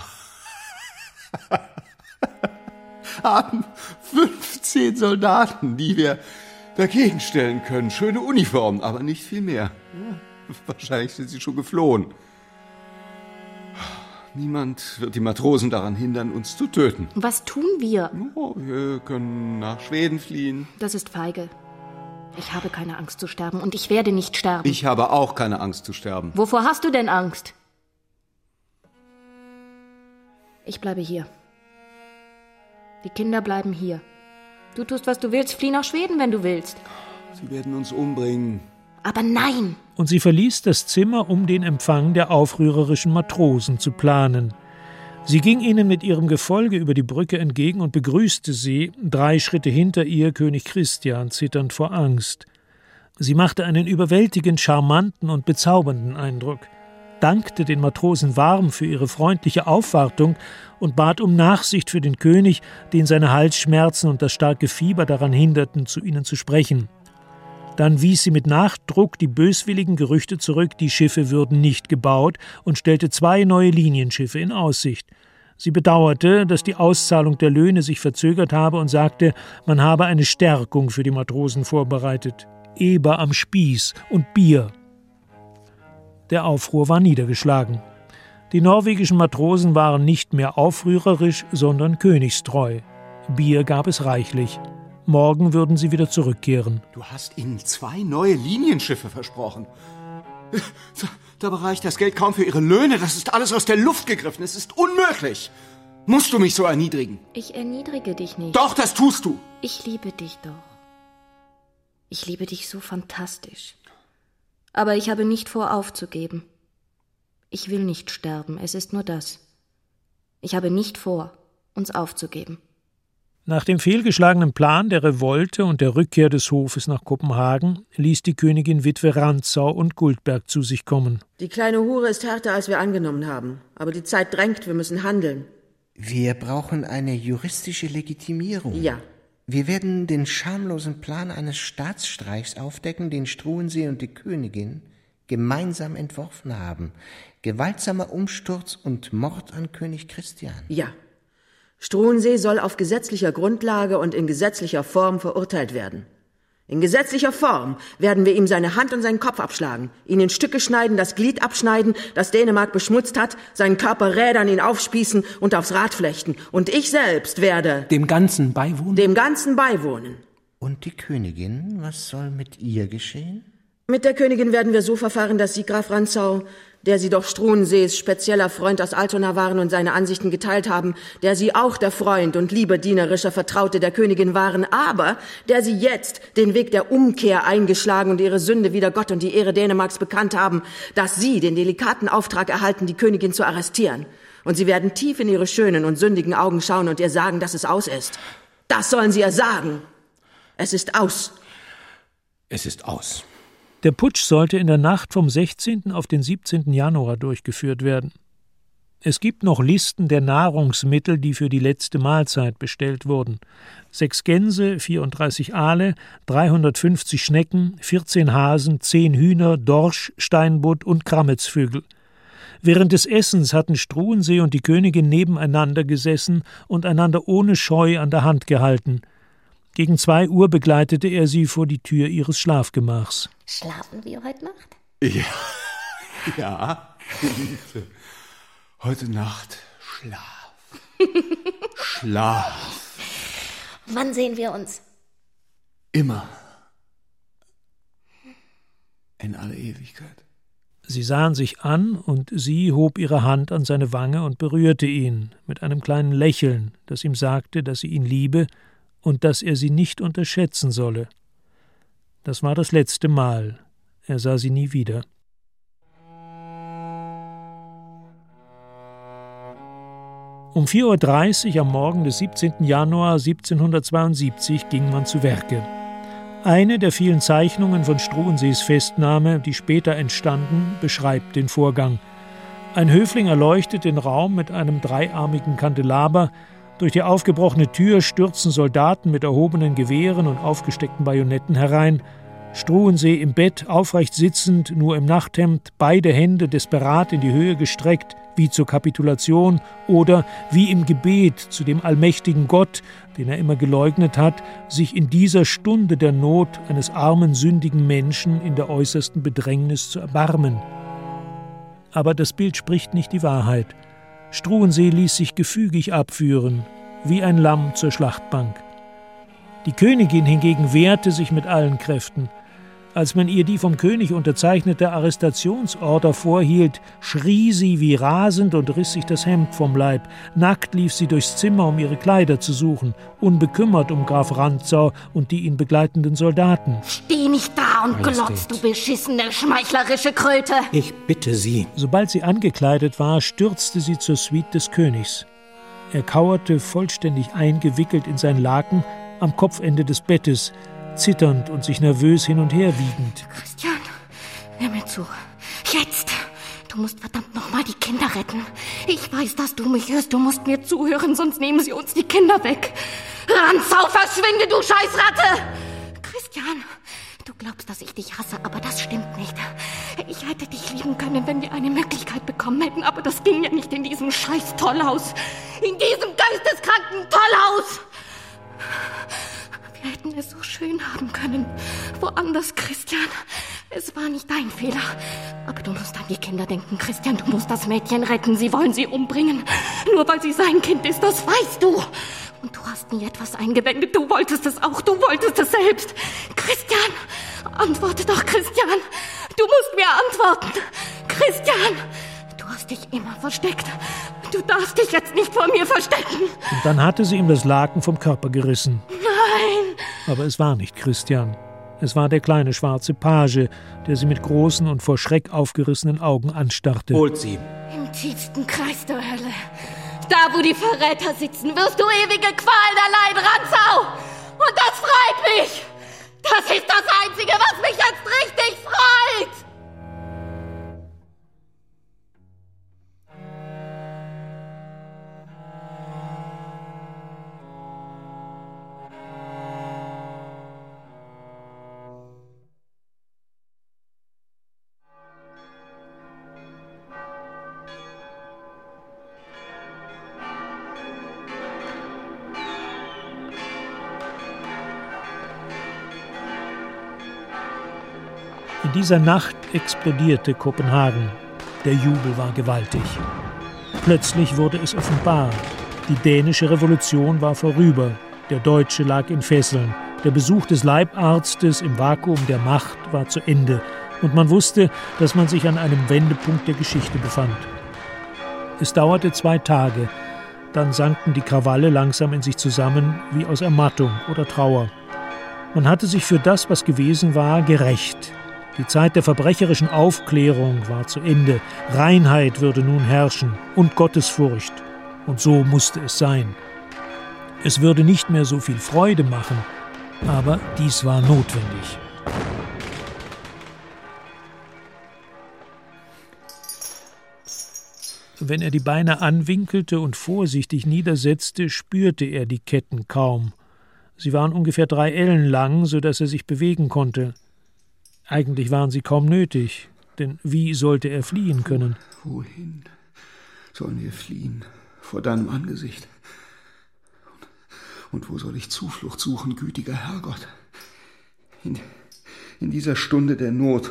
haben fünfzehn Soldaten, die wir dagegen stellen können. Schöne Uniformen, aber nicht viel mehr. Wahrscheinlich sind sie schon geflohen. Niemand wird die Matrosen daran hindern, uns zu töten. Was tun wir? Oh, wir können nach Schweden fliehen. Das ist feige. Ich habe keine Angst zu sterben und ich werde nicht sterben. Ich habe auch keine Angst zu sterben. Wovor hast du denn Angst? Ich bleibe hier. Die Kinder bleiben hier. Du tust, was du willst. Flieh nach Schweden, wenn du willst. Sie werden uns umbringen. Aber nein! Und sie verließ das Zimmer, um den Empfang der aufrührerischen Matrosen zu planen. Sie ging ihnen mit ihrem Gefolge über die Brücke entgegen und begrüßte sie, drei Schritte hinter ihr König Christian, zitternd vor Angst. Sie machte einen überwältigend charmanten und bezaubernden Eindruck, dankte den Matrosen warm für ihre freundliche Aufwartung und bat um Nachsicht für den König, den seine Halsschmerzen und das starke Fieber daran hinderten, zu ihnen zu sprechen. Dann wies sie mit Nachdruck die böswilligen Gerüchte zurück, die Schiffe würden nicht gebaut, und stellte zwei neue Linienschiffe in Aussicht. Sie bedauerte, dass die Auszahlung der Löhne sich verzögert habe und sagte, man habe eine Stärkung für die Matrosen vorbereitet. Eber am Spieß und Bier. Der Aufruhr war niedergeschlagen. Die norwegischen Matrosen waren nicht mehr aufrührerisch, sondern königstreu. Bier gab es reichlich. Morgen würden sie wieder zurückkehren. Du hast ihnen zwei neue Linienschiffe versprochen. Dabei reicht das Geld kaum für ihre Löhne. Das ist alles aus der Luft gegriffen. Es ist unmöglich. Musst du mich so erniedrigen? Ich erniedrige dich nicht. Doch, das tust du. Ich liebe dich doch. Ich liebe dich so fantastisch. Aber ich habe nicht vor, aufzugeben. Ich will nicht sterben, es ist nur das. Ich habe nicht vor, uns aufzugeben. Nach dem fehlgeschlagenen Plan der Revolte und der Rückkehr des Hofes nach Kopenhagen ließ die Königin Witwe Rantzau und Guldberg zu sich kommen. Die kleine Hure ist härter, als wir angenommen haben. Aber die Zeit drängt, wir müssen handeln. Wir brauchen eine juristische Legitimierung. Ja. Wir werden den schamlosen Plan eines Staatsstreichs aufdecken, den Struensee und die Königin gemeinsam entworfen haben. Gewaltsamer Umsturz und Mord an König Christian. Ja. Struensee soll auf gesetzlicher Grundlage und in gesetzlicher Form verurteilt werden. In gesetzlicher Form werden wir ihm seine Hand und seinen Kopf abschlagen, ihn in Stücke schneiden, das Glied abschneiden, das Dänemark beschmutzt hat, seinen Körper rädern, ihn aufspießen und aufs Rad flechten. Und ich selbst werde... Dem Ganzen beiwohnen? Dem Ganzen beiwohnen. Und die Königin, was soll mit ihr geschehen? Mit der Königin werden wir so verfahren, dass sie Graf Rantzau, der sie doch Struensees spezieller Freund aus Altona waren und seine Ansichten geteilt haben, der sie auch der Freund und liebedienerischer Vertraute der Königin waren, aber der sie jetzt den Weg der Umkehr eingeschlagen und ihre Sünde wider Gott und die Ehre Dänemarks bekannt haben, dass sie den delikaten Auftrag erhalten, die Königin zu arrestieren. Und sie werden tief in ihre schönen und sündigen Augen schauen und ihr sagen, dass es aus ist. Das sollen sie ihr sagen. Es ist aus. Es ist aus. Der Putsch sollte in der Nacht vom sechzehnten auf den siebzehnten Januar durchgeführt werden. Es gibt noch Listen der Nahrungsmittel, die für die letzte Mahlzeit bestellt wurden. Sechs Gänse, vierunddreißig Aale, dreihundertfünfzig Schnecken, vierzehn Hasen, zehn Hühner, Dorsch, Steinbutt und Krammetsvögel. Während des Essens hatten Struensee und die Königin nebeneinander gesessen und einander ohne Scheu an der Hand gehalten. Gegen zwei Uhr begleitete er sie vor die Tür ihres Schlafgemachs. Schlafen wir heute Nacht? Ja, ja. Heute Nacht Schlaf. Schlaf. Wann sehen wir uns? Immer. In alle Ewigkeit. Sie sahen sich an, und sie hob ihre Hand an seine Wange und berührte ihn mit einem kleinen Lächeln, das ihm sagte, dass sie ihn liebe und dass er sie nicht unterschätzen solle. Das war das letzte Mal. Er sah sie nie wieder. Um vier Uhr dreißig am Morgen des siebzehnten Januar siebzehnhundertzweiundsiebzig ging man zu Werke. Eine der vielen Zeichnungen von Struensees Festnahme, die später entstanden, beschreibt den Vorgang. Ein Höfling erleuchtet den Raum mit einem dreiarmigen Kandelaber. Durch die aufgebrochene Tür stürzen Soldaten mit erhobenen Gewehren und aufgesteckten Bajonetten herein. Struensee im Bett, aufrecht sitzend, nur im Nachthemd, beide Hände desperat in die Höhe gestreckt, wie zur Kapitulation oder wie im Gebet zu dem allmächtigen Gott, den er immer geleugnet hat, sich in dieser Stunde der Not eines armen, sündigen Menschen in der äußersten Bedrängnis zu erbarmen. Aber das Bild spricht nicht die Wahrheit. Struensee ließ sich gefügig abführen, wie ein Lamm zur Schlachtbank. Die Königin hingegen wehrte sich mit allen Kräften. Als man ihr die vom König unterzeichnete Arrestationsorder vorhielt, schrie sie wie rasend und riss sich das Hemd vom Leib. Nackt lief sie durchs Zimmer, um ihre Kleider zu suchen, unbekümmert um Graf Rantzau und die ihn begleitenden Soldaten. Steh nicht da und glotz, du beschissene, schmeichlerische Kröte! Ich bitte Sie. Sobald sie angekleidet war, stürzte sie zur Suite des Königs. Er kauerte, vollständig eingewickelt in sein Laken, am Kopfende des Bettes, zitternd und sich nervös hin und her wiegend. Christian, hör mir zu. Jetzt! Du musst verdammt nochmal die Kinder retten. Ich weiß, dass du mich hörst. Du musst mir zuhören, sonst nehmen sie uns die Kinder weg. Rantzau, verschwinde, du Scheißratte! Christian, du glaubst, dass ich dich hasse, aber das stimmt nicht. Ich hätte dich lieben können, wenn wir eine Möglichkeit bekommen hätten, aber das ging ja nicht in diesem scheiß Tollhaus. In diesem geisteskranken Tollhaus! Wir hätten es so schön haben können. Woanders, Christian. Es war nicht dein Fehler. Aber du musst an die Kinder denken, Christian. Du musst das Mädchen retten. Sie wollen sie umbringen. Nur weil sie sein Kind ist, das weißt du. Und du hast nie etwas eingewendet. Du wolltest es auch. Du wolltest es selbst. Christian, antworte doch, Christian. Du musst mir antworten. Christian, du hast dich immer versteckt. Du darfst dich jetzt nicht vor mir verstecken. Und dann hatte sie ihm das Laken vom Körper gerissen. Nein! Aber es war nicht Christian. Es war der kleine schwarze Page, der sie mit großen und vor Schreck aufgerissenen Augen anstarrte. Holt sie. Im tiefsten Kreis der Hölle. Da, wo die Verräter sitzen, wirst du ewige Qual der Leid, Ranzau! Und das freut mich! Das ist das Einzige, was mich jetzt richtig freut! In dieser Nacht explodierte Kopenhagen. Der Jubel war gewaltig. Plötzlich wurde es offenbar. Die dänische Revolution war vorüber. Der Deutsche lag in Fesseln. Der Besuch des Leibarztes im Vakuum der Macht war zu Ende. Und man wusste, dass man sich an einem Wendepunkt der Geschichte befand. Es dauerte zwei Tage. Dann sanken die Krawalle langsam in sich zusammen, wie aus Ermattung oder Trauer. Man hatte sich für das, was gewesen war, gerächt. Die Zeit der verbrecherischen Aufklärung war zu Ende. Reinheit würde nun herrschen und Gottesfurcht. Und so musste es sein. Es würde nicht mehr so viel Freude machen, aber dies war notwendig. Wenn er die Beine anwinkelte und vorsichtig niedersetzte, spürte er die Ketten kaum. Sie waren ungefähr drei Ellen lang, so dass er sich bewegen konnte. Eigentlich waren sie kaum nötig, denn wie sollte er fliehen können? Wohin sollen wir fliehen? Vor deinem Angesicht? Und wo soll ich Zuflucht suchen, gütiger Herrgott? In, in dieser Stunde der Not.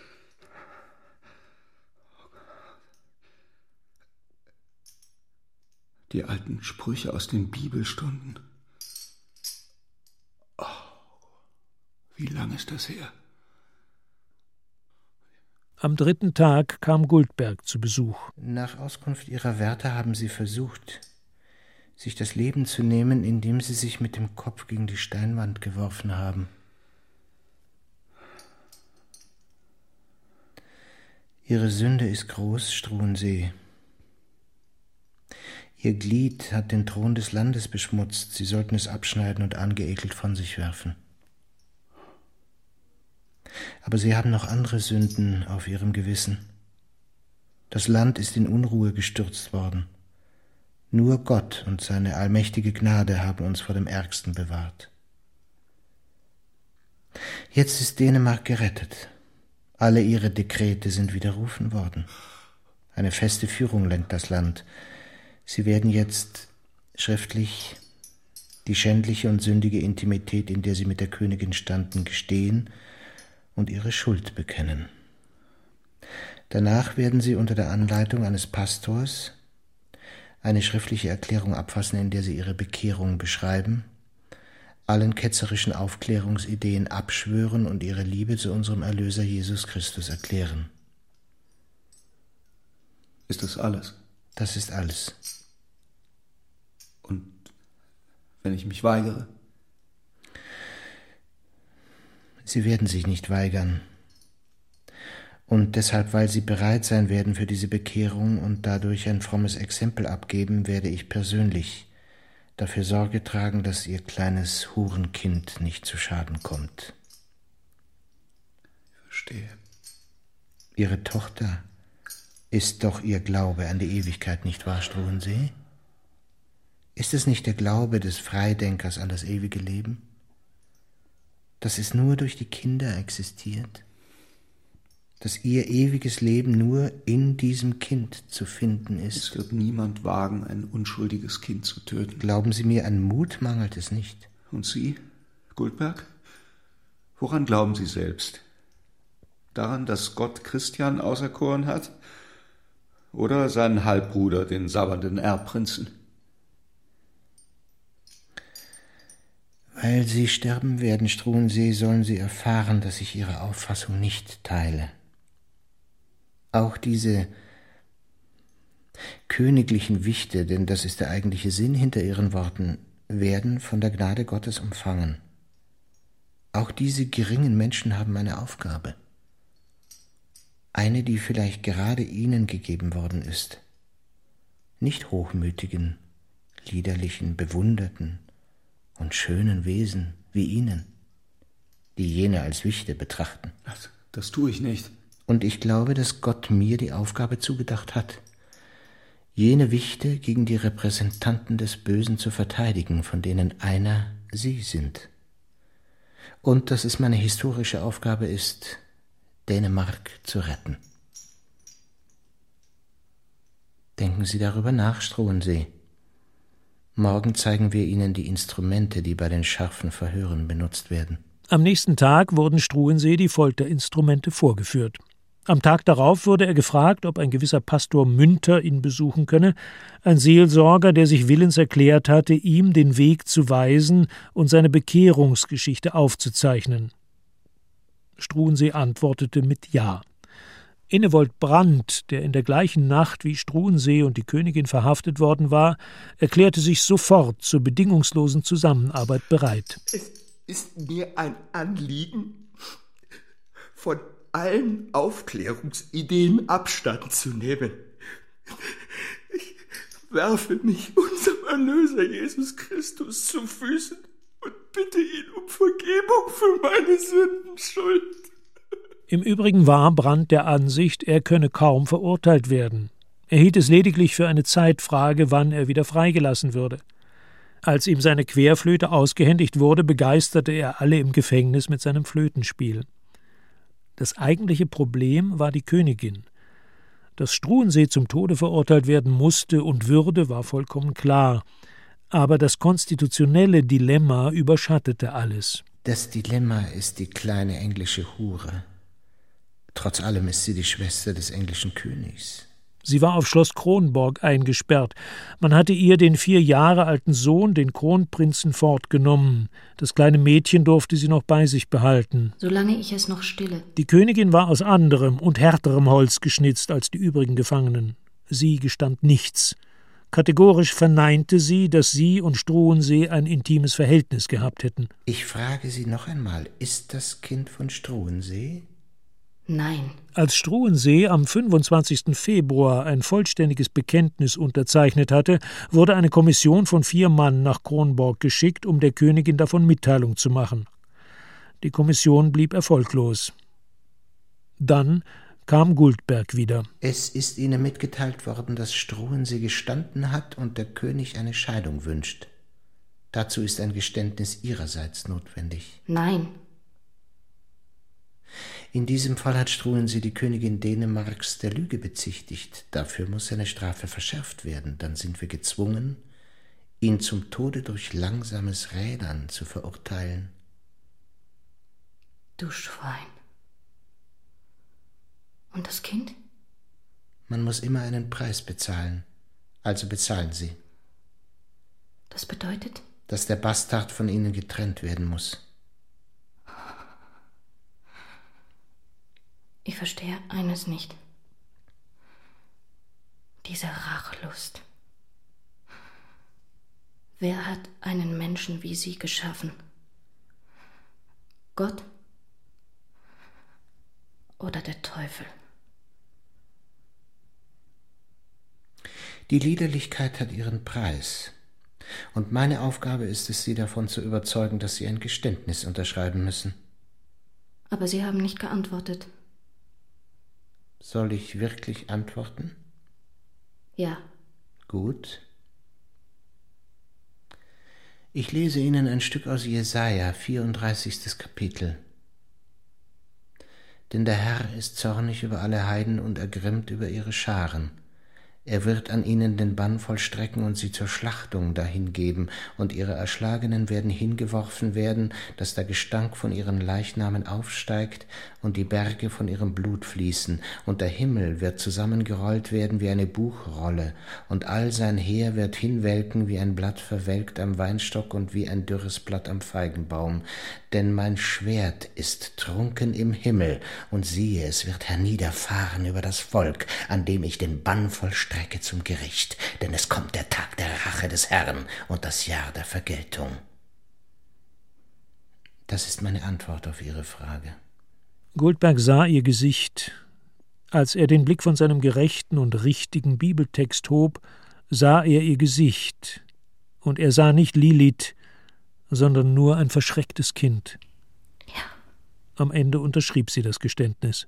Die alten Sprüche aus den Bibelstunden. Oh, wie lang ist das her? Am dritten Tag kam Guldberg zu Besuch. Nach Auskunft ihrer Wärter haben sie versucht, sich das Leben zu nehmen, indem sie sich mit dem Kopf gegen die Steinwand geworfen haben. Ihre Sünde ist groß, Struensee. Ihr Glied hat den Thron des Landes beschmutzt, sie sollten es abschneiden und angeekelt von sich werfen. Aber sie haben noch andere Sünden auf ihrem Gewissen. Das Land ist in Unruhe gestürzt worden. Nur Gott und seine allmächtige Gnade haben uns vor dem Ärgsten bewahrt. Jetzt ist Dänemark gerettet. Alle ihre Dekrete sind widerrufen worden. Eine feste Führung lenkt das Land. Sie werden jetzt schriftlich die schändliche und sündige Intimität, in der sie mit der Königin standen, gestehen und ihre Schuld bekennen. Danach werden sie unter der Anleitung eines Pastors eine schriftliche Erklärung abfassen, in der sie ihre Bekehrung beschreiben, allen ketzerischen Aufklärungsideen abschwören und ihre Liebe zu unserem Erlöser Jesus Christus erklären. Ist das alles? Das ist alles. Und wenn ich mich weigere? Sie werden sich nicht weigern. Und deshalb, weil Sie bereit sein werden für diese Bekehrung und dadurch ein frommes Exempel abgeben, werde ich persönlich dafür Sorge tragen, dass Ihr kleines Hurenkind nicht zu Schaden kommt. Ich verstehe. Ihre Tochter ist doch Ihr Glaube an die Ewigkeit, nicht wahr, Struensee? Ist es nicht der Glaube des Freidenkers an das ewige Leben? dass es nur durch die Kinder existiert, dass ihr ewiges Leben nur in diesem Kind zu finden ist. Es wird niemand wagen, ein unschuldiges Kind zu töten. Glauben Sie mir, an Mut mangelt es nicht. Und Sie, Guldberg? Woran glauben Sie selbst? Daran, dass Gott Christian auserkoren hat? Oder seinen Halbbruder, den sabbernden Erbprinzen? Weil Sie sterben werden, Struensee, sollen Sie erfahren, dass ich Ihre Auffassung nicht teile. Auch diese königlichen Wichte, denn das ist der eigentliche Sinn hinter Ihren Worten, werden von der Gnade Gottes umfangen. Auch diese geringen Menschen haben eine Aufgabe. Eine, die vielleicht gerade Ihnen gegeben worden ist. Nicht hochmütigen, liederlichen, bewunderten und schönen Wesen wie Ihnen, die jene als Wichte betrachten. Das, das tue ich nicht. Und ich glaube, dass Gott mir die Aufgabe zugedacht hat, jene Wichte gegen die Repräsentanten des Bösen zu verteidigen, von denen einer Sie sind. Und dass es meine historische Aufgabe ist, Dänemark zu retten. Denken Sie darüber nach, Struensee. Morgen zeigen wir Ihnen die Instrumente, die bei den scharfen Verhören benutzt werden. Am nächsten Tag wurden Struensee die Folterinstrumente vorgeführt. Am Tag darauf wurde er gefragt, ob ein gewisser Pastor Münter ihn besuchen könne, ein Seelsorger, der sich willens erklärt hatte, ihm den Weg zu weisen und seine Bekehrungsgeschichte aufzuzeichnen. Struensee antwortete mit Ja. Innewold Brandt, der in der gleichen Nacht wie Struensee und die Königin verhaftet worden war, erklärte sich sofort zur bedingungslosen Zusammenarbeit bereit. Es ist mir ein Anliegen, von allen Aufklärungsideen Abstand zu nehmen. Ich werfe mich unserem Erlöser Jesus Christus zu Füßen und bitte ihn um Vergebung für meine Sündenschuld. Im Übrigen war Brandt der Ansicht, er könne kaum verurteilt werden. Er hielt es lediglich für eine Zeitfrage, wann er wieder freigelassen würde. Als ihm seine Querflöte ausgehändigt wurde, begeisterte er alle im Gefängnis mit seinem Flötenspiel. Das eigentliche Problem war die Königin. Dass Struensee zum Tode verurteilt werden musste und würde, war vollkommen klar. Aber das konstitutionelle Dilemma überschattete alles. Das Dilemma ist die kleine englische Hure. Trotz allem ist sie die Schwester des englischen Königs. Sie war auf Schloss Kronborg eingesperrt. Man hatte ihr den vier Jahre alten Sohn, den Kronprinzen, fortgenommen. Das kleine Mädchen durfte sie noch bei sich behalten. Solange ich es noch stille. Die Königin war aus anderem und härterem Holz geschnitzt als die übrigen Gefangenen. Sie gestand nichts. Kategorisch verneinte sie, dass sie und Struensee ein intimes Verhältnis gehabt hätten. Ich frage Sie noch einmal, ist das Kind von Struensee? Nein. Als Struensee am fünfundzwanzigsten Februar ein vollständiges Bekenntnis unterzeichnet hatte, wurde eine Kommission von vier Mann nach Kronborg geschickt, um der Königin davon Mitteilung zu machen. Die Kommission blieb erfolglos. Dann kam Guldberg wieder. Es ist Ihnen mitgeteilt worden, dass Struensee gestanden hat und der König eine Scheidung wünscht. Dazu ist ein Geständnis Ihrerseits notwendig. Nein. In diesem Fall hat Struensee die Königin Dänemarks der Lüge bezichtigt. Dafür muss seine Strafe verschärft werden. Dann sind wir gezwungen, ihn zum Tode durch langsames Rädern zu verurteilen. Du Schwein. Und das Kind? Man muss immer einen Preis bezahlen. Also bezahlen Sie. Das bedeutet? Dass der Bastard von Ihnen getrennt werden muss. Ich verstehe eines nicht. Diese Rachlust. Wer hat einen Menschen wie Sie geschaffen? Gott oder der Teufel? Die Liederlichkeit hat ihren Preis. Und meine Aufgabe ist es, Sie davon zu überzeugen, dass Sie ein Geständnis unterschreiben müssen. Aber Sie haben nicht geantwortet. Soll ich wirklich antworten? Ja. Gut. Ich lese Ihnen ein Stück aus Jesaja, vierunddreißigstes Kapitel. Denn der Herr ist zornig über alle Heiden und ergrimmt über ihre Scharen. Er wird an ihnen den Bann vollstrecken und sie zur Schlachtung dahingeben, und ihre Erschlagenen werden hingeworfen werden, dass der Gestank von ihren Leichnamen aufsteigt und die Berge von ihrem Blut fließen, und der Himmel wird zusammengerollt werden wie eine Buchrolle, und all sein Heer wird hinwelken wie ein Blatt verwelkt am Weinstock und wie ein dürres Blatt am Feigenbaum. Denn mein Schwert ist trunken im Himmel, und siehe, es wird herniederfahren über das Volk, an dem ich den Bann vollstrecke zum Gericht, denn es kommt der Tag der Rache des Herrn und das Jahr der Vergeltung. Das ist meine Antwort auf Ihre Frage. Goldberg sah ihr Gesicht. Als er den Blick von seinem gerechten und richtigen Bibeltext hob, sah er ihr Gesicht. Und er sah nicht Lilith, sondern nur ein verschrecktes Kind. Ja. Am Ende unterschrieb sie das Geständnis.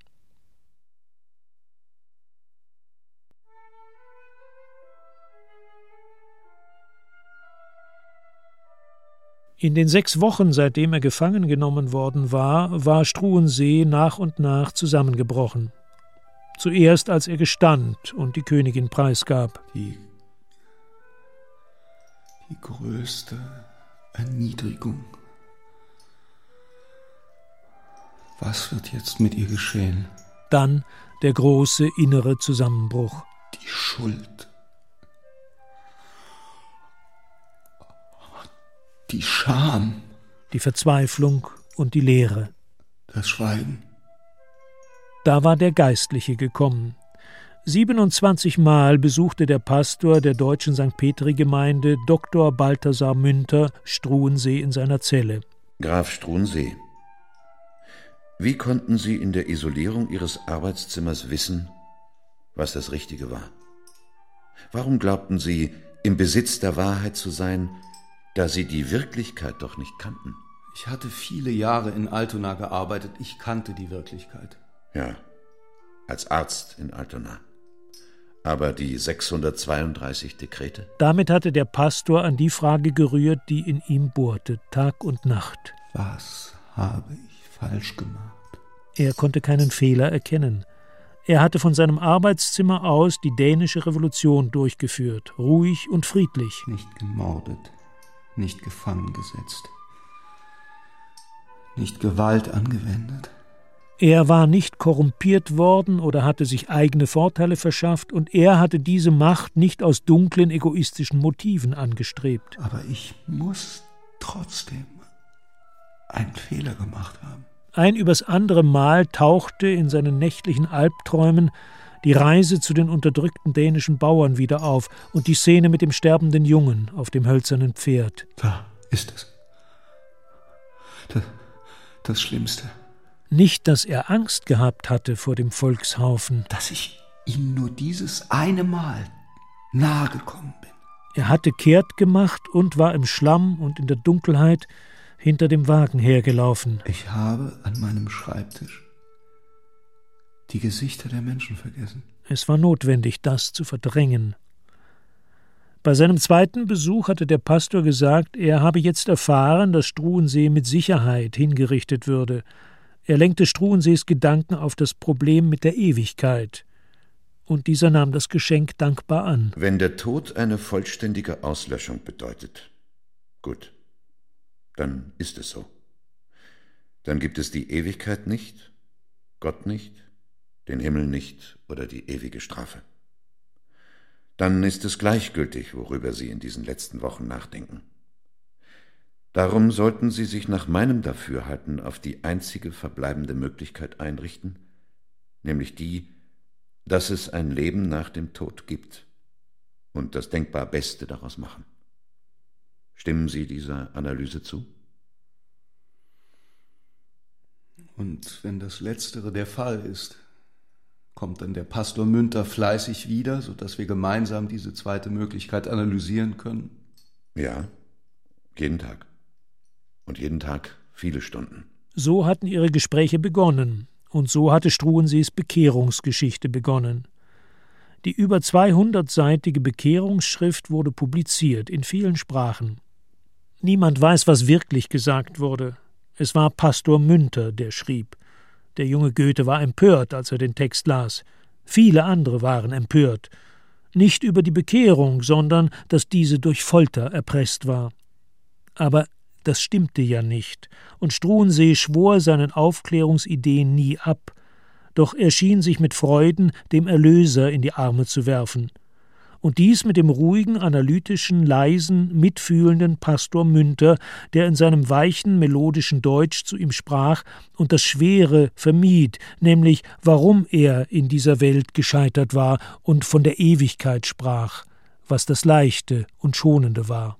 In den sechs Wochen, seitdem er gefangen genommen worden war, war Struensee nach und nach zusammengebrochen. Zuerst, als er gestand und die Königin preisgab. Die, die größte Erniedrigung. Was wird jetzt mit ihr geschehen? Dann der große innere Zusammenbruch. Die Schuld. Die Scham. Die Verzweiflung und die Leere. Das Schweigen. Da war der Geistliche gekommen. siebenundzwanzig Mal besuchte der Pastor der deutschen Sankt Petri-Gemeinde Doktor Balthasar Münter Struensee in seiner Zelle. Graf Struensee, wie konnten Sie in der Isolierung Ihres Arbeitszimmers wissen, was das Richtige war? Warum glaubten Sie, im Besitz der Wahrheit zu sein, da Sie die Wirklichkeit doch nicht kannten? Ich hatte viele Jahre in Altona gearbeitet, ich kannte die Wirklichkeit. Ja, als Arzt in Altona. Aber die sechshundertzweiunddreißig Dekrete? Damit hatte der Pastor an die Frage gerührt, die in ihm bohrte, Tag und Nacht. Was habe ich falsch gemacht? Er konnte keinen Fehler erkennen. Er hatte von seinem Arbeitszimmer aus die dänische Revolution durchgeführt, ruhig und friedlich. Nicht gemordet, nicht gefangen gesetzt, nicht Gewalt angewendet. Er war nicht korrumpiert worden oder hatte sich eigene Vorteile verschafft, und er hatte diese Macht nicht aus dunklen, egoistischen Motiven angestrebt. Aber ich muss trotzdem einen Fehler gemacht haben. Ein übers andere Mal tauchte in seinen nächtlichen Albträumen die Reise zu den unterdrückten dänischen Bauern wieder auf und die Szene mit dem sterbenden Jungen auf dem hölzernen Pferd. Da ist es. Das, das Schlimmste. Nicht, dass er Angst gehabt hatte vor dem Volkshaufen. Dass ich ihm nur dieses eine Mal nahe gekommen bin. Er hatte kehrt gemacht und war im Schlamm und in der Dunkelheit hinter dem Wagen hergelaufen. Ich habe an meinem Schreibtisch die Gesichter der Menschen vergessen. Es war notwendig, das zu verdrängen. Bei seinem zweiten Besuch hatte der Pastor gesagt, er habe jetzt erfahren, dass Struensee mit Sicherheit hingerichtet würde. Er lenkte Struensees Gedanken auf das Problem mit der Ewigkeit. Und dieser nahm das Geschenk dankbar an. Wenn der Tod eine vollständige Auslöschung bedeutet, gut, dann ist es so. Dann gibt es die Ewigkeit nicht, Gott nicht, den Himmel nicht oder die ewige Strafe. Dann ist es gleichgültig, worüber Sie in diesen letzten Wochen nachdenken. Darum sollten Sie sich nach meinem Dafürhalten auf die einzige verbleibende Möglichkeit einrichten, nämlich die, dass es ein Leben nach dem Tod gibt und das denkbar Beste daraus machen. Stimmen Sie dieser Analyse zu? Und wenn das Letztere der Fall ist, kommt dann der Pastor Münter fleißig wieder, sodass wir gemeinsam diese zweite Möglichkeit analysieren können? Ja, jeden Tag. Und jeden Tag viele Stunden. So hatten ihre Gespräche begonnen, und so hatte Struensees Bekehrungsgeschichte begonnen. Die über zweihundertseitige Bekehrungsschrift wurde publiziert in vielen Sprachen. Niemand weiß, was wirklich gesagt wurde. Es war Pastor Münter, der schrieb. Der junge Goethe war empört, als er den Text las. Viele andere waren empört. Nicht über die Bekehrung, sondern dass diese durch Folter erpresst war. Aber das stimmte ja nicht, und Struensee schwor seinen Aufklärungsideen nie ab. Doch er schien sich mit Freuden dem Erlöser in die Arme zu werfen. Und dies mit dem ruhigen, analytischen, leisen, mitfühlenden Pastor Münter, der in seinem weichen, melodischen Deutsch zu ihm sprach und das Schwere vermied, nämlich warum er in dieser Welt gescheitert war und von der Ewigkeit sprach, was das Leichte und Schonende war.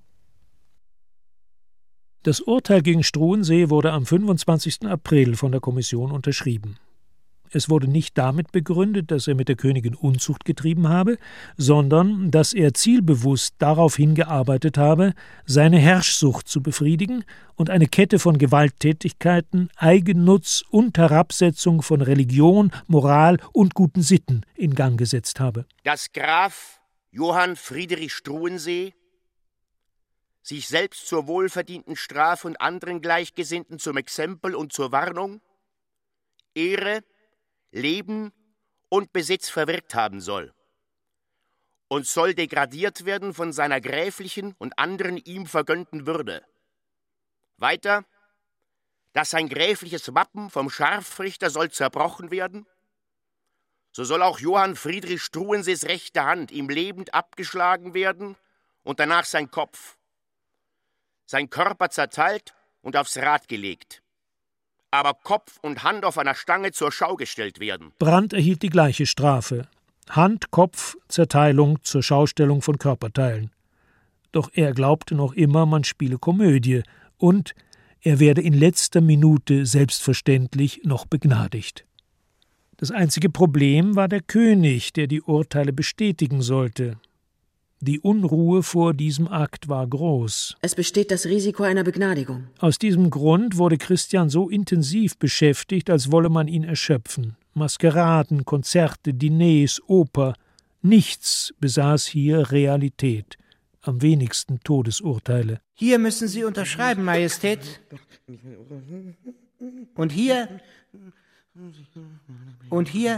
Das Urteil gegen Struensee wurde am fünfundzwanzigsten April von der Kommission unterschrieben. Es wurde nicht damit begründet, dass er mit der Königin Unzucht getrieben habe, sondern dass er zielbewusst darauf hingearbeitet habe, seine Herrschsucht zu befriedigen und eine Kette von Gewalttätigkeiten, Eigennutz und Herabsetzung von Religion, Moral und guten Sitten in Gang gesetzt habe. Dass Graf Johann Friedrich Struensee sich selbst zur wohlverdienten Strafe und anderen Gleichgesinnten zum Exempel und zur Warnung Ehre, Leben und Besitz verwirkt haben soll und soll degradiert werden von seiner gräflichen und anderen ihm vergönnten Würde. Weiter, dass sein gräfliches Wappen vom Scharfrichter soll zerbrochen werden, so soll auch Johann Friedrich Struensees rechte Hand ihm lebend abgeschlagen werden und danach sein Kopf, sein Körper zerteilt und aufs Rad gelegt, aber Kopf und Hand auf einer Stange zur Schau gestellt werden. Brandt erhielt die gleiche Strafe. Hand, Kopf, Zerteilung zur Schaustellung von Körperteilen. Doch er glaubte noch immer, man spiele Komödie und er werde in letzter Minute selbstverständlich noch begnadigt. Das einzige Problem war der König, der die Urteile bestätigen sollte. Die Unruhe vor diesem Akt war groß. Es besteht das Risiko einer Begnadigung. Aus diesem Grund wurde Christian so intensiv beschäftigt, als wolle man ihn erschöpfen. Maskeraden, Konzerte, Diners, Oper, nichts besaß hier Realität, am wenigsten Todesurteile. Hier müssen Sie unterschreiben, Majestät. Und hier und hier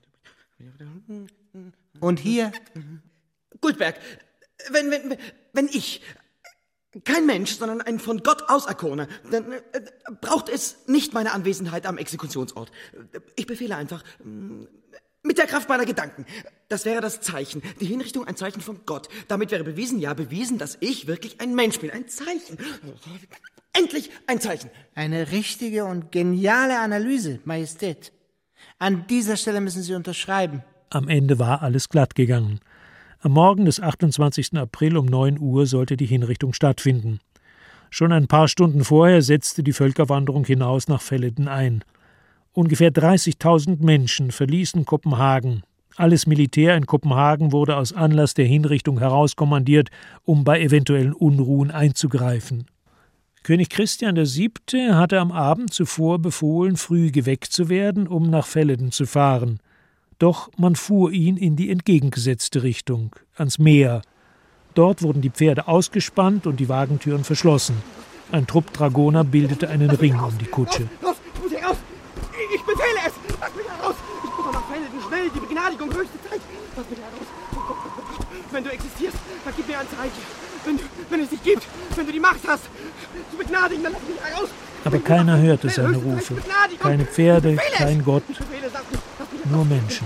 und hier. Guldberg, wenn, wenn, wenn ich, kein Mensch, sondern ein von Gott auserkorener, dann äh, braucht es nicht meine Anwesenheit am Exekutionsort. Ich befehle einfach, mit der Kraft meiner Gedanken. Das wäre das Zeichen, die Hinrichtung ein Zeichen von Gott. Damit wäre bewiesen, ja bewiesen, dass ich wirklich ein Mensch bin. Ein Zeichen. Endlich ein Zeichen. Eine richtige und geniale Analyse, Majestät. An dieser Stelle müssen Sie unterschreiben. Am Ende war alles glatt gegangen. Am Morgen des achtundzwanzigsten April um neun Uhr sollte die Hinrichtung stattfinden. Schon ein paar Stunden vorher setzte die Völkerwanderung hinaus nach Velleden ein. Ungefähr dreißigtausend Menschen verließen Kopenhagen. Alles Militär in Kopenhagen wurde aus Anlass der Hinrichtung herauskommandiert, um bei eventuellen Unruhen einzugreifen. König Christian der Siebte hatte am Abend zuvor befohlen, früh geweckt zu werden, um nach Velleden zu fahren. Doch man fuhr ihn in die entgegengesetzte Richtung, ans Meer. Dort wurden die Pferde ausgespannt und die Wagentüren verschlossen. Ein Trupp Dragoner bildete einen Ring um die Kutsche. Los, ich muss hier raus! Ich befehle es! Lass mich heraus! Ich muss nach Velleden, schnell, die Begnadigung, höchste Zeit! Lass mich heraus! Wenn du existierst, dann gib mir ein Zeichen. Wenn, du, wenn es dich gibt, wenn du die Macht hast, zu begnadigen, dann lass mich heraus! Aber keiner hörte seine Rufe. Keine Pferde, kein Gott, nur Menschen.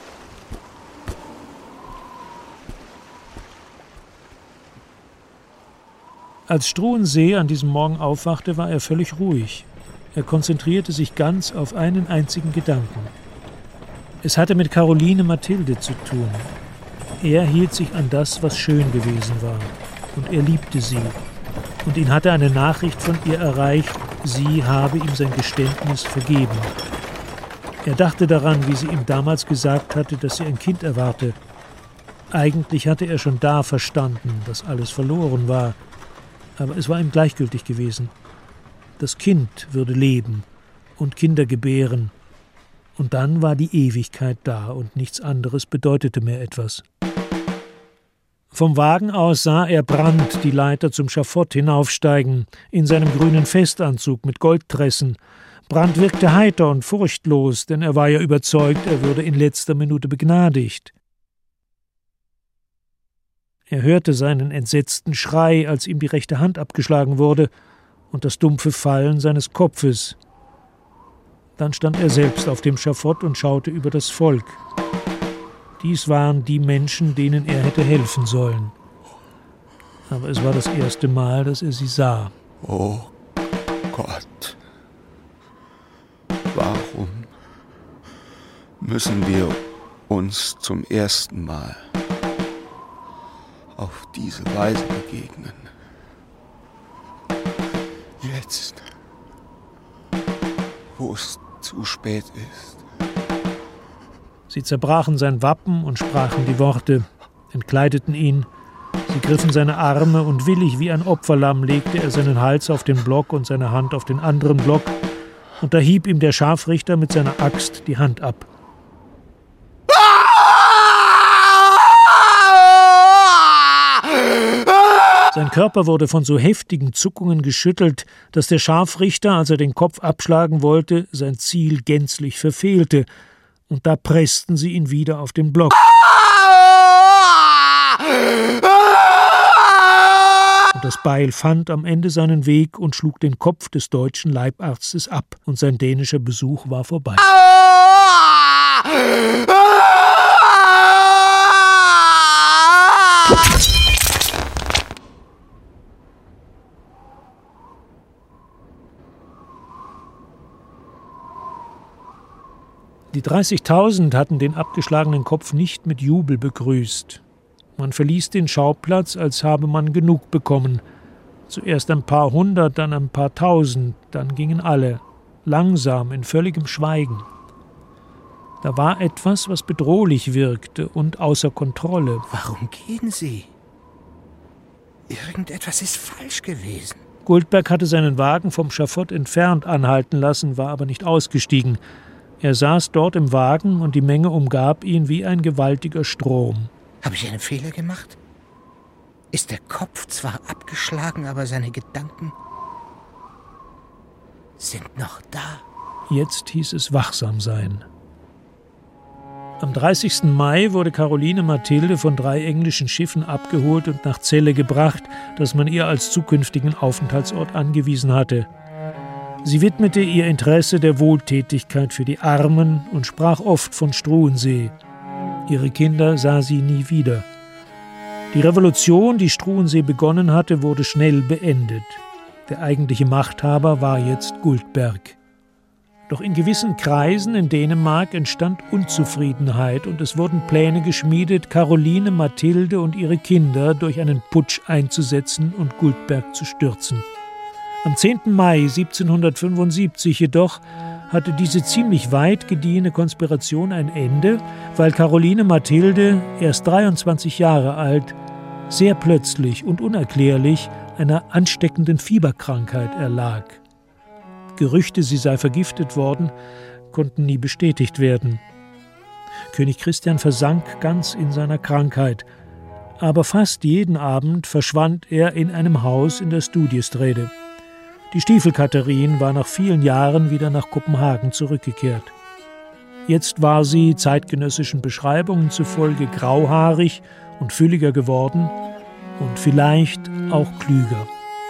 Als Struensee an diesem Morgen aufwachte, war er völlig ruhig. Er konzentrierte sich ganz auf einen einzigen Gedanken. Es hatte mit Caroline Mathilde zu tun. Er hielt sich an das, was schön gewesen war. Und er liebte sie. Und ihn hatte eine Nachricht von ihr erreicht, sie habe ihm sein Geständnis vergeben. Er dachte daran, wie sie ihm damals gesagt hatte, dass sie ein Kind erwarte. Eigentlich hatte er schon da verstanden, dass alles verloren war. Aber es war ihm gleichgültig gewesen. Das Kind würde leben und Kinder gebären. Und dann war die Ewigkeit da und nichts anderes bedeutete mehr etwas. Vom Wagen aus sah er Brand die Leiter zum Schafott hinaufsteigen, in seinem grünen Festanzug mit Goldtressen. Brand wirkte heiter und furchtlos, denn er war ja überzeugt, er würde in letzter Minute begnadigt. Er hörte seinen entsetzten Schrei, als ihm die rechte Hand abgeschlagen wurde, und das dumpfe Fallen seines Kopfes. Dann stand er selbst auf dem Schafott und schaute über das Volk. Dies waren die Menschen, denen er hätte helfen sollen. Aber es war das erste Mal, dass er sie sah. Oh Gott, warum müssen wir uns zum ersten Mal auf diese Weise begegnen? Jetzt, wo es zu spät ist. Sie zerbrachen sein Wappen und sprachen die Worte, entkleideten ihn. Sie griffen seine Arme und willig wie ein Opferlamm legte er seinen Hals auf den Block und seine Hand auf den anderen Block, und da hieb ihm der Scharfrichter mit seiner Axt die Hand ab. Sein Körper wurde von so heftigen Zuckungen geschüttelt, dass der Scharfrichter, als er den Kopf abschlagen wollte, sein Ziel gänzlich verfehlte, und da pressten sie ihn wieder auf den Block. Und das Beil fand am Ende seinen Weg und schlug den Kopf des deutschen Leibarztes ab, und sein dänischer Besuch war vorbei. Die dreißigtausend hatten den abgeschlagenen Kopf nicht mit Jubel begrüßt. Man verließ den Schauplatz, als habe man genug bekommen. Zuerst ein paar hundert, dann ein paar tausend, dann gingen alle, langsam, in völligem Schweigen. Da war etwas, was bedrohlich wirkte und außer Kontrolle. Warum gehen Sie? Irgendetwas ist falsch gewesen. Guldberg hatte seinen Wagen vom Schafott entfernt anhalten lassen, war aber nicht ausgestiegen. Er saß dort im Wagen und die Menge umgab ihn wie ein gewaltiger Strom. Habe ich einen Fehler gemacht? Ist der Kopf zwar abgeschlagen, aber seine Gedanken sind noch da. Jetzt hieß es wachsam sein. Am dreißigsten Mai wurde Caroline Mathilde von drei englischen Schiffen abgeholt und nach Celle gebracht, das man ihr als zukünftigen Aufenthaltsort angewiesen hatte. Sie widmete ihr Interesse der Wohltätigkeit für die Armen und sprach oft von Struensee. Ihre Kinder sah sie nie wieder. Die Revolution, die Struensee begonnen hatte, wurde schnell beendet. Der eigentliche Machthaber war jetzt Guldberg. Doch in gewissen Kreisen in Dänemark entstand Unzufriedenheit und es wurden Pläne geschmiedet, Caroline Mathilde und ihre Kinder durch einen Putsch einzusetzen und Guldberg zu stürzen. Am zehnten Mai siebzehnhundertfünfundsiebzig jedoch hatte diese ziemlich weit gediehene Konspiration ein Ende, weil Caroline Mathilde, erst dreiundzwanzig Jahre alt, sehr plötzlich und unerklärlich einer ansteckenden Fieberkrankheit erlag. Gerüchte, sie sei vergiftet worden, konnten nie bestätigt werden. König Christian versank ganz in seiner Krankheit, aber fast jeden Abend verschwand er in einem Haus in der Studiestrede. Die Stiefel-Katharin war nach vielen Jahren wieder nach Kopenhagen zurückgekehrt. Jetzt war sie zeitgenössischen Beschreibungen zufolge grauhaarig und fülliger geworden und vielleicht auch klüger.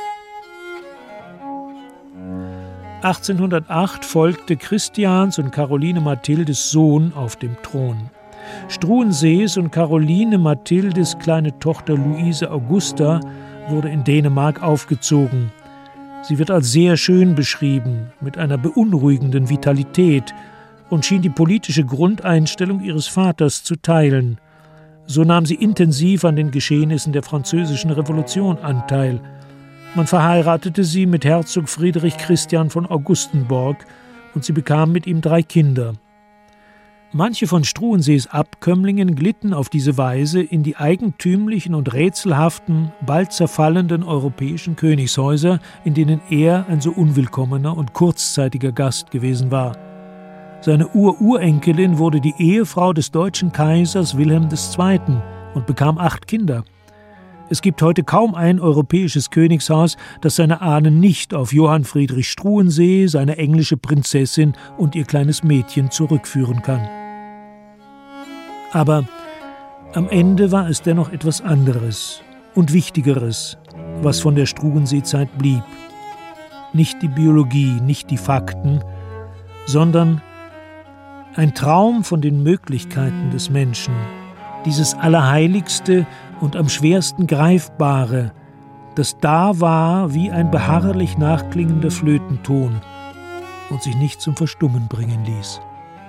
achtzehnhundertacht folgte Christians und Caroline Mathildes Sohn auf dem Thron. Struensees und Caroline Mathildes kleine Tochter Luise Augusta wurde in Dänemark aufgezogen. Sie wird als sehr schön beschrieben, mit einer beunruhigenden Vitalität und schien die politische Grundeinstellung ihres Vaters zu teilen. So nahm sie intensiv an den Geschehnissen der Französischen Revolution Anteil. Man verheiratete sie mit Herzog Friedrich Christian von Augustenborg und sie bekam mit ihm drei Kinder. Manche von Struensees Abkömmlingen glitten auf diese Weise in die eigentümlichen und rätselhaften, bald zerfallenden europäischen Königshäuser, in denen er ein so unwillkommener und kurzzeitiger Gast gewesen war. Seine Ur-Urenkelin wurde die Ehefrau des deutschen Kaisers Wilhelm der Zweite. und bekam acht Kinder. Es gibt heute kaum ein europäisches Königshaus, das seine Ahnen nicht auf Johann Friedrich Struensee, seine englische Prinzessin und ihr kleines Mädchen zurückführen kann. Aber am Ende war es dennoch etwas anderes und Wichtigeres, was von der Struensee-Zeit blieb. Nicht die Biologie, nicht die Fakten, sondern ein Traum von den Möglichkeiten des Menschen, dieses Allerheiligste und am schwersten Greifbare, das da war wie ein beharrlich nachklingender Flötenton und sich nicht zum Verstummen bringen ließ.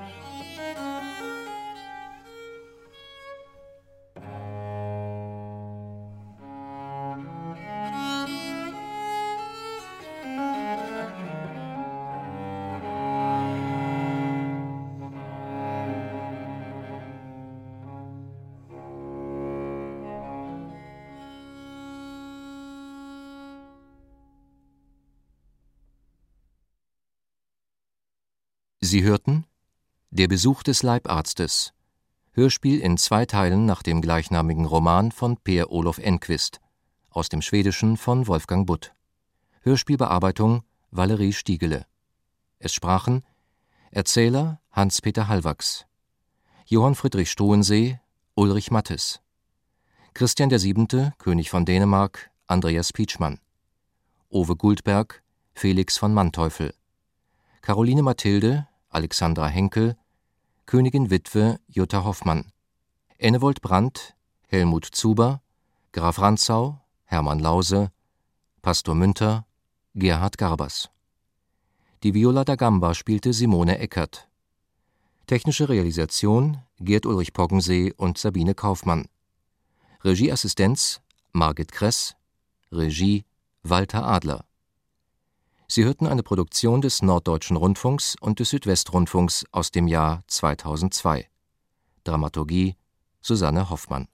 Sie hörten Der Besuch des Leibarztes, Hörspiel in zwei Teilen nach dem gleichnamigen Roman von Per Olof Enquist, aus dem Schwedischen von Wolfgang Butt. Hörspielbearbeitung Valerie Stiegele. Es sprachen Erzähler Hans-Peter Hallwachs, Johann Friedrich Struensee Ulrich Mattes, Christian der Siebente, König von Dänemark, Andreas Pietschmann, Owe Guldberg, Felix von Manteuffel, Caroline Mathilde, Alexandra Henkel, Königin Witwe Jutta Hoffmann, Ennewold Brandt, Helmut Zuber, Graf Rantzau, Hermann Lause, Pastor Münter, Gerhard Garbers. Die Viola da Gamba spielte Simone Eckert. Technische Realisation Gerd Ulrich Poggensee und Sabine Kaufmann. Regieassistenz Margit Kress, Regie Walter Adler. Sie hörten eine Produktion des Norddeutschen Rundfunks und des Südwestrundfunks aus dem Jahr zweitausendzwei. Dramaturgie Susanne Hoffmann.